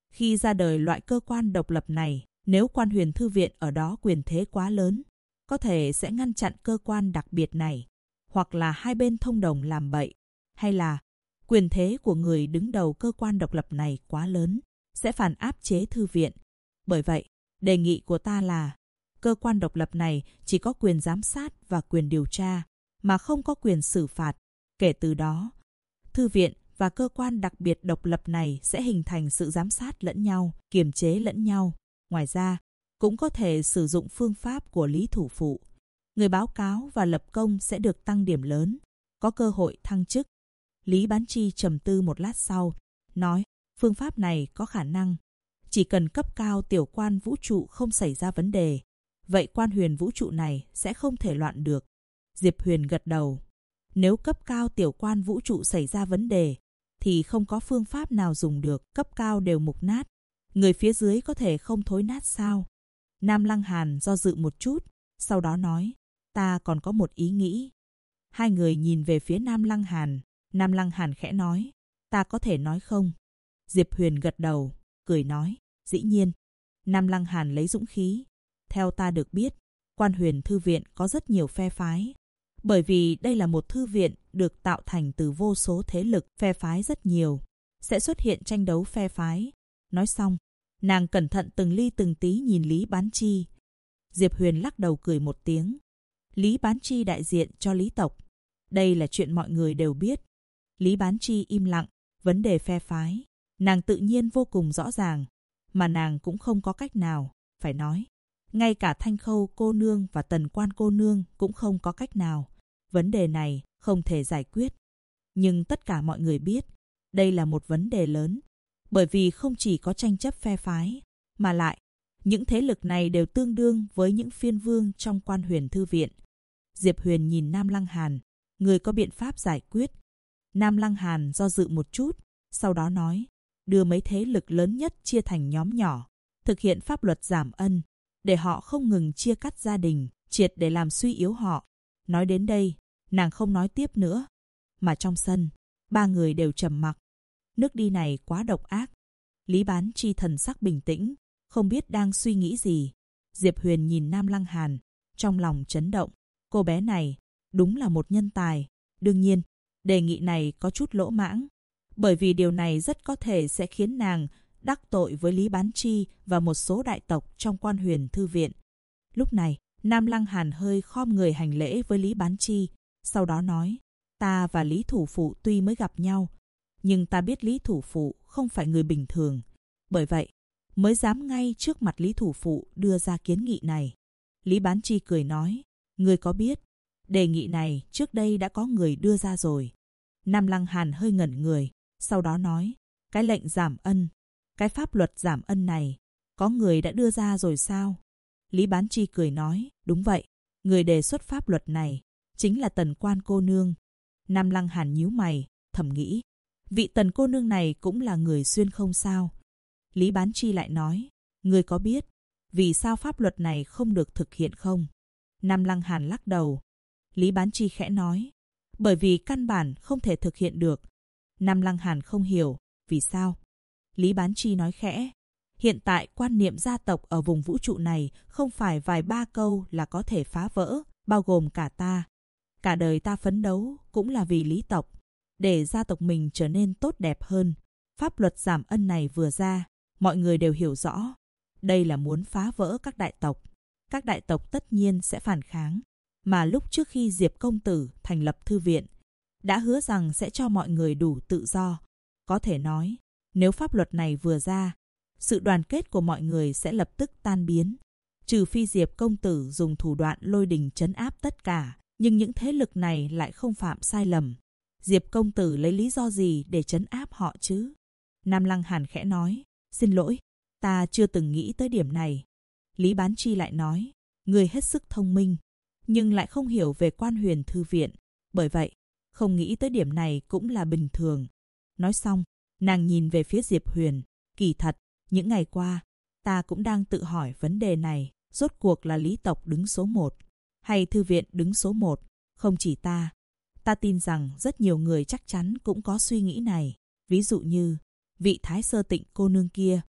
Khi ra đời loại cơ quan độc lập này, nếu Quan Huyền Thư viện ở đó quyền thế quá lớn, có thể sẽ ngăn chặn cơ quan đặc biệt này, hoặc là hai bên thông đồng làm bậy, hay là quyền thế của người đứng đầu cơ quan độc lập này quá lớn, sẽ phản áp chế thư viện. Bởi vậy, đề nghị của ta là cơ quan độc lập này chỉ có quyền giám sát và quyền điều tra, mà không có quyền xử phạt. Kể từ đó, thư viện và cơ quan đặc biệt độc lập này sẽ hình thành sự giám sát lẫn nhau, kiềm chế lẫn nhau. Ngoài ra, cũng có thể sử dụng phương pháp của Lý Thủ Phụ. Người báo cáo và lập công sẽ được tăng điểm lớn, có cơ hội thăng chức. Lý Bán Chi trầm tư một lát sau, nói phương pháp này có khả năng. Chỉ cần cấp cao tiểu quan vũ trụ không xảy ra vấn đề, vậy Quan Huyền vũ trụ này sẽ không thể loạn được. Diệp Huyền gật đầu. Nếu cấp cao tiểu quan vũ trụ xảy ra vấn đề, thì không có phương pháp nào dùng được, cấp cao đều mục nát. Người phía dưới có thể không thối nát sao? Nam Lăng Hàn do dự một chút, sau đó nói, ta còn có một ý nghĩ. Hai người nhìn về phía Nam Lăng Hàn. Nam Lăng Hàn khẽ nói, ta có thể nói không? Diệp Huyền gật đầu, cười nói, dĩ nhiên. Nam Lăng Hàn lấy dũng khí. Theo ta được biết, Quan Huyền Thư viện có rất nhiều phe phái. Bởi vì đây là một thư viện được tạo thành từ vô số thế lực, phe phái rất nhiều. Sẽ xuất hiện tranh đấu phe phái. Nói xong, nàng cẩn thận từng ly từng tí nhìn Lý Bán Chi. Diệp Huyền lắc đầu cười một tiếng. Lý Bán Chi đại diện cho Lý tộc. Đây là chuyện mọi người đều biết. Lý Bán Chi im lặng, vấn đề phe phái. Nàng tự nhiên vô cùng rõ ràng, mà nàng cũng không có cách nào, phải nói. Ngay cả Thanh Khâu cô nương và Tần Quan cô nương cũng không có cách nào. Vấn đề này không thể giải quyết. Nhưng tất cả mọi người biết, đây là một vấn đề lớn. Bởi vì không chỉ có tranh chấp phe phái, mà lại, những thế lực này đều tương đương với những phiên vương trong Quan Huyền Thư viện. Diệp Huyền nhìn Nam Lăng Hàn, người có biện pháp giải quyết. Nam Lăng Hàn do dự một chút, sau đó nói, đưa mấy thế lực lớn nhất chia thành nhóm nhỏ, thực hiện pháp luật giảm ân, để họ không ngừng chia cắt gia đình, triệt để làm suy yếu họ. Nói đến đây, nàng không nói tiếp nữa. Mà trong sân, ba người đều trầm mặc. Nước đi này quá độc ác. Lý Bán Chi thần sắc bình tĩnh, không biết đang suy nghĩ gì. Diệp Huyền nhìn Nam Lăng Hàn, trong lòng chấn động. Cô bé này đúng là một nhân tài. Đương nhiên, đề nghị này có chút lỗ mãng, bởi vì điều này rất có thể sẽ khiến nàng đắc tội với Lý Bán Chi và một số đại tộc trong Quan Huyền Thư viện. Lúc này, Nam Lăng Hàn hơi khom người hành lễ với Lý Bán Chi, sau đó nói, ta và Lý Thủ Phụ tuy mới gặp nhau, nhưng ta biết Lý Thủ Phụ không phải người bình thường. Bởi vậy, mới dám ngay trước mặt Lý Thủ Phụ đưa ra kiến nghị này. Lý Bán Chi cười nói, ngươi có biết, đề nghị này trước đây đã có người đưa ra rồi. Nam Lăng Hàn hơi ngẩn người, sau đó nói, cái lệnh giảm ân, cái pháp luật giảm ân này, có người đã đưa ra rồi sao? Lý Bán Chi cười nói, đúng vậy, người đề xuất pháp luật này chính là Tần Quan cô nương. Nam Lăng Hàn nhíu mày, thầm nghĩ, vị Tần cô nương này cũng là người xuyên không sao? Lý Bán Chi lại nói, người có biết vì sao pháp luật này không được thực hiện không? Nam Lăng Hàn lắc đầu. Lý Bán Chi khẽ nói, bởi vì căn bản không thể thực hiện được. Nam Lăng Hàn không hiểu, vì sao? Lý Bán Chi nói khẽ, hiện tại quan niệm gia tộc ở vùng vũ trụ này không phải vài ba câu là có thể phá vỡ, bao gồm cả ta. Cả đời ta phấn đấu cũng là vì Lý tộc, để gia tộc mình trở nên tốt đẹp hơn. Pháp luật giảm ân này vừa ra, mọi người đều hiểu rõ. Đây là muốn phá vỡ các đại tộc. Các đại tộc tất nhiên sẽ phản kháng. Mà lúc trước khi Diệp công tử thành lập thư viện, đã hứa rằng sẽ cho mọi người đủ tự do. Có thể nói, nếu pháp luật này vừa ra, sự đoàn kết của mọi người sẽ lập tức tan biến. Trừ phi Diệp công tử dùng thủ đoạn lôi đình trấn áp tất cả, nhưng những thế lực này lại không phạm sai lầm. Diệp công tử lấy lý do gì để trấn áp họ chứ? Nam Lăng Hàn khẽ nói, xin lỗi, ta chưa từng nghĩ tới điểm này. Lý Bán Chi lại nói, người hết sức thông minh, nhưng lại không hiểu về Quan Huyền Thư viện. Bởi vậy, không nghĩ tới điểm này cũng là bình thường. Nói xong, nàng nhìn về phía Diệp Huyền. Kỳ thật, những ngày qua, ta cũng đang tự hỏi vấn đề này. Rốt cuộc là Lý tộc đứng số 1, hay Thư viện đứng số 1? Không chỉ ta. Ta tin rằng rất nhiều người chắc chắn cũng có suy nghĩ này. Ví dụ như, vị Thái Sơ Tịnh cô nương kia,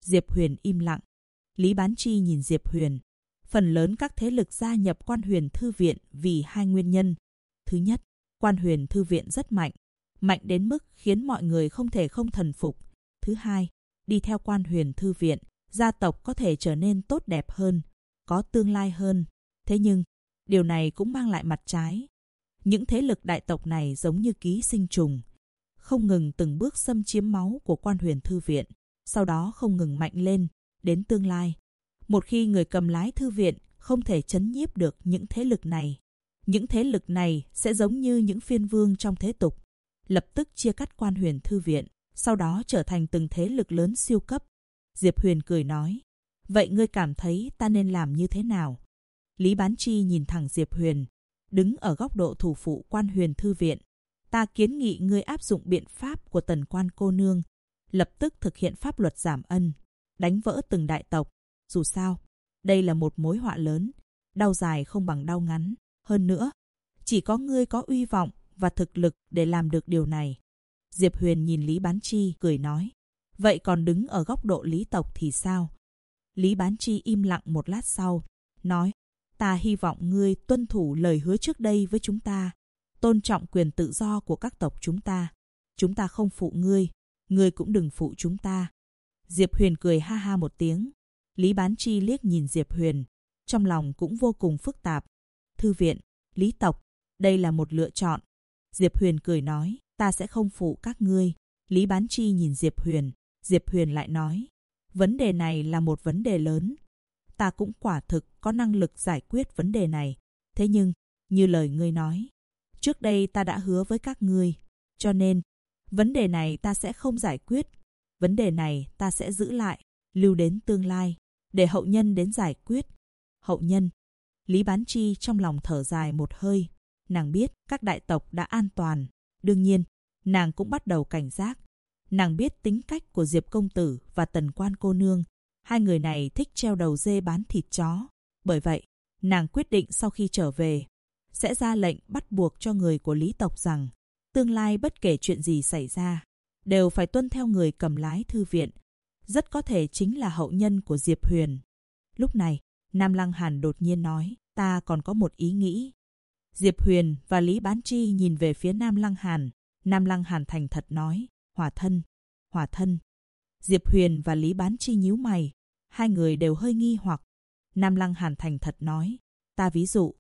Diệp Huyền im lặng. Lý Bán Chi nhìn Diệp Huyền. Phần lớn các thế lực gia nhập Quan Huyền Thư Viện vì hai nguyên nhân. Thứ nhất, Quan Huyền Thư Viện rất mạnh. Mạnh đến mức khiến mọi người không thể không thần phục. Thứ hai, đi theo Quan Huyền Thư Viện, gia tộc có thể trở nên tốt đẹp hơn, có tương lai hơn. Thế nhưng, điều này cũng mang lại mặt trái. Những thế lực đại tộc này giống như ký sinh trùng, không ngừng từng bước xâm chiếm máu của Quan Huyền Thư Viện, sau đó không ngừng mạnh lên, đến tương lai. Một khi người cầm lái thư viện không thể trấn nhiếp được những thế lực này sẽ giống như những phiên vương trong thế tục, lập tức chia cắt Quan Huyền Thư Viện, sau đó trở thành từng thế lực lớn siêu cấp. Diệp Huyền cười nói, vậy ngươi cảm thấy ta nên làm như thế nào? Lý Bán Chi nhìn thẳng Diệp Huyền, đứng ở góc độ thủ phụ Quan Huyền Thư Viện. Ta kiến nghị ngươi áp dụng biện pháp của Tần Quan cô nương, lập tức thực hiện pháp luật giảm ân, đánh vỡ từng đại tộc. Dù sao, đây là một mối họa lớn, đau dài không bằng đau ngắn. Hơn nữa, chỉ có ngươi có uy vọng và thực lực để làm được điều này. Diệp Huyền nhìn Lý Bán Chi cười nói, vậy còn đứng ở góc độ lý tộc thì sao? Lý Bán Chi im lặng một lát sau, nói, ta hy vọng ngươi tuân thủ lời hứa trước đây với chúng ta, tôn trọng quyền tự do của các tộc chúng ta. Chúng ta không phụ ngươi cũng đừng phụ chúng ta. Diệp Huyền cười ha ha một tiếng. Lý Bán Chi liếc nhìn Diệp Huyền, trong lòng cũng vô cùng phức tạp. Thư viện, lý tộc, đây là một lựa chọn. Diệp Huyền cười nói, ta sẽ không phụ các ngươi. Lý Bán Chi nhìn Diệp Huyền lại nói, vấn đề này là một vấn đề lớn. Ta cũng quả thực có năng lực giải quyết vấn đề này. Thế nhưng, như lời ngươi nói, trước đây ta đã hứa với các ngươi, cho nên, vấn đề này ta sẽ không giải quyết. Vấn đề này ta sẽ giữ lại, lưu đến tương lai, để hậu nhân đến giải quyết. Hậu nhân. Lý Bán Chi trong lòng thở dài một hơi. Nàng biết các đại tộc đã an toàn. Đương nhiên, nàng cũng bắt đầu cảnh giác. Nàng biết tính cách của Diệp công tử và Tần Quan cô nương. Hai người này thích treo đầu dê bán thịt chó. Bởi vậy, nàng quyết định sau khi trở về, sẽ ra lệnh bắt buộc cho người của lý tộc rằng, tương lai bất kể chuyện gì xảy ra, đều phải tuân theo người cầm lái thư viện. Rất có thể chính là hậu nhân của Diệp Huyền. Lúc này, Nam Lăng Hàn đột nhiên nói, ta còn có một ý nghĩ. Diệp Huyền và Lý Bán Chi nhìn về phía Nam Lăng Hàn. Nam Lăng Hàn thành thật nói, hỏa thân. Diệp Huyền và Lý Bán Chi nhíu mày. Hai người đều hơi nghi hoặc. Nam Lăng Hàn thành thật nói, ta ví dụ,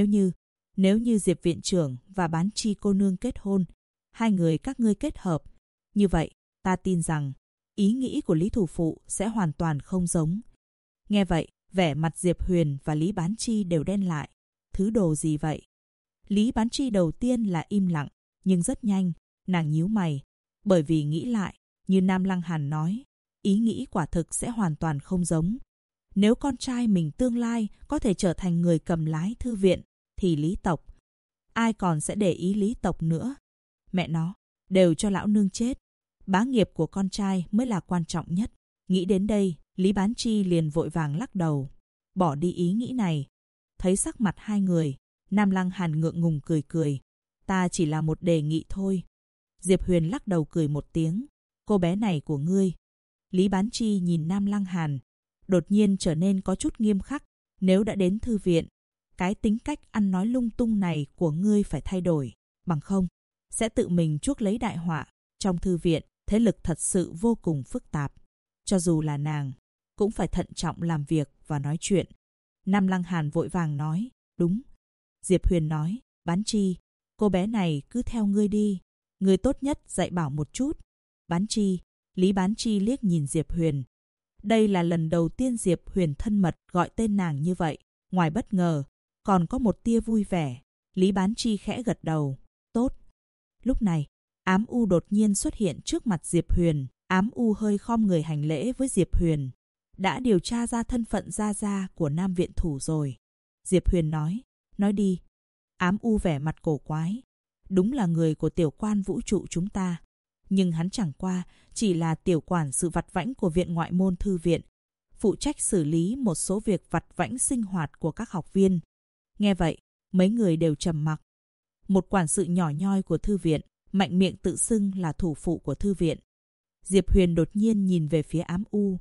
nếu như Diệp viện trưởng và Bán Chi cô nương kết hôn, hai người các ngươi kết hợp, như vậy, ta tin rằng ý nghĩ của Lý thủ phụ sẽ hoàn toàn không giống. Nghe vậy, vẻ mặt Diệp Huyền và Lý Bán Chi đều đen lại. Thứ đồ gì vậy? Lý Bán Chi đầu tiên là im lặng, nhưng rất nhanh, nàng nhíu mày, bởi vì nghĩ lại, như Nam Lăng Hàn nói, ý nghĩ quả thực sẽ hoàn toàn không giống. Nếu con trai mình tương lai có thể trở thành người cầm lái thư viện, thì lý tộc, ai còn sẽ để ý lý tộc nữa? Mẹ nó, đều cho lão nương chết. Bá nghiệp của con trai mới là quan trọng nhất. Nghĩ đến đây, Lý Bán Chi liền vội vàng lắc đầu, bỏ đi ý nghĩ này. Thấy sắc mặt hai người, Nam Lăng Hàn ngượng ngùng cười. Ta chỉ là một đề nghị thôi. Diệp Huyền lắc đầu cười một tiếng. Cô bé này của ngươi. Lý Bán Chi nhìn Nam Lăng Hàn, đột nhiên trở nên có chút nghiêm khắc. Nếu đã đến thư viện, cái tính cách ăn nói lung tung này của ngươi phải thay đổi. Bằng không, sẽ tự mình chuốc lấy đại họa. Trong thư viện, thế lực thật sự vô cùng phức tạp. Cho dù là nàng, cũng phải thận trọng làm việc và nói chuyện. Nam Lăng Hàn vội vàng nói, đúng. Diệp Huyền nói, Bán Chi, cô bé này cứ theo ngươi đi. Ngươi tốt nhất dạy bảo một chút. Bán Chi. Lý Bán Chi liếc nhìn Diệp Huyền. Đây là lần đầu tiên Diệp Huyền thân mật gọi tên nàng như vậy. Ngoài bất ngờ, còn có một tia vui vẻ. Lý Bán Chi khẽ gật đầu. Tốt. Lúc này, Ám U đột nhiên xuất hiện trước mặt Diệp Huyền. Ám U hơi khom người hành lễ với Diệp Huyền. Đã điều tra ra thân phận gia của Nam viện thủ rồi. Diệp Huyền nói đi. Ám U vẻ mặt cổ quái. Đúng là người của tiểu quan vũ trụ chúng ta. Nhưng hắn chẳng qua chỉ là tiểu quản sự vặt vãnh của viện ngoại môn thư viện, phụ trách xử lý một số việc vặt vãnh sinh hoạt của các học viên. Nghe vậy, mấy người đều trầm mặc. Một quản sự nhỏ nhoi của thư viện, mạnh miệng tự xưng là thủ phụ của thư viện. Diệp Huyền đột nhiên nhìn về phía Ám U.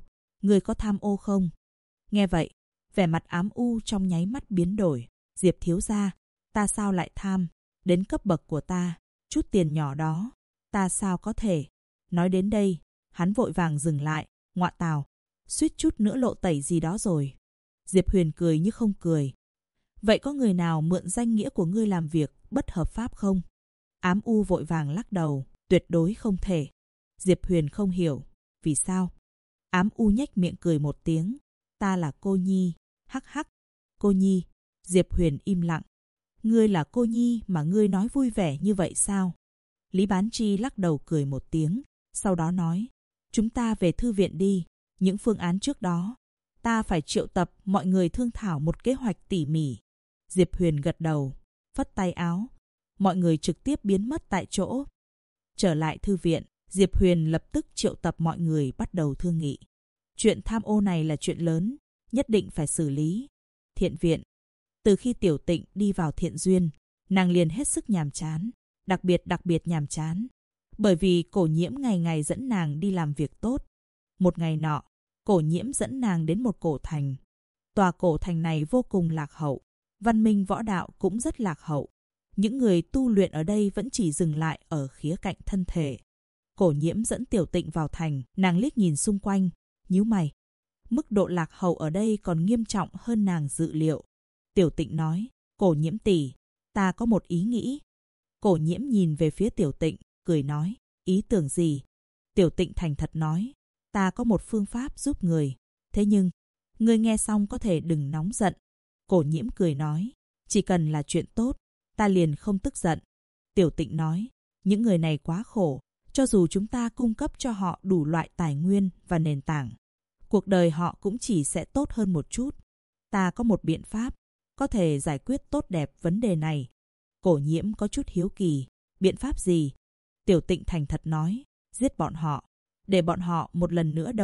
Ngươi có tham ô không? Nghe vậy, vẻ mặt ám u trong nháy mắt biến đổi. Diệp thiếu gia, ta sao lại tham? Đến cấp bậc của ta, chút tiền nhỏ đó, ta sao có thể? Nói đến đây, hắn vội vàng dừng lại. Ngọa tào, suýt chút nữa lộ tẩy gì đó rồi. Diệp Huyền cười như không cười. Vậy có người nào mượn danh nghĩa của ngươi làm việc bất hợp pháp không? Ám u vội vàng lắc đầu, tuyệt đối không thể. Diệp Huyền không hiểu, vì sao? Ám u nhếch miệng cười một tiếng. Ta là cô nhi, hắc hắc. Cô nhi. Diệp Huyền im lặng. Ngươi là cô nhi mà ngươi nói vui vẻ như vậy sao? Lý Bán Chi lắc đầu cười một tiếng, sau đó nói. Chúng ta về thư viện đi, những phương án trước đó. Ta phải triệu tập mọi người thương thảo một kế hoạch tỉ mỉ. Diệp Huyền gật đầu, phất tay áo. Mọi người trực tiếp biến mất tại chỗ. Trở lại thư viện, Diệp Huyền lập tức triệu tập mọi người bắt đầu thương nghị. Chuyện tham ô này là chuyện lớn, nhất định phải xử lý. Thiện viện. Từ khi Tiểu Tịnh đi vào Thiện Duyên, nàng liền hết sức nhàm chán, đặc biệt nhàm chán. Bởi vì Cổ Nhiễm ngày ngày dẫn nàng đi làm việc tốt. Một ngày nọ, Cổ Nhiễm dẫn nàng đến một cổ thành. Tòa cổ thành này vô cùng lạc hậu, văn minh võ đạo cũng rất lạc hậu. Những người tu luyện ở đây vẫn chỉ dừng lại ở khía cạnh thân thể. Cổ Nhiễm dẫn Tiểu Tịnh vào thành, nàng liếc nhìn xung quanh, nhíu mày. Mức độ lạc hậu ở đây còn nghiêm trọng hơn nàng dự liệu. Tiểu Tịnh nói, Cổ Nhiễm tỷ, ta có một ý nghĩ. Cổ Nhiễm nhìn về phía Tiểu Tịnh, cười nói, ý tưởng gì? Tiểu Tịnh thành thật nói, ta có một phương pháp giúp người. Thế nhưng, ngươi nghe xong có thể đừng nóng giận. Cổ Nhiễm cười nói, chỉ cần là chuyện tốt, ta liền không tức giận. Tiểu Tịnh nói, những người này quá khổ, cho dù chúng ta cung cấp cho họ đủ loại tài nguyên và nền tảng, cuộc đời họ cũng chỉ sẽ tốt hơn một chút. Ta có một biện pháp, có thể giải quyết tốt đẹp vấn đề này. Cổ Nhiễm có chút hiếu kỳ, biện pháp gì? Tiểu Tịnh thành thật nói, giết bọn họ, để bọn họ một lần nữa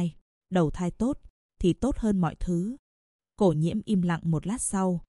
đầu thai tốt, thì tốt hơn mọi thứ. Cổ Nhiễm im lặng một lát sau,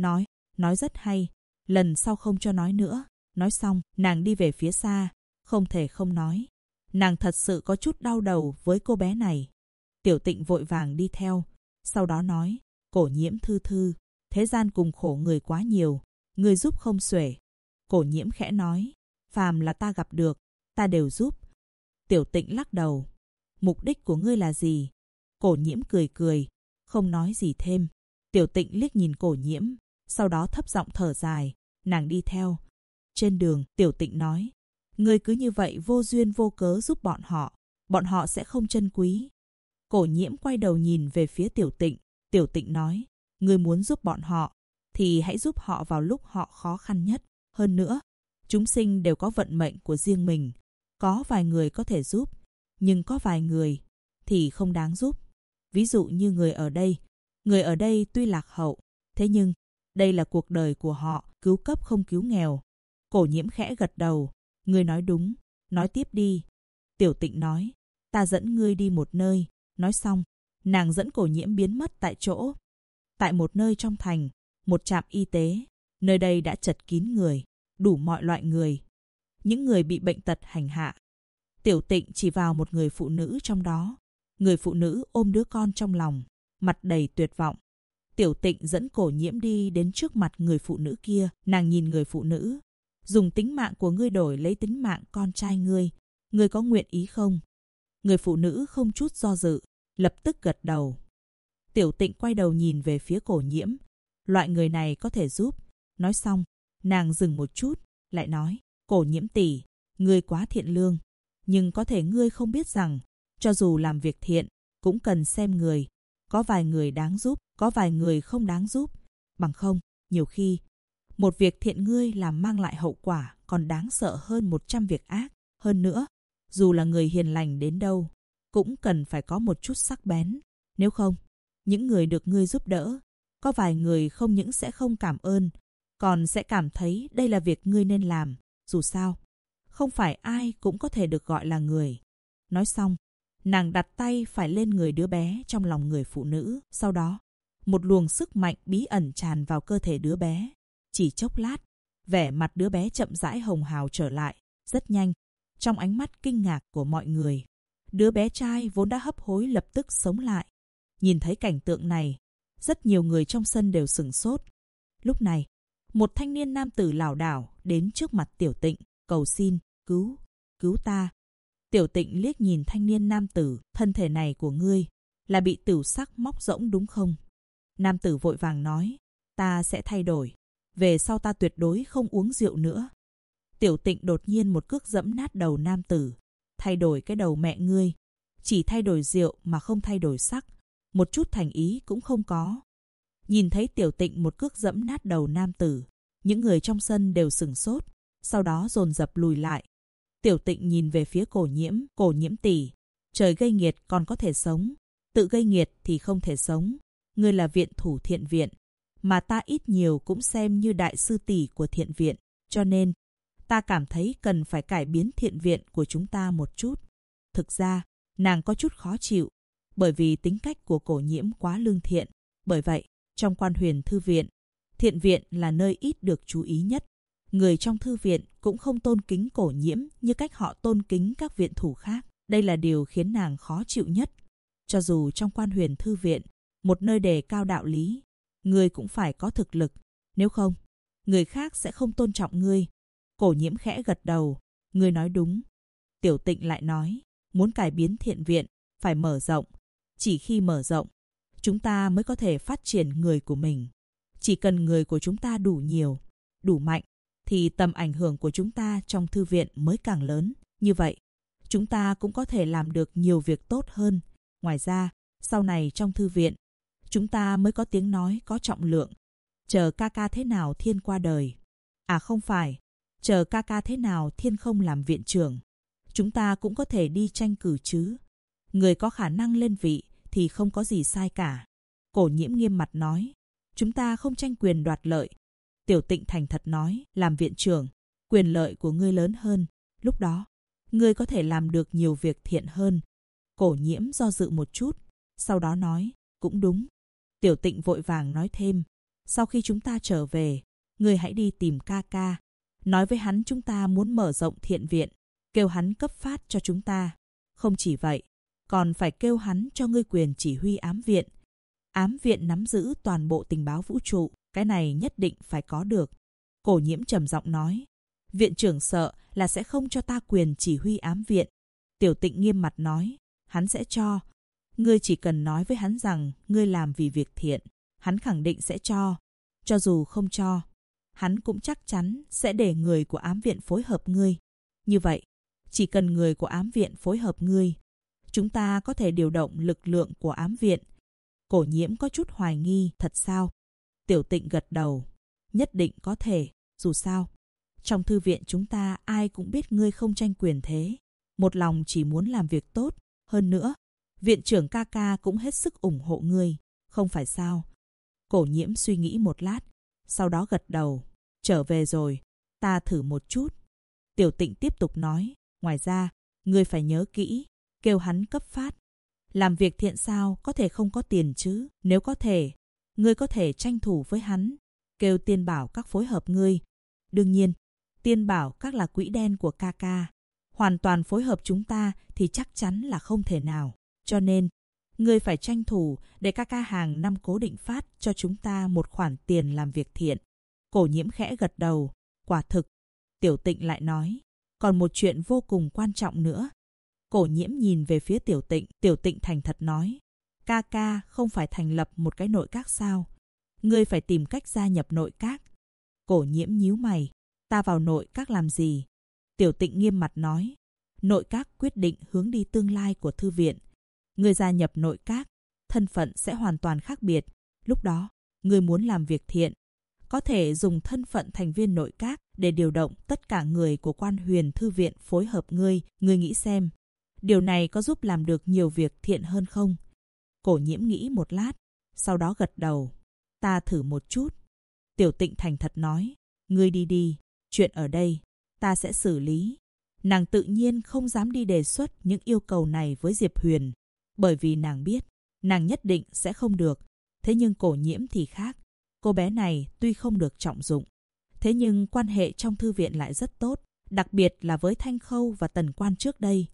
nói rất hay, lần sau không cho nói nữa. Nói xong, nàng đi về phía xa, không thể không nói. Nàng thật sự có chút đau đầu với cô bé này. Tiểu Tịnh vội vàng đi theo, sau đó nói, Cổ Nhiễm thư, thế gian cùng khổ người quá nhiều, người giúp không xuể. Cổ Nhiễm khẽ nói, phàm là ta gặp được, ta đều giúp. Tiểu Tịnh lắc đầu, mục đích của ngươi là gì? Cổ Nhiễm cười, không nói gì thêm. Tiểu Tịnh liếc nhìn Cổ Nhiễm, sau đó thấp giọng thở dài, nàng đi theo. Trên đường, Tiểu Tịnh nói, ngươi cứ như vậy vô duyên vô cớ giúp bọn họ sẽ không trân quý. Cổ Nhiễm quay đầu nhìn về phía Tiểu Tịnh nói, ngươi muốn giúp bọn họ, thì hãy giúp họ vào lúc họ khó khăn nhất. Hơn nữa, chúng sinh đều có vận mệnh của riêng mình. Có vài người có thể giúp, nhưng có vài người thì không đáng giúp. Ví dụ như người ở đây tuy lạc hậu, thế nhưng đây là cuộc đời của họ, cứu cấp không cứu nghèo. Cổ Nhiễm khẽ gật đầu, ngươi nói đúng, nói tiếp đi. Tiểu Tịnh nói, ta dẫn ngươi đi một nơi. Nói xong, nàng dẫn Cổ Nhiễm biến mất tại chỗ. Tại một nơi trong thành, một trạm y tế, nơi đây đã chật kín người, đủ mọi loại người. Những người bị bệnh tật hành hạ. Tiểu Tịnh chỉ vào một người phụ nữ trong đó. Người phụ nữ ôm đứa con trong lòng, mặt đầy tuyệt vọng. Tiểu Tịnh dẫn Cổ Nhiễm đi đến trước mặt người phụ nữ kia. Nàng nhìn người phụ nữ, dùng tính mạng của ngươi đổi lấy tính mạng con trai ngươi. Ngươi có nguyện ý không? Người phụ nữ không chút do dự, lập tức gật đầu. Tiểu Tịnh quay đầu nhìn về phía Cổ Nhiễm. Loại người này có thể giúp. Nói xong, nàng dừng một chút, lại nói, Cổ Nhiễm tỷ, ngươi quá thiện lương. Nhưng có thể ngươi không biết rằng, cho dù làm việc thiện, cũng cần xem người. Có vài người đáng giúp, có vài người không đáng giúp. Bằng không, nhiều khi, một việc thiện ngươi làm mang lại hậu quả còn đáng sợ hơn 100 việc ác. Hơn nữa, dù là người hiền lành đến đâu, cũng cần phải có một chút sắc bén. Nếu không, những người được ngươi giúp đỡ, có vài người không những sẽ không cảm ơn, còn sẽ cảm thấy đây là việc ngươi nên làm. Dù sao, không phải ai cũng có thể được gọi là người. Nói xong, nàng đặt tay phải lên người đứa bé trong lòng người phụ nữ. Sau đó, một luồng sức mạnh bí ẩn tràn vào cơ thể đứa bé. Chỉ chốc lát, vẻ mặt đứa bé chậm rãi hồng hào trở lại. Rất nhanh, trong ánh mắt kinh ngạc của mọi người, Đứa bé trai vốn đã hấp hối lập tức sống lại. Nhìn thấy cảnh tượng này, rất nhiều người trong sân đều sửng sốt. Lúc này, một thanh niên nam tử lảo đảo đến trước mặt Tiểu Tịnh, cầu xin, cứu ta. Tiểu Tịnh liếc nhìn thanh niên nam tử, thân thể này của ngươi là bị tửu sắc móc rỗng đúng không? Nam tử vội vàng nói, ta sẽ thay đổi. Về sau ta tuyệt đối không uống rượu nữa. Tiểu Tịnh đột nhiên một cước giẫm nát đầu nam tử. Thay đổi cái đầu mẹ ngươi. Chỉ thay đổi rượu mà không thay đổi sắc. Một chút thành ý cũng không có. Nhìn thấy Tiểu Tịnh một cước giẫm nát đầu nam tử, những người trong sân đều sửng sốt, sau đó dồn dập lùi lại. Tiểu Tịnh nhìn về phía Cổ Nhiễm tỷ, trời gây nghiệt còn có thể sống, tự gây nghiệt thì không thể sống. Ngươi là viện thủ thiện viện, mà ta ít nhiều cũng xem như đại sư tỷ của thiện viện, cho nên ta cảm thấy cần phải cải biến thiện viện của chúng ta một chút. Thực ra, nàng có chút khó chịu, bởi vì tính cách của Cổ Nhiễm quá lương thiện. Bởi vậy, trong Quan Huyền Thư Viện, thiện viện là nơi ít được chú ý nhất. Người trong thư viện cũng không tôn kính Cổ Nhiễm như cách họ tôn kính các viện thủ khác. Đây là điều khiến nàng khó chịu nhất. Cho dù trong Quan Huyền Thư Viện, một nơi đề cao đạo lý, ngươi cũng phải có thực lực. Nếu không, người khác sẽ không tôn trọng ngươi. Cổ Nhiễm khẽ gật đầu. Ngươi nói đúng. Tiểu Tịnh lại nói, muốn cải biến thiện viện, phải mở rộng. Chỉ khi mở rộng, chúng ta mới có thể phát triển người của mình. Chỉ cần người của chúng ta đủ nhiều, đủ mạnh, thì tầm ảnh hưởng của chúng ta trong thư viện mới càng lớn. Như vậy, chúng ta cũng có thể làm được nhiều việc tốt hơn. Ngoài ra, sau này trong thư viện, chúng ta mới có tiếng nói có trọng lượng. Chờ ca ca thế nào Thiên qua đời. À không phải, chờ ca ca thế nào Thiên không làm viện trưởng. Chúng ta cũng có thể đi tranh cử chứ. Người có khả năng lên vị thì không có gì sai cả. Cổ Nhiễm nghiêm mặt nói, chúng ta không tranh quyền đoạt lợi. Tiểu Tịnh thành thật nói, làm viện trưởng, quyền lợi của ngươi lớn hơn. Lúc đó, ngươi có thể làm được nhiều việc thiện hơn. Cổ Nhiễm do dự một chút, sau đó nói, cũng đúng. Tiểu Tịnh vội vàng nói thêm, sau khi chúng ta trở về, ngươi hãy đi tìm ca ca. Nói với hắn chúng ta muốn mở rộng thiện viện, kêu hắn cấp phát cho chúng ta. Không chỉ vậy, còn phải kêu hắn cho ngươi quyền chỉ huy ám viện. Ám viện nắm giữ toàn bộ tình báo vũ trụ, cái này nhất định phải có được. Cổ Nhiễm trầm giọng nói, viện trưởng sợ là sẽ không cho ta quyền chỉ huy ám viện. Tiểu Tịnh nghiêm mặt nói, hắn sẽ cho. Ngươi chỉ cần nói với hắn rằng ngươi làm vì việc thiện, hắn khẳng định sẽ cho. Cho dù không cho, hắn cũng chắc chắn sẽ để người của ám viện phối hợp ngươi. Như vậy, chỉ cần người của ám viện phối hợp ngươi, chúng ta có thể điều động lực lượng của ám viện. Cổ Nhiễm có chút hoài nghi, thật sao? Tiểu Tịnh gật đầu, nhất định có thể, dù sao. Trong thư viện chúng ta ai cũng biết ngươi không tranh quyền thế, một lòng chỉ muốn làm việc tốt. Hơn nữa, viện trưởng ca ca cũng hết sức ủng hộ ngươi, không phải sao? Cổ Nhiễm suy nghĩ một lát, sau đó gật đầu, trở về rồi, ta thử một chút. Tiểu Tịnh tiếp tục nói, ngoài ra, ngươi phải nhớ kỹ, kêu hắn cấp phát. Làm việc thiện sao có thể không có tiền chứ? Nếu có thể, ngươi có thể tranh thủ với hắn, kêu Tiên Bảo Các phối hợp ngươi. Đương nhiên, Tiên Bảo Các là quỹ đen của ca ca, hoàn toàn phối hợp chúng ta thì chắc chắn là không thể nào. Cho nên, ngươi phải tranh thủ để ca ca hàng năm cố định phát cho chúng ta một khoản tiền làm việc thiện. Cổ Nhiễm khẽ gật đầu, quả thực. Tiểu Tịnh lại nói, còn một chuyện vô cùng quan trọng nữa. Cổ Nhiễm nhìn về phía Tiểu Tịnh, Tiểu Tịnh thành thật nói, ca ca không phải thành lập một cái nội các sao? Ngươi phải tìm cách gia nhập nội các. Cổ Nhiễm nhíu mày, ta vào nội các làm gì? Tiểu Tịnh nghiêm mặt nói, nội các quyết định hướng đi tương lai của thư viện. Ngươi gia nhập nội các, thân phận sẽ hoàn toàn khác biệt. Lúc đó, ngươi muốn làm việc thiện, có thể dùng thân phận thành viên nội các để điều động tất cả người của Quan Huyền Thư Viện phối hợp ngươi. Ngươi nghĩ xem, điều này có giúp làm được nhiều việc thiện hơn không? Cổ Nhiễm nghĩ một lát, sau đó gật đầu. Ta thử một chút. Tiểu Tịnh thành thật nói, ngươi đi đi, chuyện ở đây, ta sẽ xử lý. Nàng tự nhiên không dám đi đề xuất những yêu cầu này với Diệp Huyền, bởi vì nàng biết, nàng nhất định sẽ không được. Thế nhưng Cổ Nhiễm thì khác. Cô bé này tuy không được trọng dụng, thế nhưng quan hệ trong thư viện lại rất tốt, đặc biệt là với Thanh Khâu và Tần Quan trước đây.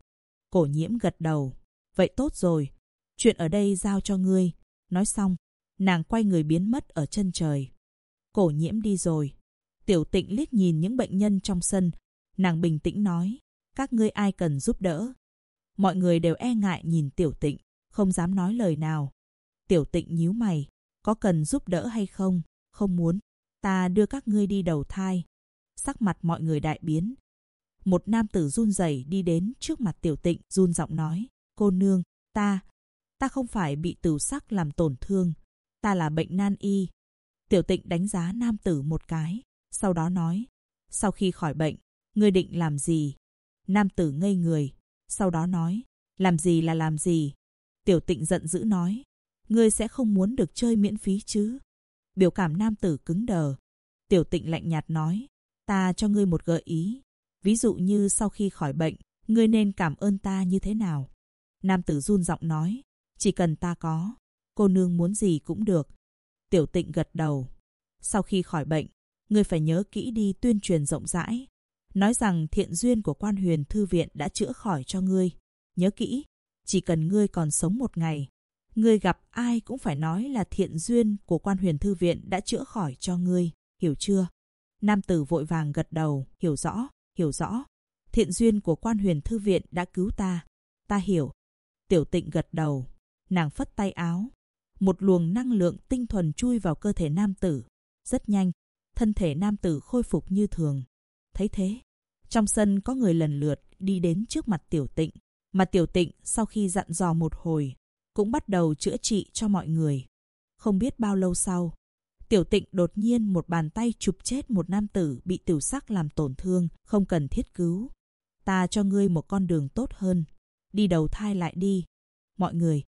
Cổ Nhiễm gật đầu. Vậy tốt rồi, chuyện ở đây giao cho ngươi. Nói xong, nàng quay người biến mất ở chân trời. Cổ Nhiễm đi rồi. Tiểu Tịnh liếc nhìn những bệnh nhân trong sân. Nàng bình tĩnh nói, các ngươi ai cần giúp đỡ? Mọi người đều e ngại nhìn Tiểu Tịnh, không dám nói lời nào. Tiểu Tịnh nhíu mày, có cần giúp đỡ hay không? Không muốn, ta đưa các ngươi đi đầu thai. Sắc mặt mọi người đại biến. Một nam tử run rẩy đi đến trước mặt Tiểu Tịnh, run giọng nói, cô nương, ta không phải bị tửu sắc làm tổn thương, ta là bệnh nan y. Tiểu Tịnh đánh giá nam tử một cái, sau đó nói, sau khi khỏi bệnh, ngươi định làm gì? Nam tử ngây người, sau đó nói, làm gì là làm gì? Tiểu Tịnh giận dữ nói, ngươi sẽ không muốn được chơi miễn phí chứ? Biểu cảm nam tử cứng đờ. Tiểu Tịnh lạnh nhạt nói, ta cho ngươi một gợi ý. Ví dụ như sau khi khỏi bệnh, ngươi nên cảm ơn ta như thế nào? Nam tử run giọng nói, chỉ cần ta có, cô nương muốn gì cũng được. Tiểu Tịnh gật đầu. Sau khi khỏi bệnh, ngươi phải nhớ kỹ đi tuyên truyền rộng rãi. Nói rằng thiện duyên của Quan Huyền Thư Viện đã chữa khỏi cho ngươi. Nhớ kỹ, chỉ cần ngươi còn sống một ngày, ngươi gặp ai cũng phải nói là thiện duyên của Quan Huyền Thư Viện đã chữa khỏi cho ngươi. Hiểu chưa? Nam tử vội vàng gật đầu, hiểu rõ, hiểu rõ. Thiện duyên của Quan Huyền Thư Viện đã cứu ta. Ta hiểu. Tiểu Tịnh gật đầu. Nàng phất tay áo. Một luồng năng lượng tinh thuần chui vào cơ thể nam tử. Rất nhanh, thân thể nam tử khôi phục như thường. Thấy thế, trong sân có người lần lượt đi đến trước mặt Tiểu Tịnh. Mà Tiểu Tịnh sau khi dặn dò một hồi, cũng bắt đầu chữa trị cho mọi người. Không biết bao lâu sau, Tiểu Tịnh đột nhiên một bàn tay chụp chết một nam tử bị tửu sắc làm tổn thương, không cần thiết cứu. Ta cho ngươi một con đường tốt hơn. Đi đầu thai lại đi. Mọi người,